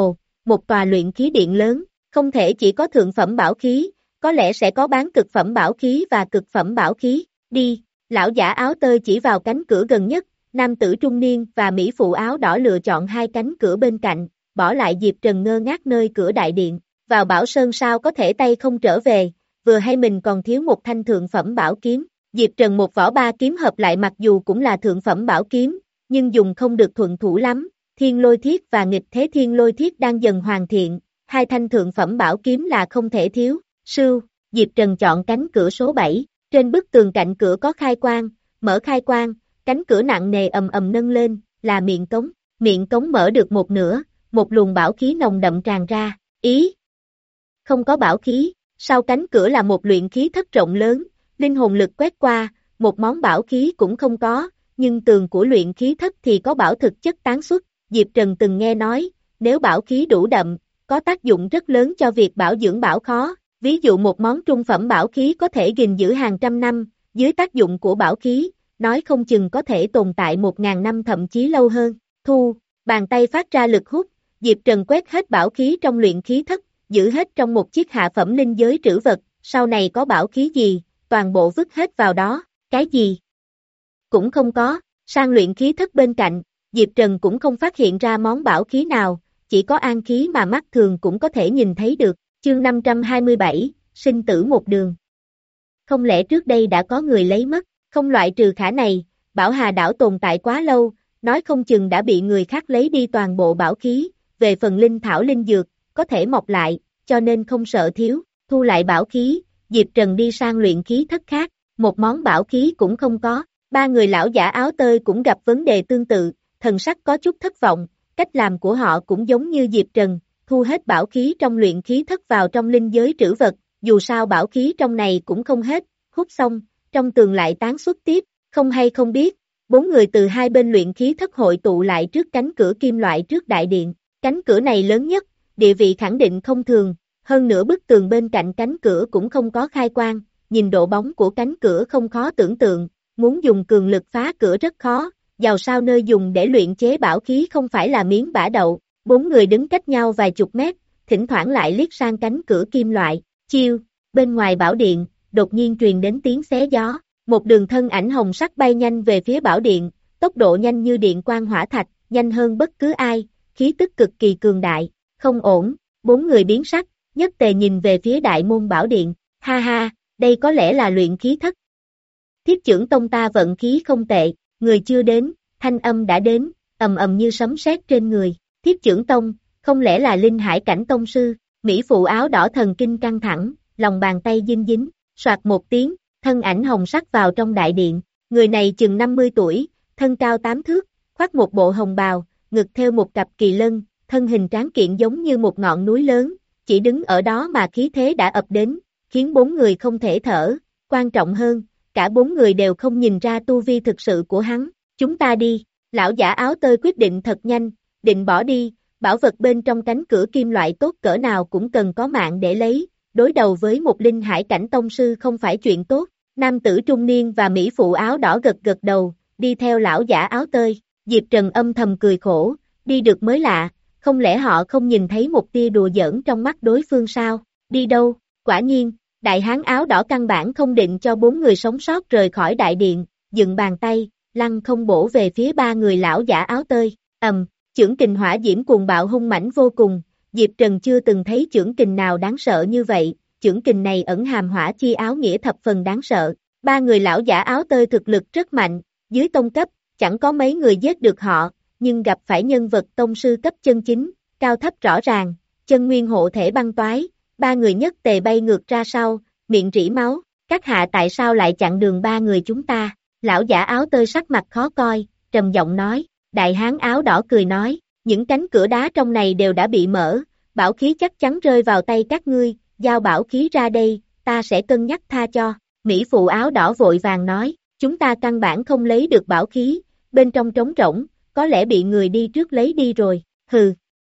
S2: một tòa luyện khí điện lớn, không thể chỉ có thượng phẩm bảo khí, có lẽ sẽ có bán cực phẩm bảo khí và cực phẩm bảo khí, đi, lão giả áo tơi chỉ vào cánh cửa gần nhất, nam tử trung niên và mỹ phụ áo đỏ lựa chọn hai cánh cửa bên cạnh, bỏ lại Diệp Trần ngơ ngác nơi cửa đại điện, vào Bảo Sơn sao có thể tay không trở về, vừa hay mình còn thiếu một thanh thượng phẩm bảo kiếm, Diệp Trần một vỏ ba kiếm hợp lại mặc dù cũng là thượng phẩm bảo kiếm, nhưng dùng không được thuận thủ lắm, thiên lôi thiết và nghịch thế thiên lôi thiết đang dần hoàn thiện, hai thanh thượng phẩm bảo kiếm là không thể thiếu, sưu, Diệp Trần chọn cánh cửa số bảy, trên bức tường cạnh cửa có khai quang, mở khai quang, cánh cửa nặng nề ầm ầm nâng lên, là miệng cống, miệng cống mở được một nửa, một luồng bảo khí nồng đậm tràn ra, ý, không có bảo khí, sau cánh cửa là một luyện khí thất rộng lớn, linh hồn lực quét qua, một món bảo khí cũng không có, nhưng tường của luyện khí thất thì có bảo thực chất tán xuất, Diệp Trần từng nghe nói, nếu bảo khí đủ đậm, có tác dụng rất lớn cho việc bảo dưỡng bảo khó, ví dụ một món trung phẩm bảo khí có thể gìn giữ hàng trăm năm, dưới tác dụng của bảo khí, nói không chừng có thể tồn tại một ngàn năm thậm chí lâu hơn, thu, bàn tay phát ra lực hút, Diệp Trần quét hết bảo khí trong luyện khí thất, giữ hết trong một chiếc hạ phẩm linh giới trữ vật, sau này có bảo khí gì, toàn bộ vứt hết vào đó, cái gì cũng không có, sang luyện khí thất bên cạnh, Diệp Trần cũng không phát hiện ra món bảo khí nào, chỉ có an khí mà mắt thường cũng có thể nhìn thấy được, chương năm trăm hai mươi bảy, sinh tử một đường. Không lẽ trước đây đã có người lấy mất, không loại trừ khả này, Bảo Hà đảo tồn tại quá lâu, nói không chừng đã bị người khác lấy đi toàn bộ bảo khí, về phần linh thảo linh dược, có thể mọc lại, cho nên không sợ thiếu, thu lại bảo khí, Diệp Trần đi sang luyện khí thất khác, một món bảo khí cũng không có, ba người lão giả áo tơi cũng gặp vấn đề tương tự, thần sắc có chút thất vọng, cách làm của họ cũng giống như Diệp Trần, thu hết bảo khí trong luyện khí thất vào trong linh giới trữ vật, dù sao bảo khí trong này cũng không hết, hút xong, trong tường lại tán xuất tiếp, không hay không biết, bốn người từ hai bên luyện khí thất hội tụ lại trước cánh cửa kim loại trước đại điện, cánh cửa này lớn nhất, địa vị khẳng định không thường, hơn nữa bức tường bên cạnh cánh cửa cũng không có khai quang, nhìn độ bóng của cánh cửa không khó tưởng tượng, muốn dùng cường lực phá cửa rất khó, dầu sao nơi dùng để luyện chế bảo khí không phải là miếng bã đậu, bốn người đứng cách nhau vài chục mét, thỉnh thoảng lại liếc sang cánh cửa kim loại, chiêu, bên ngoài bảo điện, đột nhiên truyền đến tiếng xé gió, một đường thân ảnh hồng sắc bay nhanh về phía bảo điện, tốc độ nhanh như điện quang hỏa thạch, nhanh hơn bất cứ ai, khí tức cực kỳ cường đại, không ổn, bốn người biến sắc, nhất tề nhìn về phía đại môn bảo điện, ha ha, đây có lẽ là luyện khí thất. Thiết trưởng tông ta vận khí không tệ, người chưa đến, thanh âm đã đến, ầm ầm như sấm sét trên người, thiết trưởng tông, không lẽ là linh hải cảnh tông sư, mỹ phụ áo đỏ thần kinh căng thẳng, lòng bàn tay dinh dính, soạt một tiếng, thân ảnh hồng sắc vào trong đại điện, người này chừng năm mươi tuổi, thân cao tám thước, khoác một bộ hồng bào, ngực theo một cặp kỳ lân, thân hình tráng kiện giống như một ngọn núi lớn, chỉ đứng ở đó mà khí thế đã ập đến, khiến bốn người không thể thở, quan trọng hơn, cả bốn người đều không nhìn ra tu vi thực sự của hắn, chúng ta đi, lão giả áo tơi quyết định thật nhanh, định bỏ đi, bảo vật bên trong cánh cửa kim loại tốt cỡ nào cũng cần có mạng để lấy, đối đầu với một linh hải cảnh tông sư không phải chuyện tốt, nam tử trung niên và mỹ phụ áo đỏ gật gật đầu, đi theo lão giả áo tơi, Diệp Trần âm thầm cười khổ, đi được mới lạ, không lẽ họ không nhìn thấy một tia đùa giỡn trong mắt đối phương sao, đi đâu, quả nhiên, đại hán áo đỏ căn bản không định cho bốn người sống sót rời khỏi đại điện, dựng bàn tay, lăng không bổ về phía ba người lão giả áo tơi, ầm, chưởng kình hỏa diễm cuồng bạo hung mãnh vô cùng, Diệp Trần chưa từng thấy chưởng kình nào đáng sợ như vậy, chưởng kình này ẩn hàm hỏa chi áo nghĩa thập phần đáng sợ, ba người lão giả áo tơi thực lực rất mạnh, dưới tông cấp, chẳng có mấy người giết được họ, nhưng gặp phải nhân vật tông sư cấp chân chính, cao thấp rõ ràng, chân nguyên hộ thể băng toái, ba người nhất tề bay ngược ra sau, miệng rỉ máu, các hạ tại sao lại chặn đường ba người chúng ta, lão giả áo tơi sắc mặt khó coi, trầm giọng nói, đại hán áo đỏ cười nói, những cánh cửa đá trong này đều đã bị mở, bảo khí chắc chắn rơi vào tay các ngươi, giao bảo khí ra đây, ta sẽ cân nhắc tha cho, mỹ phụ áo đỏ vội vàng nói, chúng ta căn bản không lấy được bảo khí, bên trong trống rỗng, có lẽ bị người đi trước lấy đi rồi, hừ.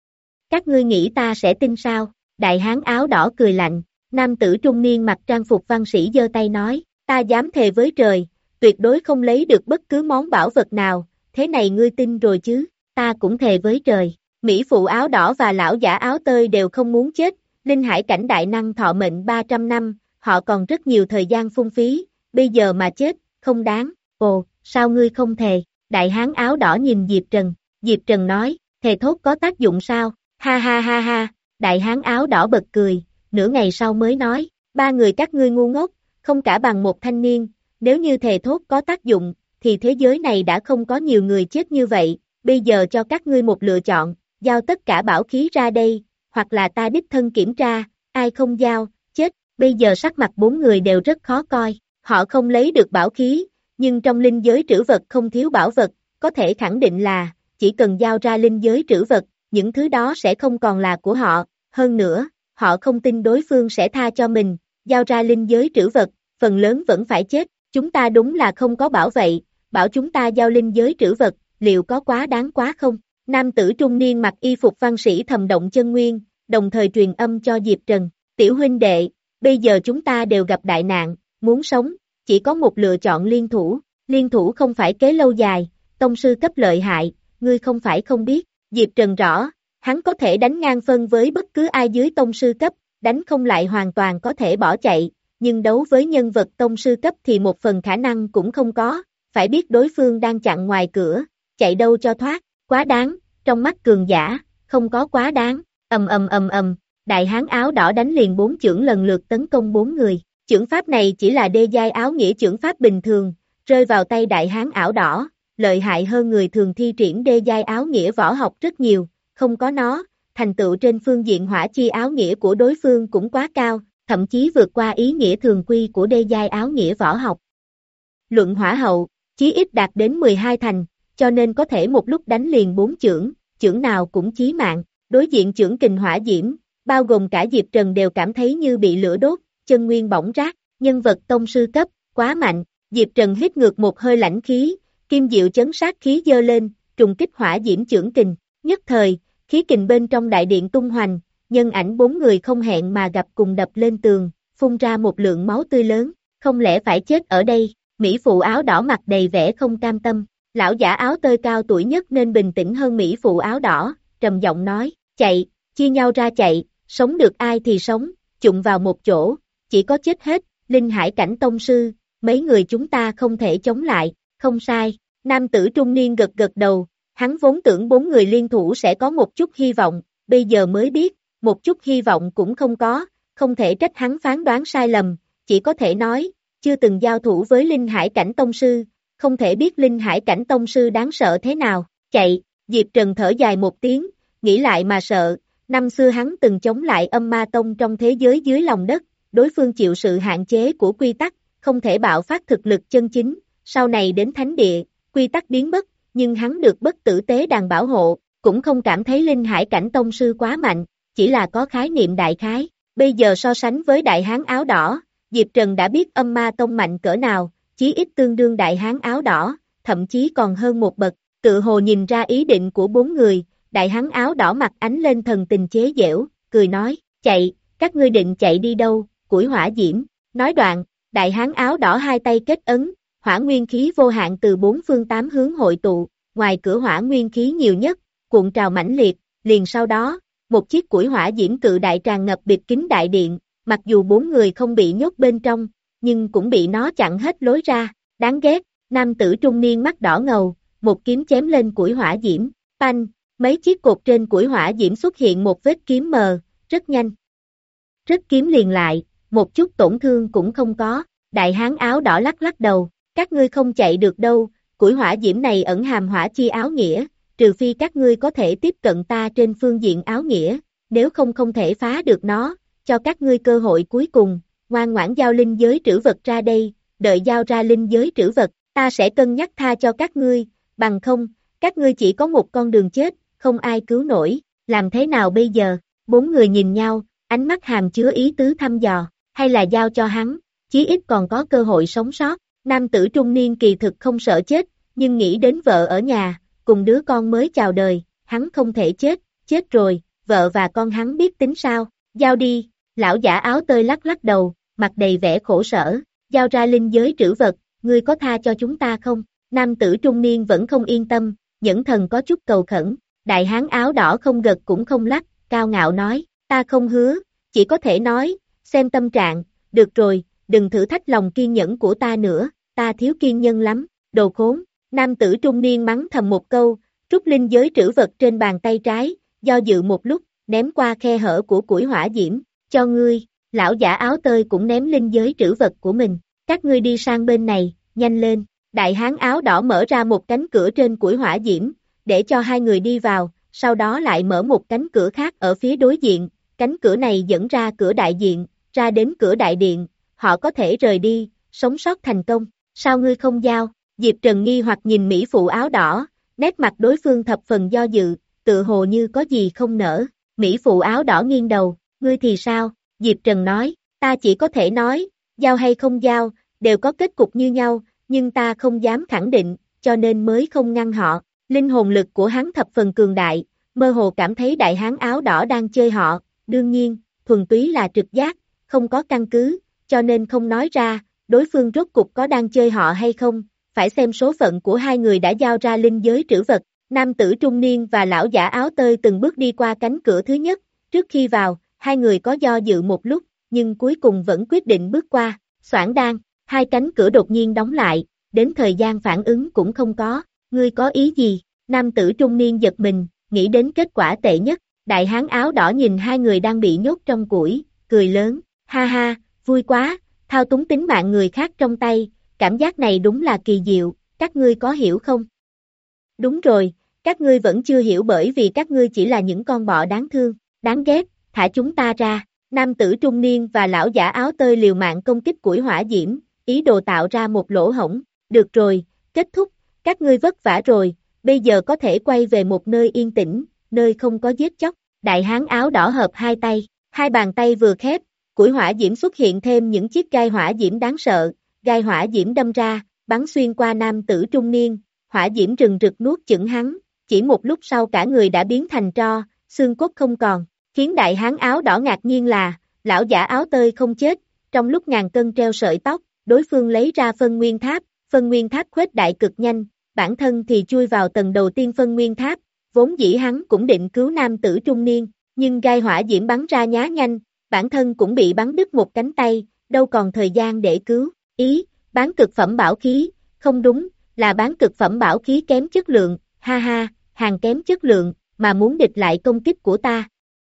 S2: Các ngươi nghĩ ta sẽ tin sao? Đại hán áo đỏ cười lạnh, nam tử trung niên mặc trang phục văn sĩ giơ tay nói, ta dám thề với trời, tuyệt đối không lấy được bất cứ món bảo vật nào, thế này ngươi tin rồi chứ, ta cũng thề với trời, Mỹ phụ áo đỏ và lão giả áo tơi đều không muốn chết, linh hải cảnh đại năng thọ mệnh ba trăm năm, họ còn rất nhiều thời gian phung phí, bây giờ mà chết, không đáng. Ồ, sao ngươi không thề? Đại hán áo đỏ nhìn Diệp Trần, Diệp Trần nói, thề thốt có tác dụng sao? Ha ha ha ha, đại hán áo đỏ bật cười, nửa ngày sau mới nói, ba người các ngươi ngu ngốc, không cả bằng một thanh niên, nếu như thề thốt có tác dụng, thì thế giới này đã không có nhiều người chết như vậy, bây giờ cho các ngươi một lựa chọn, giao tất cả bảo khí ra đây, hoặc là ta đích thân kiểm tra, ai không giao, chết, bây giờ sắc mặt bốn người đều rất khó coi, họ không lấy được bảo khí, nhưng trong linh giới trữ vật không thiếu bảo vật, có thể khẳng định là, chỉ cần giao ra linh giới trữ vật, những thứ đó sẽ không còn là của họ, hơn nữa, họ không tin đối phương sẽ tha cho mình, giao ra linh giới trữ vật, phần lớn vẫn phải chết, chúng ta đúng là không có bảo vậy, bảo chúng ta giao linh giới trữ vật, liệu có quá đáng quá không? Nam tử trung niên mặc y phục văn sĩ thầm động chân nguyên, đồng thời truyền âm cho Diệp Trần, tiểu huynh đệ, bây giờ chúng ta đều gặp đại nạn, muốn sống, chỉ có một lựa chọn liên thủ, liên thủ không phải kế lâu dài, tông sư cấp lợi hại, ngươi không phải không biết, Diệp Trần rõ, hắn có thể đánh ngang phân với bất cứ ai dưới tông sư cấp, đánh không lại hoàn toàn có thể bỏ chạy, nhưng đấu với nhân vật tông sư cấp thì một phần khả năng cũng không có, phải biết đối phương đang chặn ngoài cửa, chạy đâu cho thoát, quá đáng, trong mắt cường giả, không có quá đáng, ầm ầm ầm ầm, đại hán áo đỏ đánh liền bốn chưởng lần lượt tấn công bốn người, chưởng pháp này chỉ là đê giai áo nghĩa chưởng pháp bình thường, rơi vào tay đại hán áo đỏ, lợi hại hơn người thường thi triển đê giai áo nghĩa võ học rất nhiều, không có nó, thành tựu trên phương diện hỏa chi áo nghĩa của đối phương cũng quá cao, thậm chí vượt qua ý nghĩa thường quy của đê giai áo nghĩa võ học. Luận hỏa hậu, chí ít đạt đến mười hai thành, cho nên có thể một lúc đánh liền bốn chưởng, chưởng nào cũng chí mạng, đối diện chưởng kình hỏa diễm, bao gồm cả Diệp Trần đều cảm thấy như bị lửa đốt, chân nguyên bỏng rát, nhân vật tông sư cấp, quá mạnh, Diệp Trần hít ngược một hơi lãnh khí, kim diệu chấn sát khí dơ lên, trùng kích hỏa diễm chưởng kình, nhất thời, khí kình bên trong đại điện tung hoành, nhân ảnh bốn người không hẹn mà gặp cùng đập lên tường, phun ra một lượng máu tươi lớn, không lẽ phải chết ở đây, Mỹ phụ áo đỏ mặt đầy vẻ không cam tâm, lão giả áo tơi cao tuổi nhất nên bình tĩnh hơn Mỹ phụ áo đỏ, trầm giọng nói, chạy, chia nhau ra chạy, sống được ai thì sống, chụng vào một chỗ, chỉ có chết hết, linh hải cảnh tông sư, mấy người chúng ta không thể chống lại, không sai, nam tử trung niên gật gật đầu, hắn vốn tưởng bốn người liên thủ sẽ có một chút hy vọng, bây giờ mới biết, một chút hy vọng cũng không có, không thể trách hắn phán đoán sai lầm, chỉ có thể nói, chưa từng giao thủ với linh hải cảnh tông sư, không thể biết linh hải cảnh tông sư đáng sợ thế nào, chạy, Diệp Trần thở dài một tiếng, nghĩ lại mà sợ, năm xưa hắn từng chống lại âm ma tông trong thế giới dưới lòng đất, đối phương chịu sự hạn chế của quy tắc, không thể bạo phát thực lực chân chính, sau này đến thánh địa, quy tắc biến mất, nhưng hắn được bất tử tế đàn bảo hộ, cũng không cảm thấy linh hải cảnh tông sư quá mạnh, chỉ là có khái niệm đại khái, bây giờ so sánh với đại hán áo đỏ, Diệp Trần đã biết âm ma tông mạnh cỡ nào, chí ít tương đương đại hán áo đỏ, thậm chí còn hơn một bậc, tự hồ nhìn ra ý định của bốn người, đại hán áo đỏ mặt ánh lên thần tình chế giễu, cười nói, chạy, các ngươi định chạy đi đâu, củi hỏa diễm, nói đoạn, đại hán áo đỏ hai tay kết ấn, hỏa nguyên khí vô hạn từ bốn phương tám hướng hội tụ, ngoài cửa hỏa nguyên khí nhiều nhất, cuộn trào mãnh liệt, liền sau đó, một chiếc củi hỏa diễm cự đại tràn ngập bịt kín đại điện, mặc dù bốn người không bị nhốt bên trong, nhưng cũng bị nó chặn hết lối ra, đáng ghét, nam tử trung niên mắt đỏ ngầu, một kiếm chém lên củi hỏa diễm, panh, mấy chiếc cột trên củi hỏa diễm xuất hiện một vết kiếm mờ, rất nhanh. Rất kiếm liền lại, một chút tổn thương cũng không có, đại hán áo đỏ lắc lắc đầu, các ngươi không chạy được đâu, củi hỏa diễm này ẩn hàm hỏa chi áo nghĩa, trừ phi các ngươi có thể tiếp cận ta trên phương diện áo nghĩa, nếu không không thể phá được nó, cho các ngươi cơ hội cuối cùng, ngoan ngoãn giao linh giới trữ vật ra đây, đợi giao ra linh giới trữ vật, ta sẽ cân nhắc tha cho các ngươi, bằng không, các ngươi chỉ có một con đường chết, không ai cứu nổi, làm thế nào bây giờ, bốn người nhìn nhau, ánh mắt hàm chứa ý tứ thăm dò, hay là giao cho hắn, chí ít còn có cơ hội sống sót, nam tử trung niên kỳ thực không sợ chết, nhưng nghĩ đến vợ ở nhà, cùng đứa con mới chào đời, hắn không thể chết, chết rồi, vợ và con hắn biết tính sao, giao đi, lão giả áo tơi lắc lắc đầu, mặt đầy vẻ khổ sở, giao ra linh giới trữ vật, ngươi có tha cho chúng ta không, nam tử trung niên vẫn không yên tâm, nhẫn thần có chút cầu khẩn, Đại hán áo đỏ không gật cũng không lắc, cao ngạo nói, ta không hứa, chỉ có thể nói, xem tâm trạng, được rồi, đừng thử thách lòng kiên nhẫn của ta nữa, ta thiếu kiên nhân lắm, đồ khốn. Nam tử trung niên mắng thầm một câu, rút linh giới trữ vật trên bàn tay trái, do dự một lúc, ném qua khe hở của củi hỏa diễm, cho ngươi, lão giả áo tơi cũng ném linh giới trữ vật của mình, các ngươi đi sang bên này, nhanh lên, đại hán áo đỏ mở ra một cánh cửa trên củi hỏa diễm, để cho hai người đi vào, sau đó lại mở một cánh cửa khác ở phía đối diện, cánh cửa này dẫn ra cửa đại diện, ra đến cửa đại điện, họ có thể rời đi, sống sót thành công, sao ngươi không giao? Diệp Trần nghi hoặc nhìn Mỹ phụ áo đỏ, nét mặt đối phương thập phần do dự, tự hồ như có gì không nỡ. Mỹ phụ áo đỏ nghiêng đầu, ngươi thì sao? Diệp Trần nói, ta chỉ có thể nói, giao hay không giao, đều có kết cục như nhau, nhưng ta không dám khẳng định, cho nên mới không ngăn họ. Linh hồn lực của hắn thập phần cường đại, mơ hồ cảm thấy đại hán áo đỏ đang chơi họ, đương nhiên, thuần túy là trực giác, không có căn cứ, cho nên không nói ra, đối phương rốt cục có đang chơi họ hay không, phải xem số phận của hai người đã giao ra linh giới trữ vật. Nam tử trung niên và lão giả áo tơi từng bước đi qua cánh cửa thứ nhất, trước khi vào, hai người có do dự một lúc, nhưng cuối cùng vẫn quyết định bước qua, xoảng đan, hai cánh cửa đột nhiên đóng lại, đến thời gian phản ứng cũng không có, ngươi có ý gì? Nam tử trung niên giật mình, nghĩ đến kết quả tệ nhất, đại hán áo đỏ nhìn hai người đang bị nhốt trong củi, cười lớn, ha ha, vui quá, thao túng tính mạng người khác trong tay, cảm giác này đúng là kỳ diệu, các ngươi có hiểu không? Đúng rồi, các ngươi vẫn chưa hiểu bởi vì các ngươi chỉ là những con bọ đáng thương, đáng ghét, thả chúng ta ra. Nam tử trung niên và lão giả áo tơi liều mạng công kích củi hỏa diễm, ý đồ tạo ra một lỗ hổng. Được rồi, kết thúc, các ngươi vất vả rồi, bây giờ có thể quay về một nơi yên tĩnh, nơi không có giết chóc. Đại hán áo đỏ hợp hai tay, hai bàn tay vừa khép, củi hỏa diễm xuất hiện thêm những chiếc gai hỏa diễm đáng sợ, gai hỏa diễm đâm ra, bắn xuyên qua nam tử trung niên, hỏa diễm rừng rực nuốt chửng hắn, chỉ một lúc sau cả người đã biến thành tro, xương cốt không còn, khiến đại hán áo đỏ ngạc nhiên là, lão giả áo tơi không chết, trong lúc ngàn cân treo sợi tóc, đối phương lấy ra phân nguyên tháp, phân nguyên tháp khuếch đại cực nhanh, bản thân thì chui vào tầng đầu tiên phân nguyên tháp, vốn dĩ hắn cũng định cứu nam tử trung niên, nhưng gai hỏa diễm bắn ra nhá nhanh, bản thân cũng bị bắn đứt một cánh tay, đâu còn thời gian để cứu, ý, bán cực phẩm bảo khí, không đúng, là bán cực phẩm bảo khí kém chất lượng, ha ha, hàng kém chất lượng, mà muốn địch lại công kích của ta.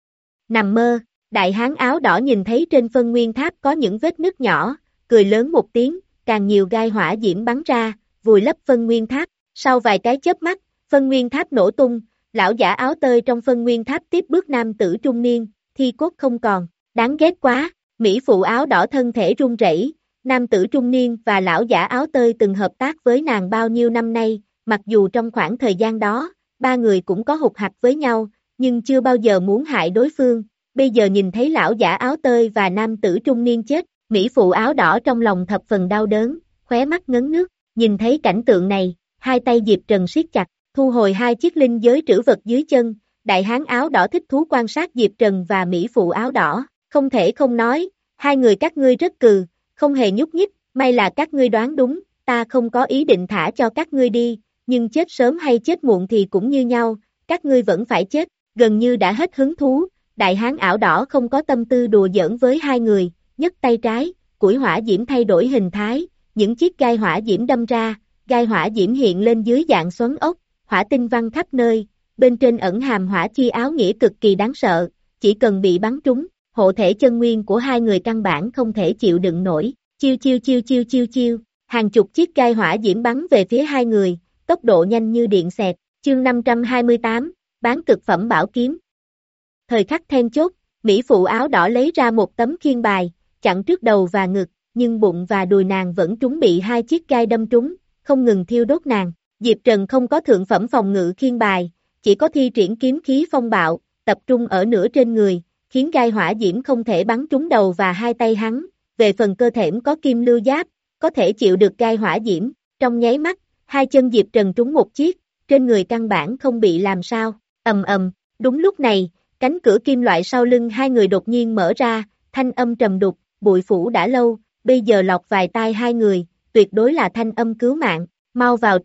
S2: Nằm mơ, đại hán áo đỏ nhìn thấy trên phân nguyên tháp có những vết nứt nhỏ, cười lớn một tiếng, càng nhiều gai hỏa diễm bắn ra, vùi lấp phân nguyên tháp, sau vài cái chớp mắt, phân nguyên tháp nổ tung, lão giả áo tơi trong phân nguyên tháp tiếp bước nam tử trung niên, thi cốt không còn, đáng ghét quá, Mỹ phụ áo đỏ thân thể run rẩy. Nam tử trung niên và lão giả áo tơi từng hợp tác với nàng bao nhiêu năm nay, mặc dù trong khoảng thời gian đó, ba người cũng có hục hặc với nhau, nhưng chưa bao giờ muốn hại đối phương, bây giờ nhìn thấy lão giả áo tơi và nam tử trung niên chết, Mỹ phụ áo đỏ trong lòng thập phần đau đớn, khóe mắt ngấn nước, nhìn thấy cảnh tượng này, hai tay Diệp Trần siết chặt, thu hồi hai chiếc linh giới trữ vật dưới chân, đại hán áo đỏ thích thú quan sát Diệp Trần và Mỹ phụ áo đỏ, không thể không nói, hai người các ngươi rất cừ, không hề nhúc nhích, may là các ngươi đoán đúng, ta không có ý định thả cho các ngươi đi, nhưng chết sớm hay chết muộn thì cũng như nhau, các ngươi vẫn phải chết, gần như đã hết hứng thú, đại hán áo đỏ không có tâm tư đùa giỡn với hai người, nhấc tay trái, củi hỏa diễm thay đổi hình thái, những chiếc gai hỏa diễm đâm ra, gai hỏa diễm hiện lên dưới dạng xoắn ốc, hỏa tinh văng khắp nơi, bên trên ẩn hàm hỏa chi áo nghĩa cực kỳ đáng sợ, chỉ cần bị bắn trúng, hộ thể chân nguyên của hai người căn bản không thể chịu đựng nổi, chiêu chiêu chiêu chiêu chiêu chiêu, hàng chục chiếc gai hỏa diễm bắn về phía hai người, tốc độ nhanh như điện xẹt, chương năm trăm hai mươi tám, bán cực phẩm bảo kiếm. Thời khắc then chốt, Mỹ phụ áo đỏ lấy ra một tấm khiên bài, chặn trước đầu và ngực, nhưng bụng và đùi nàng vẫn trúng bị hai chiếc gai đâm trúng, không ngừng thiêu đốt nàng. Diệp Trần không có thượng phẩm phòng ngự khiên bài, chỉ có thi triển kiếm khí phong bạo, tập trung ở nửa trên người, khiến gai hỏa diễm không thể bắn trúng đầu và hai tay hắn, về phần cơ thể có kim lưu giáp, có thể chịu được gai hỏa diễm, trong nháy mắt, hai chân Diệp Trần trúng một chiếc, trên người căn bản không bị làm sao, ầm ầm, đúng lúc này, cánh cửa kim loại sau lưng hai người đột nhiên mở ra, thanh âm trầm đục, bụi phủ đã lâu, bây giờ lọt vài tai hai người, tuyệt đối là thanh âm cứu mạng, mau vào trong,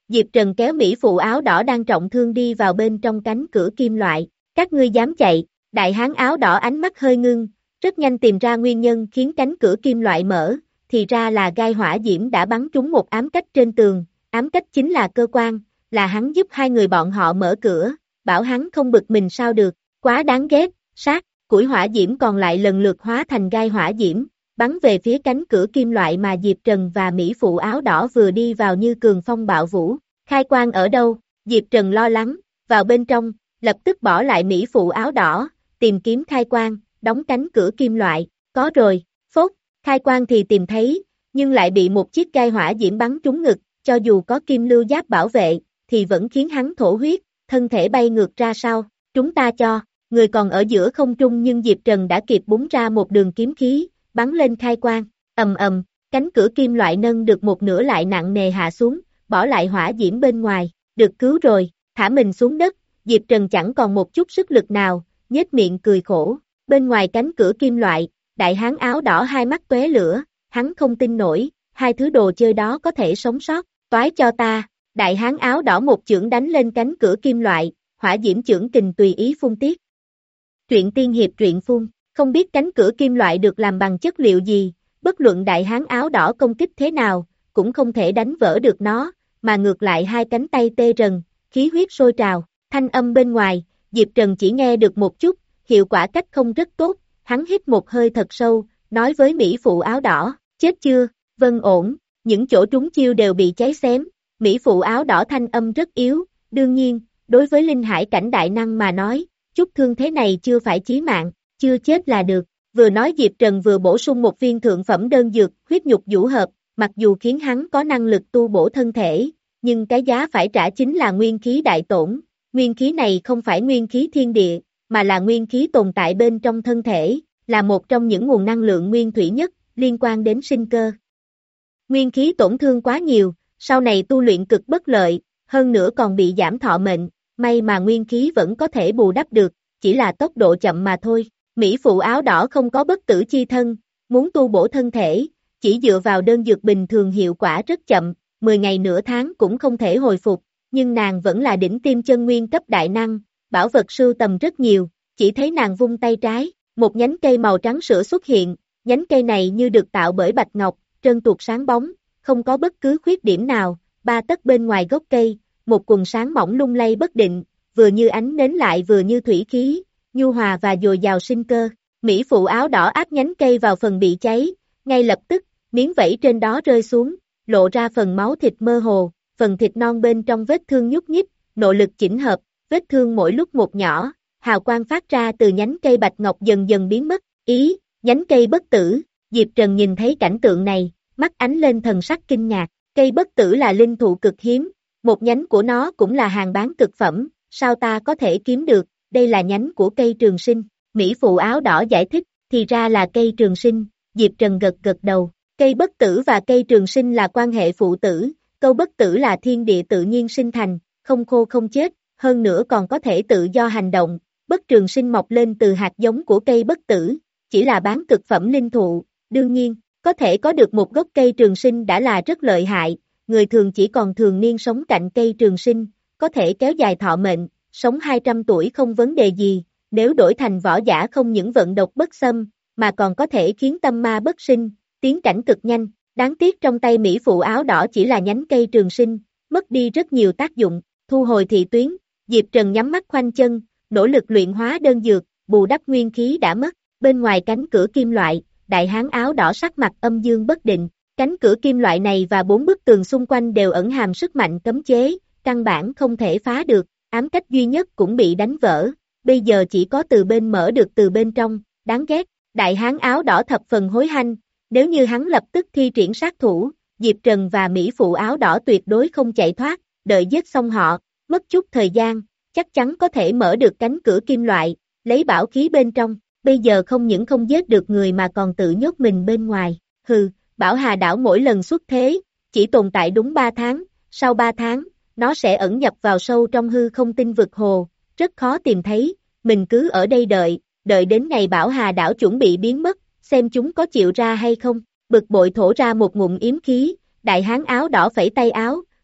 S2: Diệp Trần kéo Mỹ phụ áo đỏ đang trọng thương đi vào bên trong cánh cửa kim loại. Các ngươi dám chạy, đại hán áo đỏ ánh mắt hơi ngưng, rất nhanh tìm ra nguyên nhân khiến cánh cửa kim loại mở, thì ra là gai hỏa diễm đã bắn trúng một ám cách trên tường, ám cách chính là cơ quan, là hắn giúp hai người bọn họ mở cửa, bảo hắn không bực mình sao được, quá đáng ghét, sát, củi hỏa diễm còn lại lần lượt hóa thành gai hỏa diễm, bắn về phía cánh cửa kim loại mà Diệp Trần và Mỹ phụ áo đỏ vừa đi vào như cường phong bạo vũ. Khai quang ở đâu? Diệp Trần lo lắng, vào bên trong, lập tức bỏ lại Mỹ phụ áo đỏ, tìm kiếm khai quang, đóng cánh cửa kim loại, có rồi, phốt, khai quang thì tìm thấy, nhưng lại bị một chiếc gai hỏa diễm bắn trúng ngực, cho dù có kim lưu giáp bảo vệ, thì vẫn khiến hắn thổ huyết, thân thể bay ngược ra sau, chúng ta cho, người còn ở giữa không trung nhưng Diệp Trần đã kịp búng ra một đường kiếm khí, bắn lên khai quang, ầm ầm, cánh cửa kim loại nâng được một nửa lại nặng nề hạ xuống, bỏ lại hỏa diễm bên ngoài, được cứu rồi, thả mình xuống đất, Diệp Trần chẳng còn một chút sức lực nào, nhếch miệng cười khổ, bên ngoài cánh cửa kim loại, đại hán áo đỏ hai mắt tóe lửa, hắn không tin nổi, hai thứ đồ chơi đó có thể sống sót, toái cho ta, đại hán áo đỏ một chưởng đánh lên cánh cửa kim loại, hỏa diễm chưởng kình tùy ý phun tiết. Truyện tiên hiệp truyện phun, không biết cánh cửa kim loại được làm bằng chất liệu gì, bất luận đại hán áo đỏ công kích thế nào, cũng không thể đánh vỡ được nó, mà ngược lại hai cánh tay tê rần, khí huyết sôi trào, thanh âm bên ngoài, Diệp Trần chỉ nghe được một chút, hiệu quả cách không rất tốt, hắn hít một hơi thật sâu, nói với Mỹ phụ áo đỏ, chết chưa, vâng ổn, những chỗ trúng chiêu đều bị cháy xém, Mỹ phụ áo đỏ thanh âm rất yếu, đương nhiên, đối với linh hải cảnh đại năng mà nói, chút thương thế này chưa phải chí mạng, chưa chết là được, vừa nói Diệp Trần vừa bổ sung một viên thượng phẩm đơn dược, huyết nhục vũ hợp, mặc dù khiến hắn có năng lực tu bổ thân thể, nhưng cái giá phải trả chính là nguyên khí đại tổn, nguyên khí này không phải nguyên khí thiên địa, mà là nguyên khí tồn tại bên trong thân thể, là một trong những nguồn năng lượng nguyên thủy nhất, liên quan đến sinh cơ. Nguyên khí tổn thương quá nhiều, sau này tu luyện cực bất lợi, hơn nữa còn bị giảm thọ mệnh, may mà nguyên khí vẫn có thể bù đắp được, chỉ là tốc độ chậm mà thôi. Mỹ phụ áo đỏ không có bất tử chi thân, muốn tu bổ thân thể, chỉ dựa vào đơn dược bình thường hiệu quả rất chậm, mười ngày nửa tháng cũng không thể hồi phục, nhưng nàng vẫn là đỉnh tim chân nguyên cấp đại năng, bảo vật sưu tầm rất nhiều, chỉ thấy nàng vung tay trái, một nhánh cây màu trắng sữa xuất hiện, nhánh cây này như được tạo bởi bạch ngọc, trơn tuột sáng bóng, không có bất cứ khuyết điểm nào, ba tấc bên ngoài gốc cây, một quần sáng mỏng lung lay bất định, vừa như ánh nến lại vừa như thủy khí, nhu hòa và dồi dào sinh cơ. Mỹ phụ áo đỏ áp nhánh cây vào phần bị cháy, ngay lập tức, miếng vảy trên đó rơi xuống, lộ ra phần máu thịt mơ hồ, phần thịt non bên trong vết thương nhúc nhích, nội lực chỉnh hợp, vết thương mỗi lúc một nhỏ, hào quang phát ra từ nhánh cây bạch ngọc dần dần biến mất, ý, nhánh cây bất tử, Diệp Trần nhìn thấy cảnh tượng này, mắt ánh lên thần sắc kinh ngạc, cây bất tử là linh thụ cực hiếm, một nhánh của nó cũng là hàng bán cực phẩm, sao ta có thể kiếm được, đây là nhánh của cây trường sinh, Mỹ phụ áo đỏ giải thích, thì ra là cây trường sinh, Diệp Trần gật gật đầu, cây bất tử và cây trường sinh là quan hệ phụ tử, câu bất tử là thiên địa tự nhiên sinh thành, không khô không chết, hơn nữa còn có thể tự do hành động, bất trường sinh mọc lên từ hạt giống của cây bất tử, chỉ là bán cực phẩm linh thụ, đương nhiên, có thể có được một gốc cây trường sinh đã là rất lợi hại, người thường chỉ còn thường niên sống cạnh cây trường sinh, có thể kéo dài thọ mệnh, sống hai trăm tuổi không vấn đề gì, nếu đổi thành võ giả không những vận độc bất xâm, mà còn có thể khiến tâm ma bất sinh, tiến cảnh cực nhanh, đáng tiếc trong tay Mỹ phụ áo đỏ chỉ là nhánh cây trường sinh, mất đi rất nhiều tác dụng, thu hồi thị tuyến, Diệp Trần nhắm mắt khoanh chân, nỗ lực luyện hóa đơn dược, bù đắp nguyên khí đã mất, bên ngoài cánh cửa kim loại, đại hán áo đỏ sắc mặt âm dương bất định, cánh cửa kim loại này và bốn bức tường xung quanh đều ẩn hàm sức mạnh cấm chế, căn bản không thể phá được, ám cách duy nhất cũng bị đánh vỡ, bây giờ chỉ có từ bên mở được từ bên trong, đáng ghét, đại hán áo đỏ thập phần hối hanh, nếu như hắn lập tức thi triển sát thủ, Diệp Trần và Mỹ phụ áo đỏ tuyệt đối không chạy thoát, đợi giết xong họ, mất chút thời gian, chắc chắn có thể mở được cánh cửa kim loại, lấy bảo khí bên trong, bây giờ không những không giết được người mà còn tự nhốt mình bên ngoài, hừ, Bảo Hà đảo mỗi lần xuất thế, chỉ tồn tại đúng ba tháng, sau ba tháng, nó sẽ ẩn nhập vào sâu trong hư không tinh vực hồ, rất khó tìm thấy, mình cứ ở đây đợi, đợi đến ngày Bảo Hà đảo chuẩn bị biến mất, xem chúng có chịu ra hay không, bực bội thổ ra một ngụm yếm khí, đại hán áo đỏ phẩy tay áo,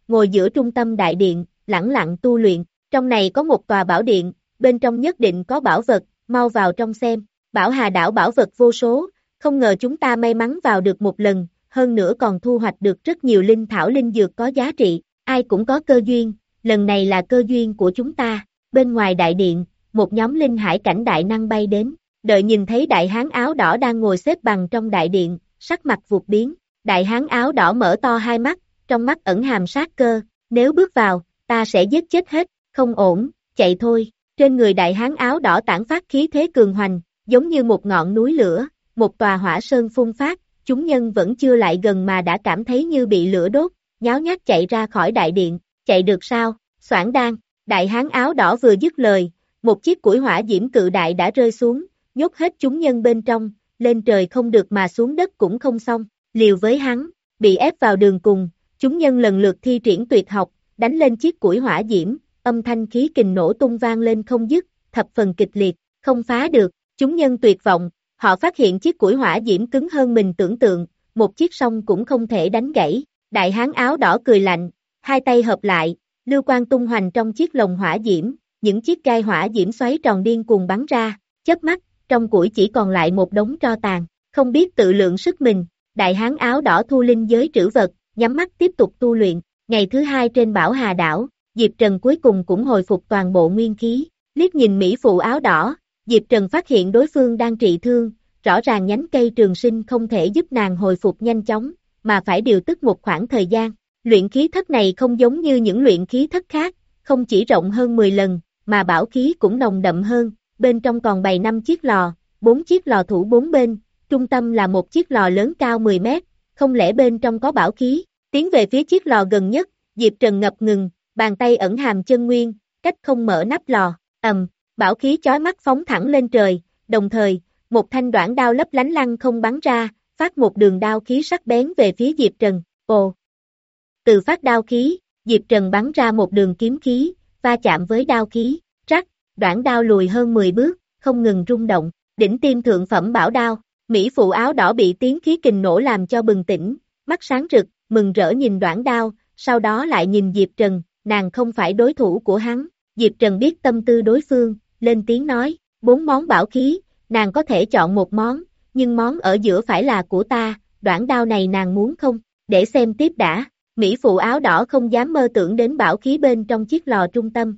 S2: ngồi giữa trung tâm đại điện, lẳng lặng tu luyện. Trong này có một tòa bảo điện, bên trong nhất định có bảo vật, mau vào trong xem. Bảo Hà đảo bảo vật vô số, không ngờ chúng ta may mắn vào được một lần, hơn nữa còn thu hoạch được rất nhiều linh thảo linh dược có giá trị, ai cũng có cơ duyên, lần này là cơ duyên của chúng ta. Bên ngoài đại điện, một nhóm linh hải cảnh đại năng bay đến, đợi nhìn thấy đại hán áo đỏ đang ngồi xếp bằng trong đại điện, sắc mặt vụt biến. Đại hán áo đỏ mở to hai mắt, trong mắt ẩn hàm sát cơ, nếu bước vào, ta sẽ giết chết hết, không ổn, chạy thôi. Trên người đại hán áo đỏ tản phát khí thế cường hoành, giống như một ngọn núi lửa, một tòa hỏa sơn phun phát, chúng nhân vẫn chưa lại gần mà đã cảm thấy như bị lửa đốt, nháo nhác chạy ra khỏi đại điện, chạy được sao, Soảng Đan. Đại hán áo đỏ vừa dứt lời, một chiếc củi hỏa diễm cự đại đã rơi xuống, nhốt hết chúng nhân bên trong, lên trời không được mà xuống đất cũng không xong, liều với hắn, bị ép vào đường cùng, chúng nhân lần lượt thi triển tuyệt học, đánh lên chiếc củi hỏa diễm, âm thanh khí kình nổ tung vang lên không dứt, thập phần kịch liệt, không phá được, chúng nhân tuyệt vọng, họ phát hiện chiếc củi hỏa diễm cứng hơn mình tưởng tượng, một chiếc song cũng không thể đánh gãy. Đại hán áo đỏ cười lạnh, hai tay hợp lại, lưu quang tung hoành trong chiếc lồng hỏa diễm, những chiếc gai hỏa diễm xoáy tròn điên cuồng bắn ra, chớp mắt, trong củi chỉ còn lại một đống tro tàn, không biết tự lượng sức mình, đại hán áo đỏ thu linh giới trữ vật, nhắm mắt tiếp tục tu luyện. Ngày thứ hai trên Bảo Hà đảo, Diệp Trần cuối cùng cũng hồi phục toàn bộ nguyên khí, liếc nhìn mỹ phụ áo đỏ, Diệp Trần phát hiện đối phương đang trị thương, rõ ràng nhánh cây trường sinh không thể giúp nàng hồi phục nhanh chóng, mà phải điều tức một khoảng thời gian. Luyện khí thất này không giống như những luyện khí thất khác, không chỉ rộng hơn mười lần, mà bảo khí cũng nồng đậm hơn, bên trong còn bày năm chiếc lò, bốn chiếc lò thủ bốn bên, trung tâm là một chiếc lò lớn cao mười mét, không lẽ bên trong có bảo khí. Tiến về phía chiếc lò gần nhất, Diệp Trần ngập ngừng, bàn tay ẩn hàm chân nguyên, cách không mở nắp lò, ầm, bảo khí chói mắt phóng thẳng lên trời, đồng thời, một thanh đoạn đao lấp lánh lăng không bắn ra, phát một đường đao khí sắc bén về phía Diệp Trần, ồ. Từ phát đao khí, Diệp Trần bắn ra một đường kiếm khí, va chạm với đao khí, rắc, đoạn đao lùi hơn mười bước, không ngừng rung động, đỉnh tiêm thượng phẩm bảo đao, mỹ phụ áo đỏ bị tiếng khí kình nổ làm cho bừng tỉnh, mắt sáng rực, mừng rỡ nhìn đoạn đao, sau đó lại nhìn Diệp Trần, nàng không phải đối thủ của hắn, Diệp Trần biết tâm tư đối phương, lên tiếng nói, bốn món bảo khí, nàng có thể chọn một món, nhưng món ở giữa phải là của ta, đoạn đao này nàng muốn không, để xem tiếp đã, mỹ phụ áo đỏ không dám mơ tưởng đến bảo khí bên trong chiếc lò trung tâm.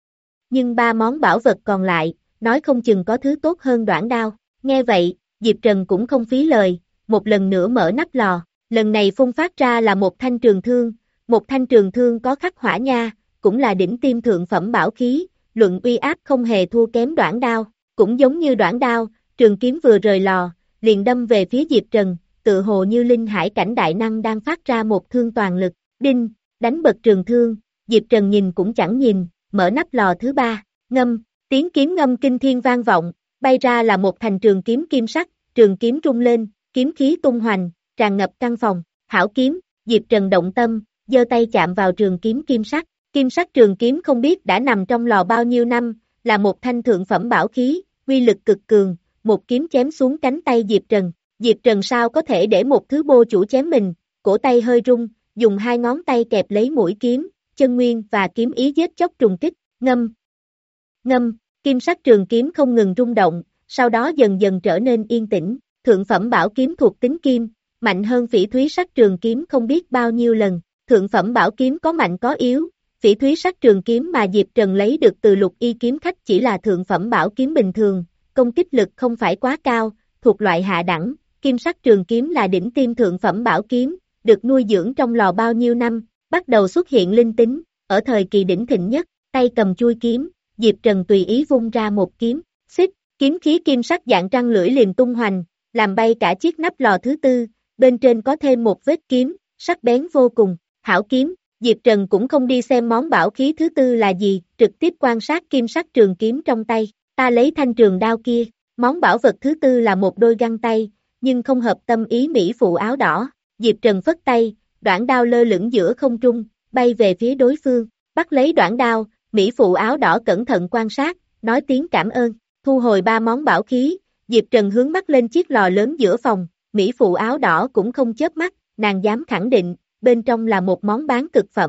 S2: Nhưng ba món bảo vật còn lại, nói không chừng có thứ tốt hơn đoạn đao, nghe vậy, Diệp Trần cũng không phí lời, một lần nữa mở nắp lò, lần này phun phát ra là một thanh trường thương, một thanh trường thương có khắc hỏa nha, cũng là đỉnh tiêm thượng phẩm bảo khí, luận uy áp không hề thua kém đoạn đao, cũng giống như đoạn đao, trường kiếm vừa rời lò, liền đâm về phía Diệp Trần, tự hồ như linh hải cảnh đại năng đang phát ra một thương toàn lực, đinh, đánh bật trường thương, Diệp Trần nhìn cũng chẳng nhìn, mở nắp lò thứ ba, ngâm, tiếng kiếm ngâm kinh thiên vang vọng, bay ra là một thành trường kiếm kim sắc, trường kiếm rung lên, kiếm khí tung hoành, tràn ngập căn phòng, hảo kiếm, Diệp Trần động tâm, giơ tay chạm vào trường kiếm kim sắc, kim sắc trường kiếm không biết đã nằm trong lò bao nhiêu năm, là một thanh thượng phẩm bảo khí, uy lực cực cường, một kiếm chém xuống cánh tay Diệp Trần, Diệp Trần sao có thể để một thứ bô chủ chém mình, cổ tay hơi rung, dùng hai ngón tay kẹp lấy mũi kiếm, chân nguyên và kiếm ý giết chóc trùng kích, ngâm, ngâm, kim sắc trường kiếm không ngừng rung động, sau đó dần dần trở nên yên tĩnh, thượng phẩm bảo kiếm thuộc tính kim, mạnh hơn phỉ thúy sắc trường kiếm không biết bao nhiêu lần, thượng phẩm bảo kiếm có mạnh có yếu, phỉ thúy sắc trường kiếm mà Diệp Trần lấy được từ lục y kiếm khách chỉ là thượng phẩm bảo kiếm bình thường, công kích lực không phải quá cao, thuộc loại hạ đẳng, kim sắc trường kiếm là đỉnh tiêm thượng phẩm bảo kiếm, được nuôi dưỡng trong lò bao nhiêu năm, bắt đầu xuất hiện linh tính, ở thời kỳ đỉnh thịnh nhất, tay cầm chui kiếm, Diệp Trần tùy ý vung ra một kiếm, xích, kiếm khí kim sắc dạng trăng lưỡi liền tung hoành, làm bay cả chiếc nắp lò thứ tư, bên trên có thêm một vết kiếm, sắc bén vô cùng, hảo kiếm, Diệp Trần cũng không đi xem món bảo khí thứ tư là gì, trực tiếp quan sát kim sắc trường kiếm trong tay, ta lấy thanh trường đao kia, món bảo vật thứ tư là một đôi găng tay, nhưng không hợp tâm ý mỹ phụ áo đỏ, Diệp Trần phất tay, đoạn đao lơ lửng giữa không trung, bay về phía đối phương, bắt lấy đoạn đao, mỹ phụ áo đỏ cẩn thận quan sát, nói tiếng cảm ơn, thu hồi ba món bảo khí, Diệp Trần hướng mắt lên chiếc lò lớn giữa phòng, mỹ phụ áo đỏ cũng không chớp mắt, nàng dám khẳng định, bên trong là một món bán cực phẩm,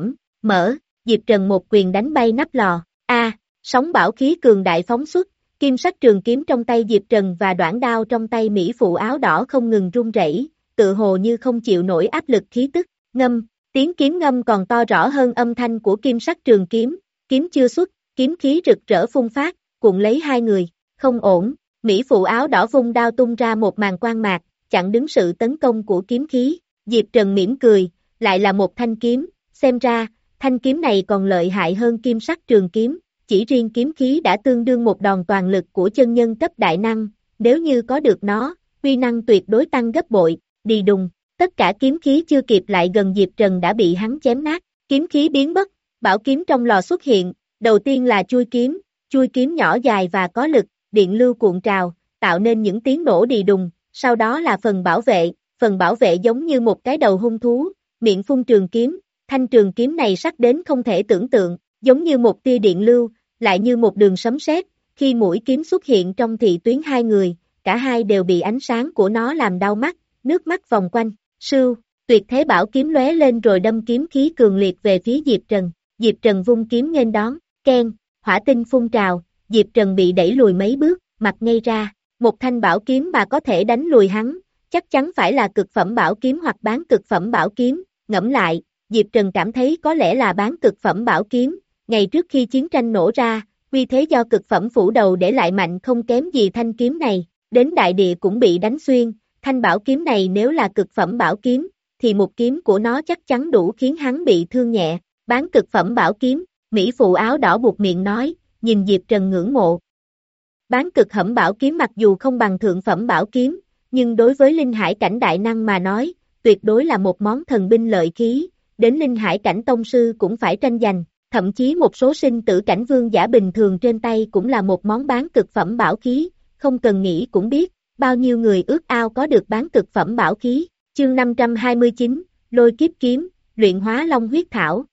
S2: mở, Diệp Trần một quyền đánh bay nắp lò, a, sóng bảo khí cường đại phóng xuất, kim sắc trường kiếm trong tay Diệp Trần và đoạn đao trong tay Mỹ phụ áo đỏ không ngừng run rẩy, tự hồ như không chịu nổi áp lực khí tức, ngâm, tiếng kiếm ngâm còn to rõ hơn âm thanh của kim sắc trường kiếm, kiếm chưa xuất, kiếm khí rực rỡ phun phát, cuộn lấy hai người, không ổn, Mỹ phụ áo đỏ vung đao tung ra một màn quang mạc, chặn đứng sự tấn công của kiếm khí, Diệp Trần mỉm cười, lại là một thanh kiếm, xem ra, thanh kiếm này còn lợi hại hơn kim sắc trường kiếm, chỉ riêng kiếm khí đã tương đương một đòn toàn lực của chân nhân cấp đại năng, nếu như có được nó, uy năng tuyệt đối tăng gấp bội, đi đùng, tất cả kiếm khí chưa kịp lại gần Diệp Trần đã bị hắn chém nát, kiếm khí biến mất, bảo kiếm trong lò xuất hiện, đầu tiên là chui kiếm, chui kiếm nhỏ dài và có lực, điện lưu cuộn trào, tạo nên những tiếng nổ đi đùng, sau đó là phần bảo vệ, phần bảo vệ giống như một cái đầu hung thú, miệng phun trường kiếm, thanh trường kiếm này sắc đến không thể tưởng tượng, giống như một tia điện lưu, lại như một đường sấm sét, khi mũi kiếm xuất hiện trong thị tuyến hai người, cả hai đều bị ánh sáng của nó làm đau mắt, nước mắt vòng quanh, sưu, tuyệt thế bảo kiếm lóe lên rồi đâm kiếm khí cường liệt về phía Diệp Trần, Diệp Trần vung kiếm nghênh đón, keng, hỏa tinh phun trào, Diệp Trần bị đẩy lùi mấy bước, mặt ngay ra, một thanh bảo kiếm mà có thể đánh lùi hắn, chắc chắn phải là cực phẩm bảo kiếm hoặc bán cực phẩm bảo kiếm, ngẫm lại, Diệp Trần cảm thấy có lẽ là bán cực phẩm bảo kiếm, ngày trước khi chiến tranh nổ ra, uy thế do cực phẩm phủ đầu để lại mạnh không kém gì thanh kiếm này, đến đại địa cũng bị đánh xuyên, thanh bảo kiếm này nếu là cực phẩm bảo kiếm, thì một kiếm của nó chắc chắn đủ khiến hắn bị thương nhẹ, bán cực phẩm bảo kiếm, Mỹ phụ áo đỏ buộc miệng nói, nhìn Diệp Trần ngưỡng mộ. Bán cực phẩm bảo kiếm mặc dù không bằng thượng phẩm bảo kiếm, nhưng đối với linh hải cảnh đại năng mà nói, tuyệt đối là một món thần binh lợi khí, đến linh hải cảnh tông sư cũng phải tranh giành, thậm chí một số sinh tử cảnh vương giả bình thường trên tay cũng là một món bán cực phẩm bảo khí, không cần nghĩ cũng biết, bao nhiêu người ước ao có được bán cực phẩm bảo khí, chương năm trăm hai mươi chín, lôi kiếp kiếm, luyện hóa long huyết thảo.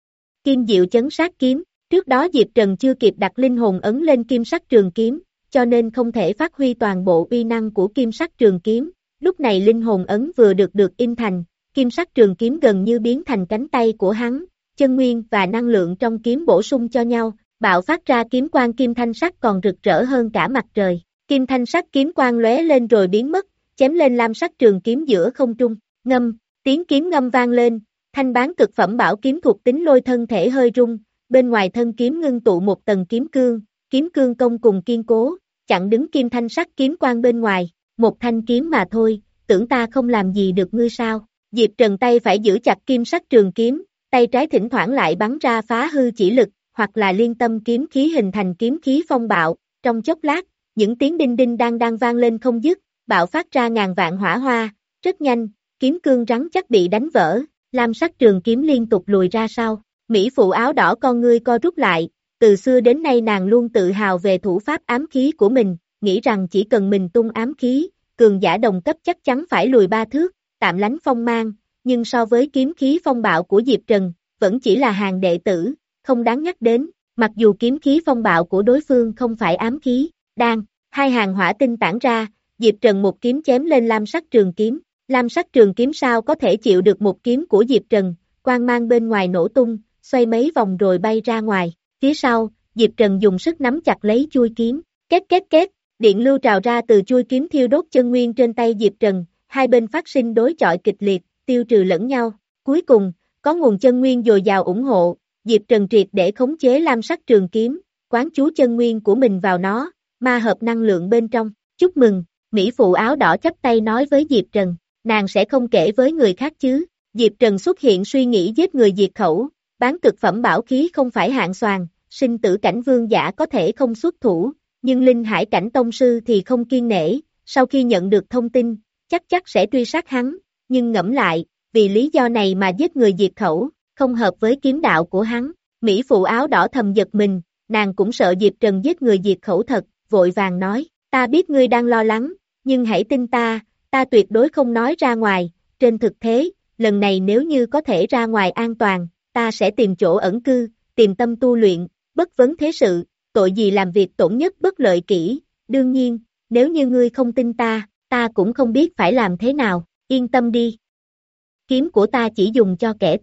S2: Kim diệu chấn sát kiếm, trước đó Diệp Trần chưa kịp đặt linh hồn ấn lên kim sắc trường kiếm, cho nên không thể phát huy toàn bộ uy năng của kim sắc trường kiếm, lúc này linh hồn ấn vừa được được in thành, kim sắc trường kiếm gần như biến thành cánh tay của hắn, chân nguyên và năng lượng trong kiếm bổ sung cho nhau, bạo phát ra kiếm quang kim thanh sắc còn rực rỡ hơn cả mặt trời, kim thanh sắc kiếm quang lóe lên rồi biến mất, chém lên lam sắc trường kiếm giữa không trung, ngâm, tiếng kiếm ngâm vang lên, thanh bán cực phẩm bảo kiếm thuộc tính lôi thân thể hơi rung, bên ngoài thân kiếm ngưng tụ một tầng kiếm cương, kiếm cương công cùng kiên cố, chặn đứng kim thanh sắc kiếm quang bên ngoài, một thanh kiếm mà thôi, tưởng ta không làm gì được ngươi sao, Diệp Trần tay phải giữ chặt kim sắc trường kiếm, tay trái thỉnh thoảng lại bắn ra phá hư chỉ lực, hoặc là liên tâm kiếm khí hình thành kiếm khí phong bạo, trong chốc lát, những tiếng đinh đinh đang đang vang lên không dứt, bạo phát ra ngàn vạn hỏa hoa, rất nhanh, kiếm cương rắn chắc bị đánh vỡ, lam sắc trường kiếm liên tục lùi ra sau, Mỹ phụ áo đỏ con ngươi co rút lại, từ xưa đến nay nàng luôn tự hào về thủ pháp ám khí của mình, nghĩ rằng chỉ cần mình tung ám khí, cường giả đồng cấp chắc chắn phải lùi ba thước, tạm lánh phong mang, nhưng so với kiếm khí phong bạo của Diệp Trần, vẫn chỉ là hàng đệ tử, không đáng nhắc đến, mặc dù kiếm khí phong bạo của đối phương không phải ám khí, đang, hai hàng hỏa tinh tản ra, Diệp Trần một kiếm chém lên lam sắc trường kiếm, lam sắc trường kiếm sao có thể chịu được một kiếm của Diệp Trần, quang mang bên ngoài nổ tung, xoay mấy vòng rồi bay ra ngoài, phía sau, Diệp Trần dùng sức nắm chặt lấy chui kiếm, két két két, điện lưu trào ra từ chui kiếm thiêu đốt chân nguyên trên tay Diệp Trần, hai bên phát sinh đối chọi kịch liệt, tiêu trừ lẫn nhau, cuối cùng, có nguồn chân nguyên dồi dào ủng hộ, Diệp Trần triệt để khống chế lam sắc trường kiếm, quán chú chân nguyên của mình vào nó, ma hợp năng lượng bên trong, chúc mừng, Mỹ phụ áo đỏ chắp tay nói với Diệp Trần, nàng sẽ không kể với người khác chứ, Diệp Trần xuất hiện suy nghĩ giết người diệt khẩu, bán cực phẩm bảo khí không phải hạng xoàn, sinh tử cảnh vương giả có thể không xuất thủ, nhưng linh hải cảnh tông sư thì không kiên nể, sau khi nhận được thông tin, chắc chắc sẽ truy sát hắn, nhưng ngẫm lại, vì lý do này mà giết người diệt khẩu, không hợp với kiếm đạo của hắn, Mỹ phụ áo đỏ thầm giật mình, nàng cũng sợ Diệp Trần giết người diệt khẩu thật, vội vàng nói, ta biết ngươi đang lo lắng, nhưng hãy tin ta, ta tuyệt đối không nói ra ngoài, trên thực tế, lần này nếu như có thể ra ngoài an toàn, ta sẽ tìm chỗ ẩn cư, tìm tâm tu luyện, bất vấn thế sự, tội gì làm việc tổn nhất bất lợi kỹ, đương nhiên, nếu như ngươi không tin ta, ta cũng không biết phải làm thế nào, yên tâm đi. Kiếm của ta chỉ dùng cho kẻ thù,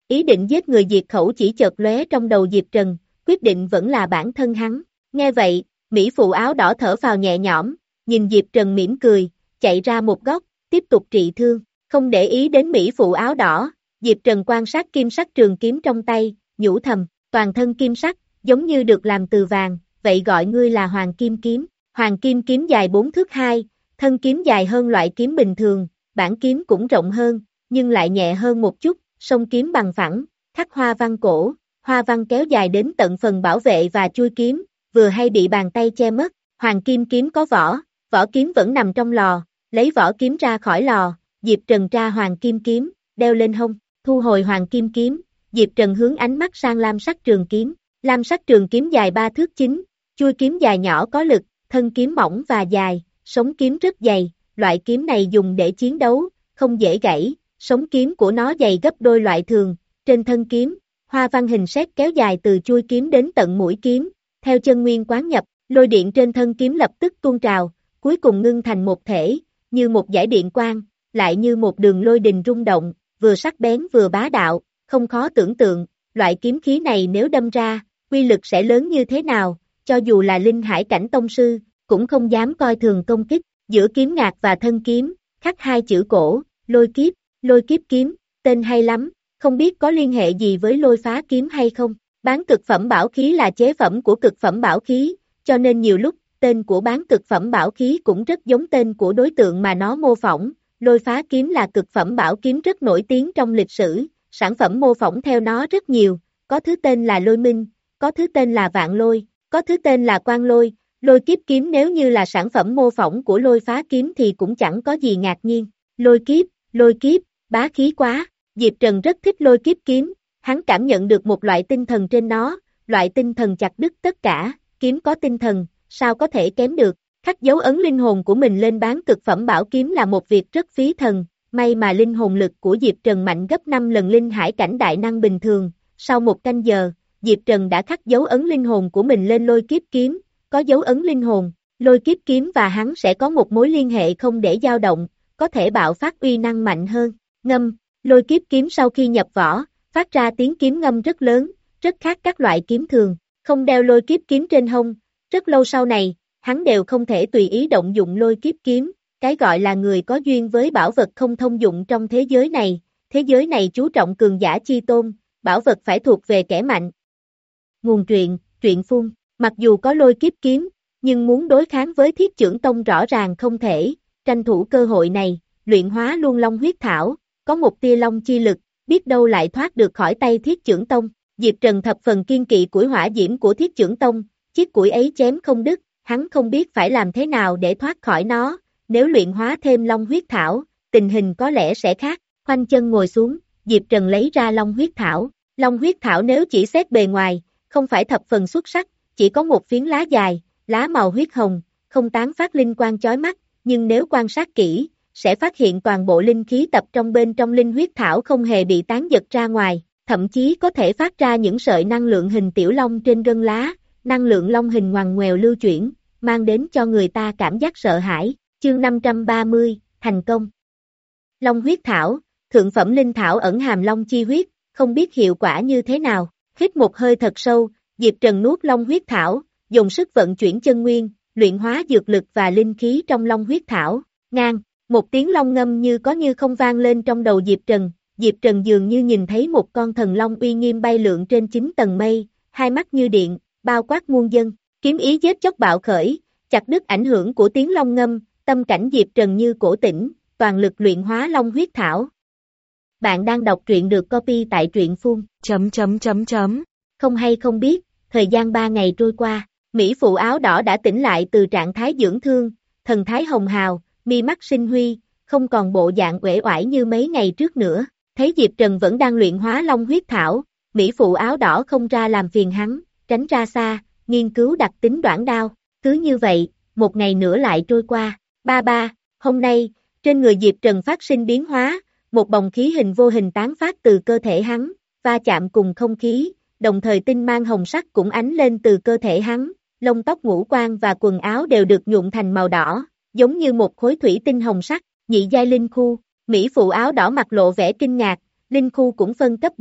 S2: Ý định giết người diệt khẩu chỉ chợt lóe trong đầu Diệp Trần, quyết định vẫn là bản thân hắn. Nghe vậy, Mỹ phụ áo đỏ thở phào nhẹ nhõm, nhìn Diệp Trần mỉm cười, chạy ra một góc, tiếp tục trị thương. Không để ý đến Mỹ phụ áo đỏ, Diệp Trần quan sát kim sắc trường kiếm trong tay, nhủ thầm, toàn thân kim sắc, giống như được làm từ vàng, vậy gọi ngươi là Hoàng Kim Kiếm. Hoàng Kim Kiếm dài bốn thước hai, thân kiếm dài hơn loại kiếm bình thường, bản kiếm cũng rộng hơn, nhưng lại nhẹ hơn một chút, song kiếm bằng phẳng, khắc hoa văn cổ, hoa văn kéo dài đến tận phần bảo vệ và chui kiếm, vừa hay bị bàn tay che mất. Hoàng Kim Kiếm có vỏ, vỏ kiếm vẫn nằm trong lò, lấy vỏ kiếm ra khỏi lò, Diệp Trần tra Hoàng Kim Kiếm, đeo lên hông, thu hồi Hoàng Kim Kiếm, Diệp Trần hướng ánh mắt sang lam sắc trường kiếm. Lam sắc trường kiếm dài ba thước chín, chui kiếm dài nhỏ có lực, thân kiếm mỏng và dài, sống kiếm rất dày, loại kiếm này dùng để chiến đấu, không dễ gãy, sống kiếm của nó dày gấp đôi loại thường, trên thân kiếm, hoa văn hình sét kéo dài từ chui kiếm đến tận mũi kiếm, theo chân nguyên quán nhập, lôi điện trên thân kiếm lập tức tuôn trào, cuối cùng ngưng thành một thể, như một dải điện quang, lại như một đường lôi đình rung động, vừa sắc bén vừa bá đạo, không khó tưởng tượng, loại kiếm khí này nếu đâm ra, quy lực sẽ lớn như thế nào, cho dù là linh hải cảnh tông sư, cũng không dám coi thường công kích, giữa kiếm ngạc và thân kiếm, khắc hai chữ cổ, lôi kiếp, lôi kiếp kiếm, tên hay lắm, không biết có liên hệ gì với lôi phá kiếm hay không. Bán cực phẩm bảo khí là chế phẩm của cực phẩm bảo khí, cho nên nhiều lúc, tên của bán cực phẩm bảo khí cũng rất giống tên của đối tượng mà nó mô phỏng. Lôi phá kiếm là cực phẩm bảo kiếm rất nổi tiếng trong lịch sử, sản phẩm mô phỏng theo nó rất nhiều, có thứ tên là lôi minh, có thứ tên là vạn lôi, có thứ tên là quang lôi. Lôi kiếp kiếm nếu như là sản phẩm mô phỏng của lôi phá kiếm thì cũng chẳng có gì ngạc nhiên. Lôi kiếp, lôi kiếp, bá khí quá, Diệp Trần rất thích lôi kiếp kiếm, hắn cảm nhận được một loại tinh thần trên nó, loại tinh thần chặt đứt tất cả, kiếm có tinh thần, sao có thể kém được. Khắc dấu ấn linh hồn của mình lên bán cực phẩm bảo kiếm là một việc rất phí thần, may mà linh hồn lực của Diệp Trần mạnh gấp năm lần linh hải cảnh đại năng bình thường. Sau một canh giờ, Diệp Trần đã khắc dấu ấn linh hồn của mình lên lôi kiếp kiếm, có dấu ấn linh hồn, lôi kiếp kiếm và hắn sẽ có một mối liên hệ không để dao động, có thể bạo phát uy năng mạnh hơn. Ngâm, lôi kiếp kiếm sau khi nhập vỏ, phát ra tiếng kiếm ngâm rất lớn, rất khác các loại kiếm thường, không đeo lôi kiếp kiếm trên hông, rất lâu sau này, hắn đều không thể tùy ý động dụng lôi kiếp kiếm, cái gọi là người có duyên với bảo vật không thông dụng trong thế giới này, thế giới này chú trọng cường giả chi tôn, bảo vật phải thuộc về kẻ mạnh. Nguồn truyện, truyện phun, mặc dù có lôi kiếp kiếm, nhưng muốn đối kháng với Thiết Chưởng Tông rõ ràng không thể, tranh thủ cơ hội này, luyện hóa luôn long huyết thảo, có một tia long chi lực, biết đâu lại thoát được khỏi tay Thiết Chưởng Tông. Diệp Trần thập phần kiên kỵ củi hỏa diễm của Thiết Chưởng Tông, chiếc củi ấy chém không đứt, hắn không biết phải làm thế nào để thoát khỏi nó, nếu luyện hóa thêm long huyết thảo, tình hình có lẽ sẽ khác. Khoanh chân ngồi xuống, Diệp Trần lấy ra long huyết thảo, long huyết thảo nếu chỉ xét bề ngoài, không phải thập phần xuất sắc, chỉ có một phiến lá dài, lá màu huyết hồng, không tán phát linh quang chói mắt, nhưng nếu quan sát kỹ, sẽ phát hiện toàn bộ linh khí tập trong bên trong linh huyết thảo không hề bị tán giật ra ngoài, thậm chí có thể phát ra những sợi năng lượng hình tiểu long trên gân lá, năng lượng long hình ngoằn ngoèo lưu chuyển, mang đến cho người ta cảm giác sợ hãi. Chương năm trăm ba mươi, thành công. Long huyết thảo, thượng phẩm linh thảo ẩn hàm long chi huyết, không biết hiệu quả như thế nào. Hít một hơi thật sâu, Diệp Trần nuốt long huyết thảo, dùng sức vận chuyển chân nguyên, luyện hóa dược lực và linh khí trong long huyết thảo. Ngang, một tiếng long ngâm như có như không vang lên trong đầu Diệp Trần. Diệp Trần dường như nhìn thấy một con thần long uy nghiêm bay lượn trên chín tầng mây, hai mắt như điện, bao quát muôn dân, kiếm ý giết chóc bạo khởi, chặt đứt ảnh hưởng của tiếng long ngâm, tâm cảnh Diệp Trần như cổ tỉnh, toàn lực luyện hóa long huyết thảo. Bạn đang đọc truyện được copy tại truyện phun, chấm chấm chấm chấm, không hay không biết, thời gian ba ngày trôi qua, Mỹ phụ áo đỏ đã tỉnh lại từ trạng thái dưỡng thương, thần thái hồng hào, mi mắt sinh huy, không còn bộ dạng uể oải như mấy ngày trước nữa, thấy Diệp Trần vẫn đang luyện hóa long huyết thảo, Mỹ phụ áo đỏ không ra làm phiền hắn, tránh ra xa, nghiên cứu đặc tính đoạn đao, cứ như vậy, một ngày nữa lại trôi qua, ba ba, hôm nay, trên người Diệp Trần phát sinh biến hóa, một bồng khí hình vô hình tán phát từ cơ thể hắn, va chạm cùng không khí, đồng thời tinh mang hồng sắc cũng ánh lên từ cơ thể hắn, lông tóc ngũ quan và quần áo đều được nhuộm thành màu đỏ, giống như một khối thủy tinh hồng sắc, nhị giai linh khu, Mỹ phụ áo đỏ mặt lộ vẻ kinh ngạc, linh khu cũng phân cấp bậc,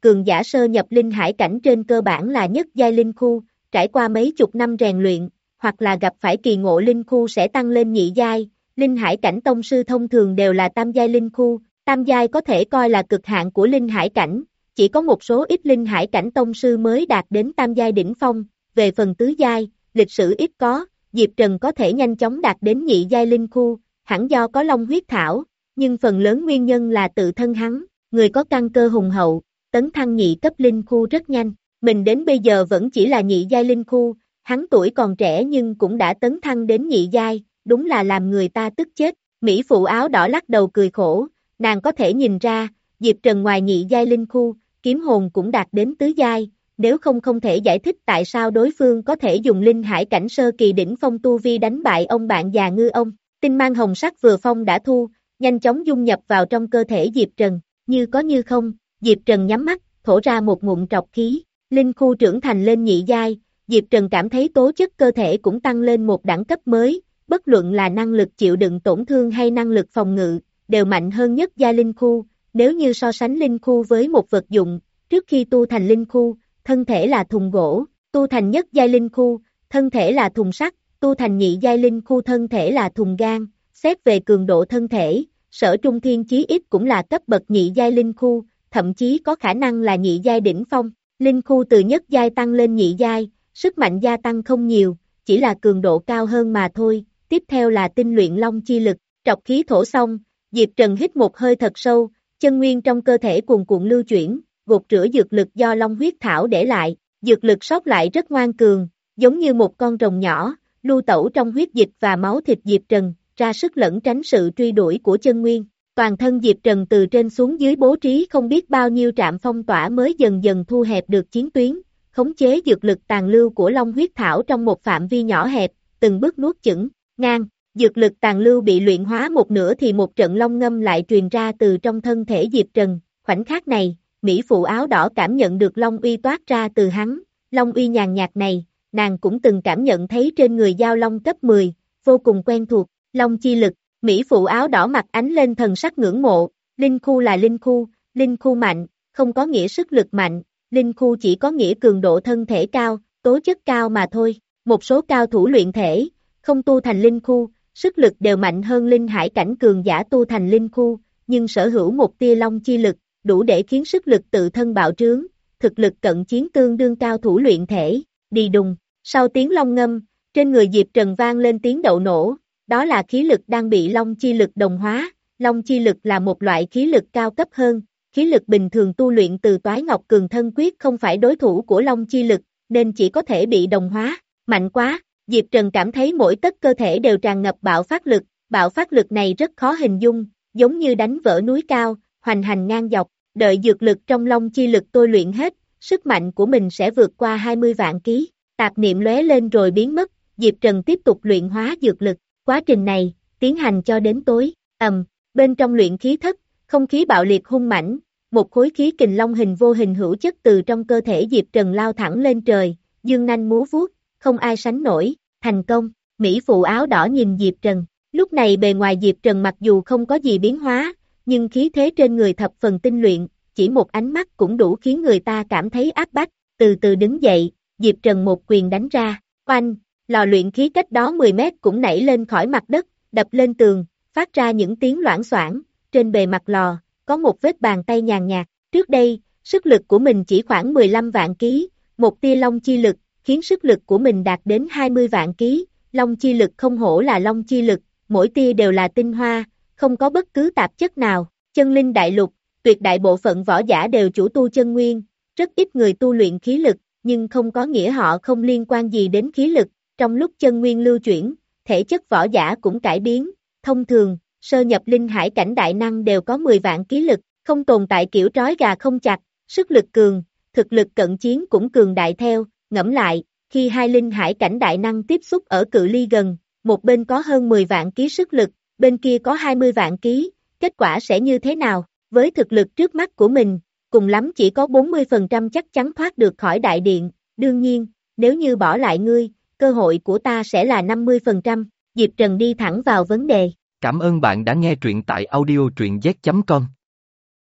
S2: cường giả sơ nhập linh hải cảnh trên cơ bản là nhất giai linh khu, trải qua mấy chục năm rèn luyện, hoặc là gặp phải kỳ ngộ linh khu sẽ tăng lên nhị giai, linh hải cảnh tông sư thông thường đều là tam giai linh khu, tam giai có thể coi là cực hạn của linh hải cảnh, chỉ có một số ít linh hải cảnh tông sư mới đạt đến tam giai đỉnh phong, về phần tứ giai, lịch sử ít có, Diệp Trần có thể nhanh chóng đạt đến nhị giai linh khu, hẳn do có long huyết thảo, nhưng phần lớn nguyên nhân là tự thân hắn, người có căn cơ hùng hậu, tấn thăng nhị cấp linh khu rất nhanh, mình đến bây giờ vẫn chỉ là nhị giai linh khu, hắn tuổi còn trẻ nhưng cũng đã tấn thăng đến nhị giai, đúng là làm người ta tức chết, Mỹ phụ áo đỏ lắc đầu cười khổ, nàng có thể nhìn ra, Diệp Trần ngoài nhị giai linh khu, kiếm hồn cũng đạt đến tứ giai, nếu không không thể giải thích tại sao đối phương có thể dùng linh hải cảnh sơ kỳ đỉnh phong tu vi đánh bại ông bạn già ngư ông, tinh mang hồng sắc vừa phong đã thu, nhanh chóng dung nhập vào trong cơ thể Diệp Trần, như có như không, Diệp Trần nhắm mắt, thổ ra một ngụm trọc khí, linh khu trưởng thành lên nhị giai, Diệp Trần cảm thấy tố chất cơ thể cũng tăng lên một đẳng cấp mới, bất luận là năng lực chịu đựng tổn thương hay năng lực phòng ngự, đều mạnh hơn nhất giai linh khu, nếu như so sánh linh khu với một vật dụng, trước khi tu thành linh khu, thân thể là thùng gỗ, tu thành nhất giai linh khu, thân thể là thùng sắt, tu thành nhị giai linh khu thân thể là thùng gan, xét về cường độ thân thể, Sở Trung Thiên chí ít cũng là cấp bậc nhị giai linh khu, thậm chí có khả năng là nhị giai đỉnh phong, linh khu từ nhất giai tăng lên nhị giai, sức mạnh gia tăng không nhiều, chỉ là cường độ cao hơn mà thôi, tiếp theo là tinh luyện long chi lực, trọc khí thổ xong, Diệp Trần hít một hơi thật sâu, chân nguyên trong cơ thể cuồn cuộn lưu chuyển, gột rửa dược lực do long huyết thảo để lại, dược lực sót lại rất ngoan cường, giống như một con rồng nhỏ, lưu tẩu trong huyết dịch và máu thịt Diệp Trần, ra sức lẩn tránh sự truy đuổi của chân nguyên. Toàn thân Diệp Trần từ trên xuống dưới bố trí không biết bao nhiêu trạm phong tỏa mới dần dần thu hẹp được chiến tuyến, khống chế dược lực tàn lưu của long huyết thảo trong một phạm vi nhỏ hẹp, từng bước nuốt chửng, ngang, dược lực tàn lưu bị luyện hóa một nửa thì một trận long ngâm lại truyền ra từ trong thân thể Diệp Trần, khoảnh khắc này, Mỹ phụ áo đỏ cảm nhận được long uy toát ra từ hắn, long uy nhàn nhạt này, nàng cũng từng cảm nhận thấy trên người giao long cấp mười, vô cùng quen thuộc, long chi lực, Mỹ phụ áo đỏ mặt ánh lên thần sắc ngưỡng mộ, linh khu là linh khu, linh khu mạnh, không có nghĩa sức lực mạnh, linh khu chỉ có nghĩa cường độ thân thể cao, tố chất cao mà thôi, một số cao thủ luyện thể, không tu thành linh khu, sức lực đều mạnh hơn linh hải cảnh cường giả tu thành linh khu, nhưng sở hữu một tia long chi lực, đủ để khiến sức lực tự thân bạo trướng, thực lực cận chiến tương đương cao thủ luyện thể, đi đùng, sau tiếng long ngâm, trên người Diệp Trần vang lên tiếng đậu nổ, đó là khí lực đang bị long chi lực đồng hóa, long chi lực là một loại khí lực cao cấp hơn, khí lực bình thường tu luyện từ Toái Ngọc Cường Thân Quyết không phải đối thủ của long chi lực, nên chỉ có thể bị đồng hóa, mạnh quá, Diệp Trần cảm thấy mỗi tấc cơ thể đều tràn ngập bạo phát lực, bạo phát lực này rất khó hình dung, giống như đánh vỡ núi cao, hoành hành ngang dọc, đợi dược lực trong long chi lực tôi luyện hết, sức mạnh của mình sẽ vượt qua hai mươi vạn ký, tạp niệm lóe lên rồi biến mất, Diệp Trần tiếp tục luyện hóa dược lực, quá trình này, tiến hành cho đến tối, ầm, bên trong luyện khí thất, không khí bạo liệt hung mãnh, một khối khí kình long hình vô hình hữu chất từ trong cơ thể Diệp Trần lao thẳng lên trời, dương nanh múa vuốt, không ai sánh nổi, thành công, Mỹ phụ áo đỏ nhìn Diệp Trần, lúc này bề ngoài Diệp Trần mặc dù không có gì biến hóa, nhưng khí thế trên người thập phần tinh luyện, chỉ một ánh mắt cũng đủ khiến người ta cảm thấy áp bách, từ từ đứng dậy, Diệp Trần một quyền đánh ra, oanh, lò luyện khí cách đó mười mét cũng nảy lên khỏi mặt đất, đập lên tường, phát ra những tiếng loảng xoảng, trên bề mặt lò, có một vết bàn tay nhàn nhạt, trước đây, sức lực của mình chỉ khoảng mười lăm vạn ký, một tia long chi lực, khiến sức lực của mình đạt đến hai mươi vạn ký, long chi lực không hổ là long chi lực, mỗi tia đều là tinh hoa, không có bất cứ tạp chất nào, chân linh đại lục, tuyệt đại bộ phận võ giả đều chủ tu chân nguyên, rất ít người tu luyện khí lực, nhưng không có nghĩa họ không liên quan gì đến khí lực, trong lúc chân nguyên lưu chuyển, thể chất võ giả cũng cải biến, thông thường, sơ nhập linh hải cảnh đại năng đều có mười vạn ký lực, không tồn tại kiểu trói gà không chặt, sức lực cường, thực lực cận chiến cũng cường đại theo, ngẫm lại, khi hai linh hải cảnh đại năng tiếp xúc ở cự ly gần, một bên có hơn mười vạn ký sức lực, bên kia có hai mươi vạn ký, kết quả sẽ như thế nào? Với thực lực trước mắt của mình, cùng lắm chỉ có bốn mươi phần trăm chắc chắn thoát được khỏi đại điện, đương nhiên, nếu như bỏ lại ngươi, cơ hội của ta sẽ là năm mươi phần trăm, Diệp Trần đi thẳng vào vấn đề.
S1: Cảm ơn bạn đã nghe truyện tại audio truyện z chấm com.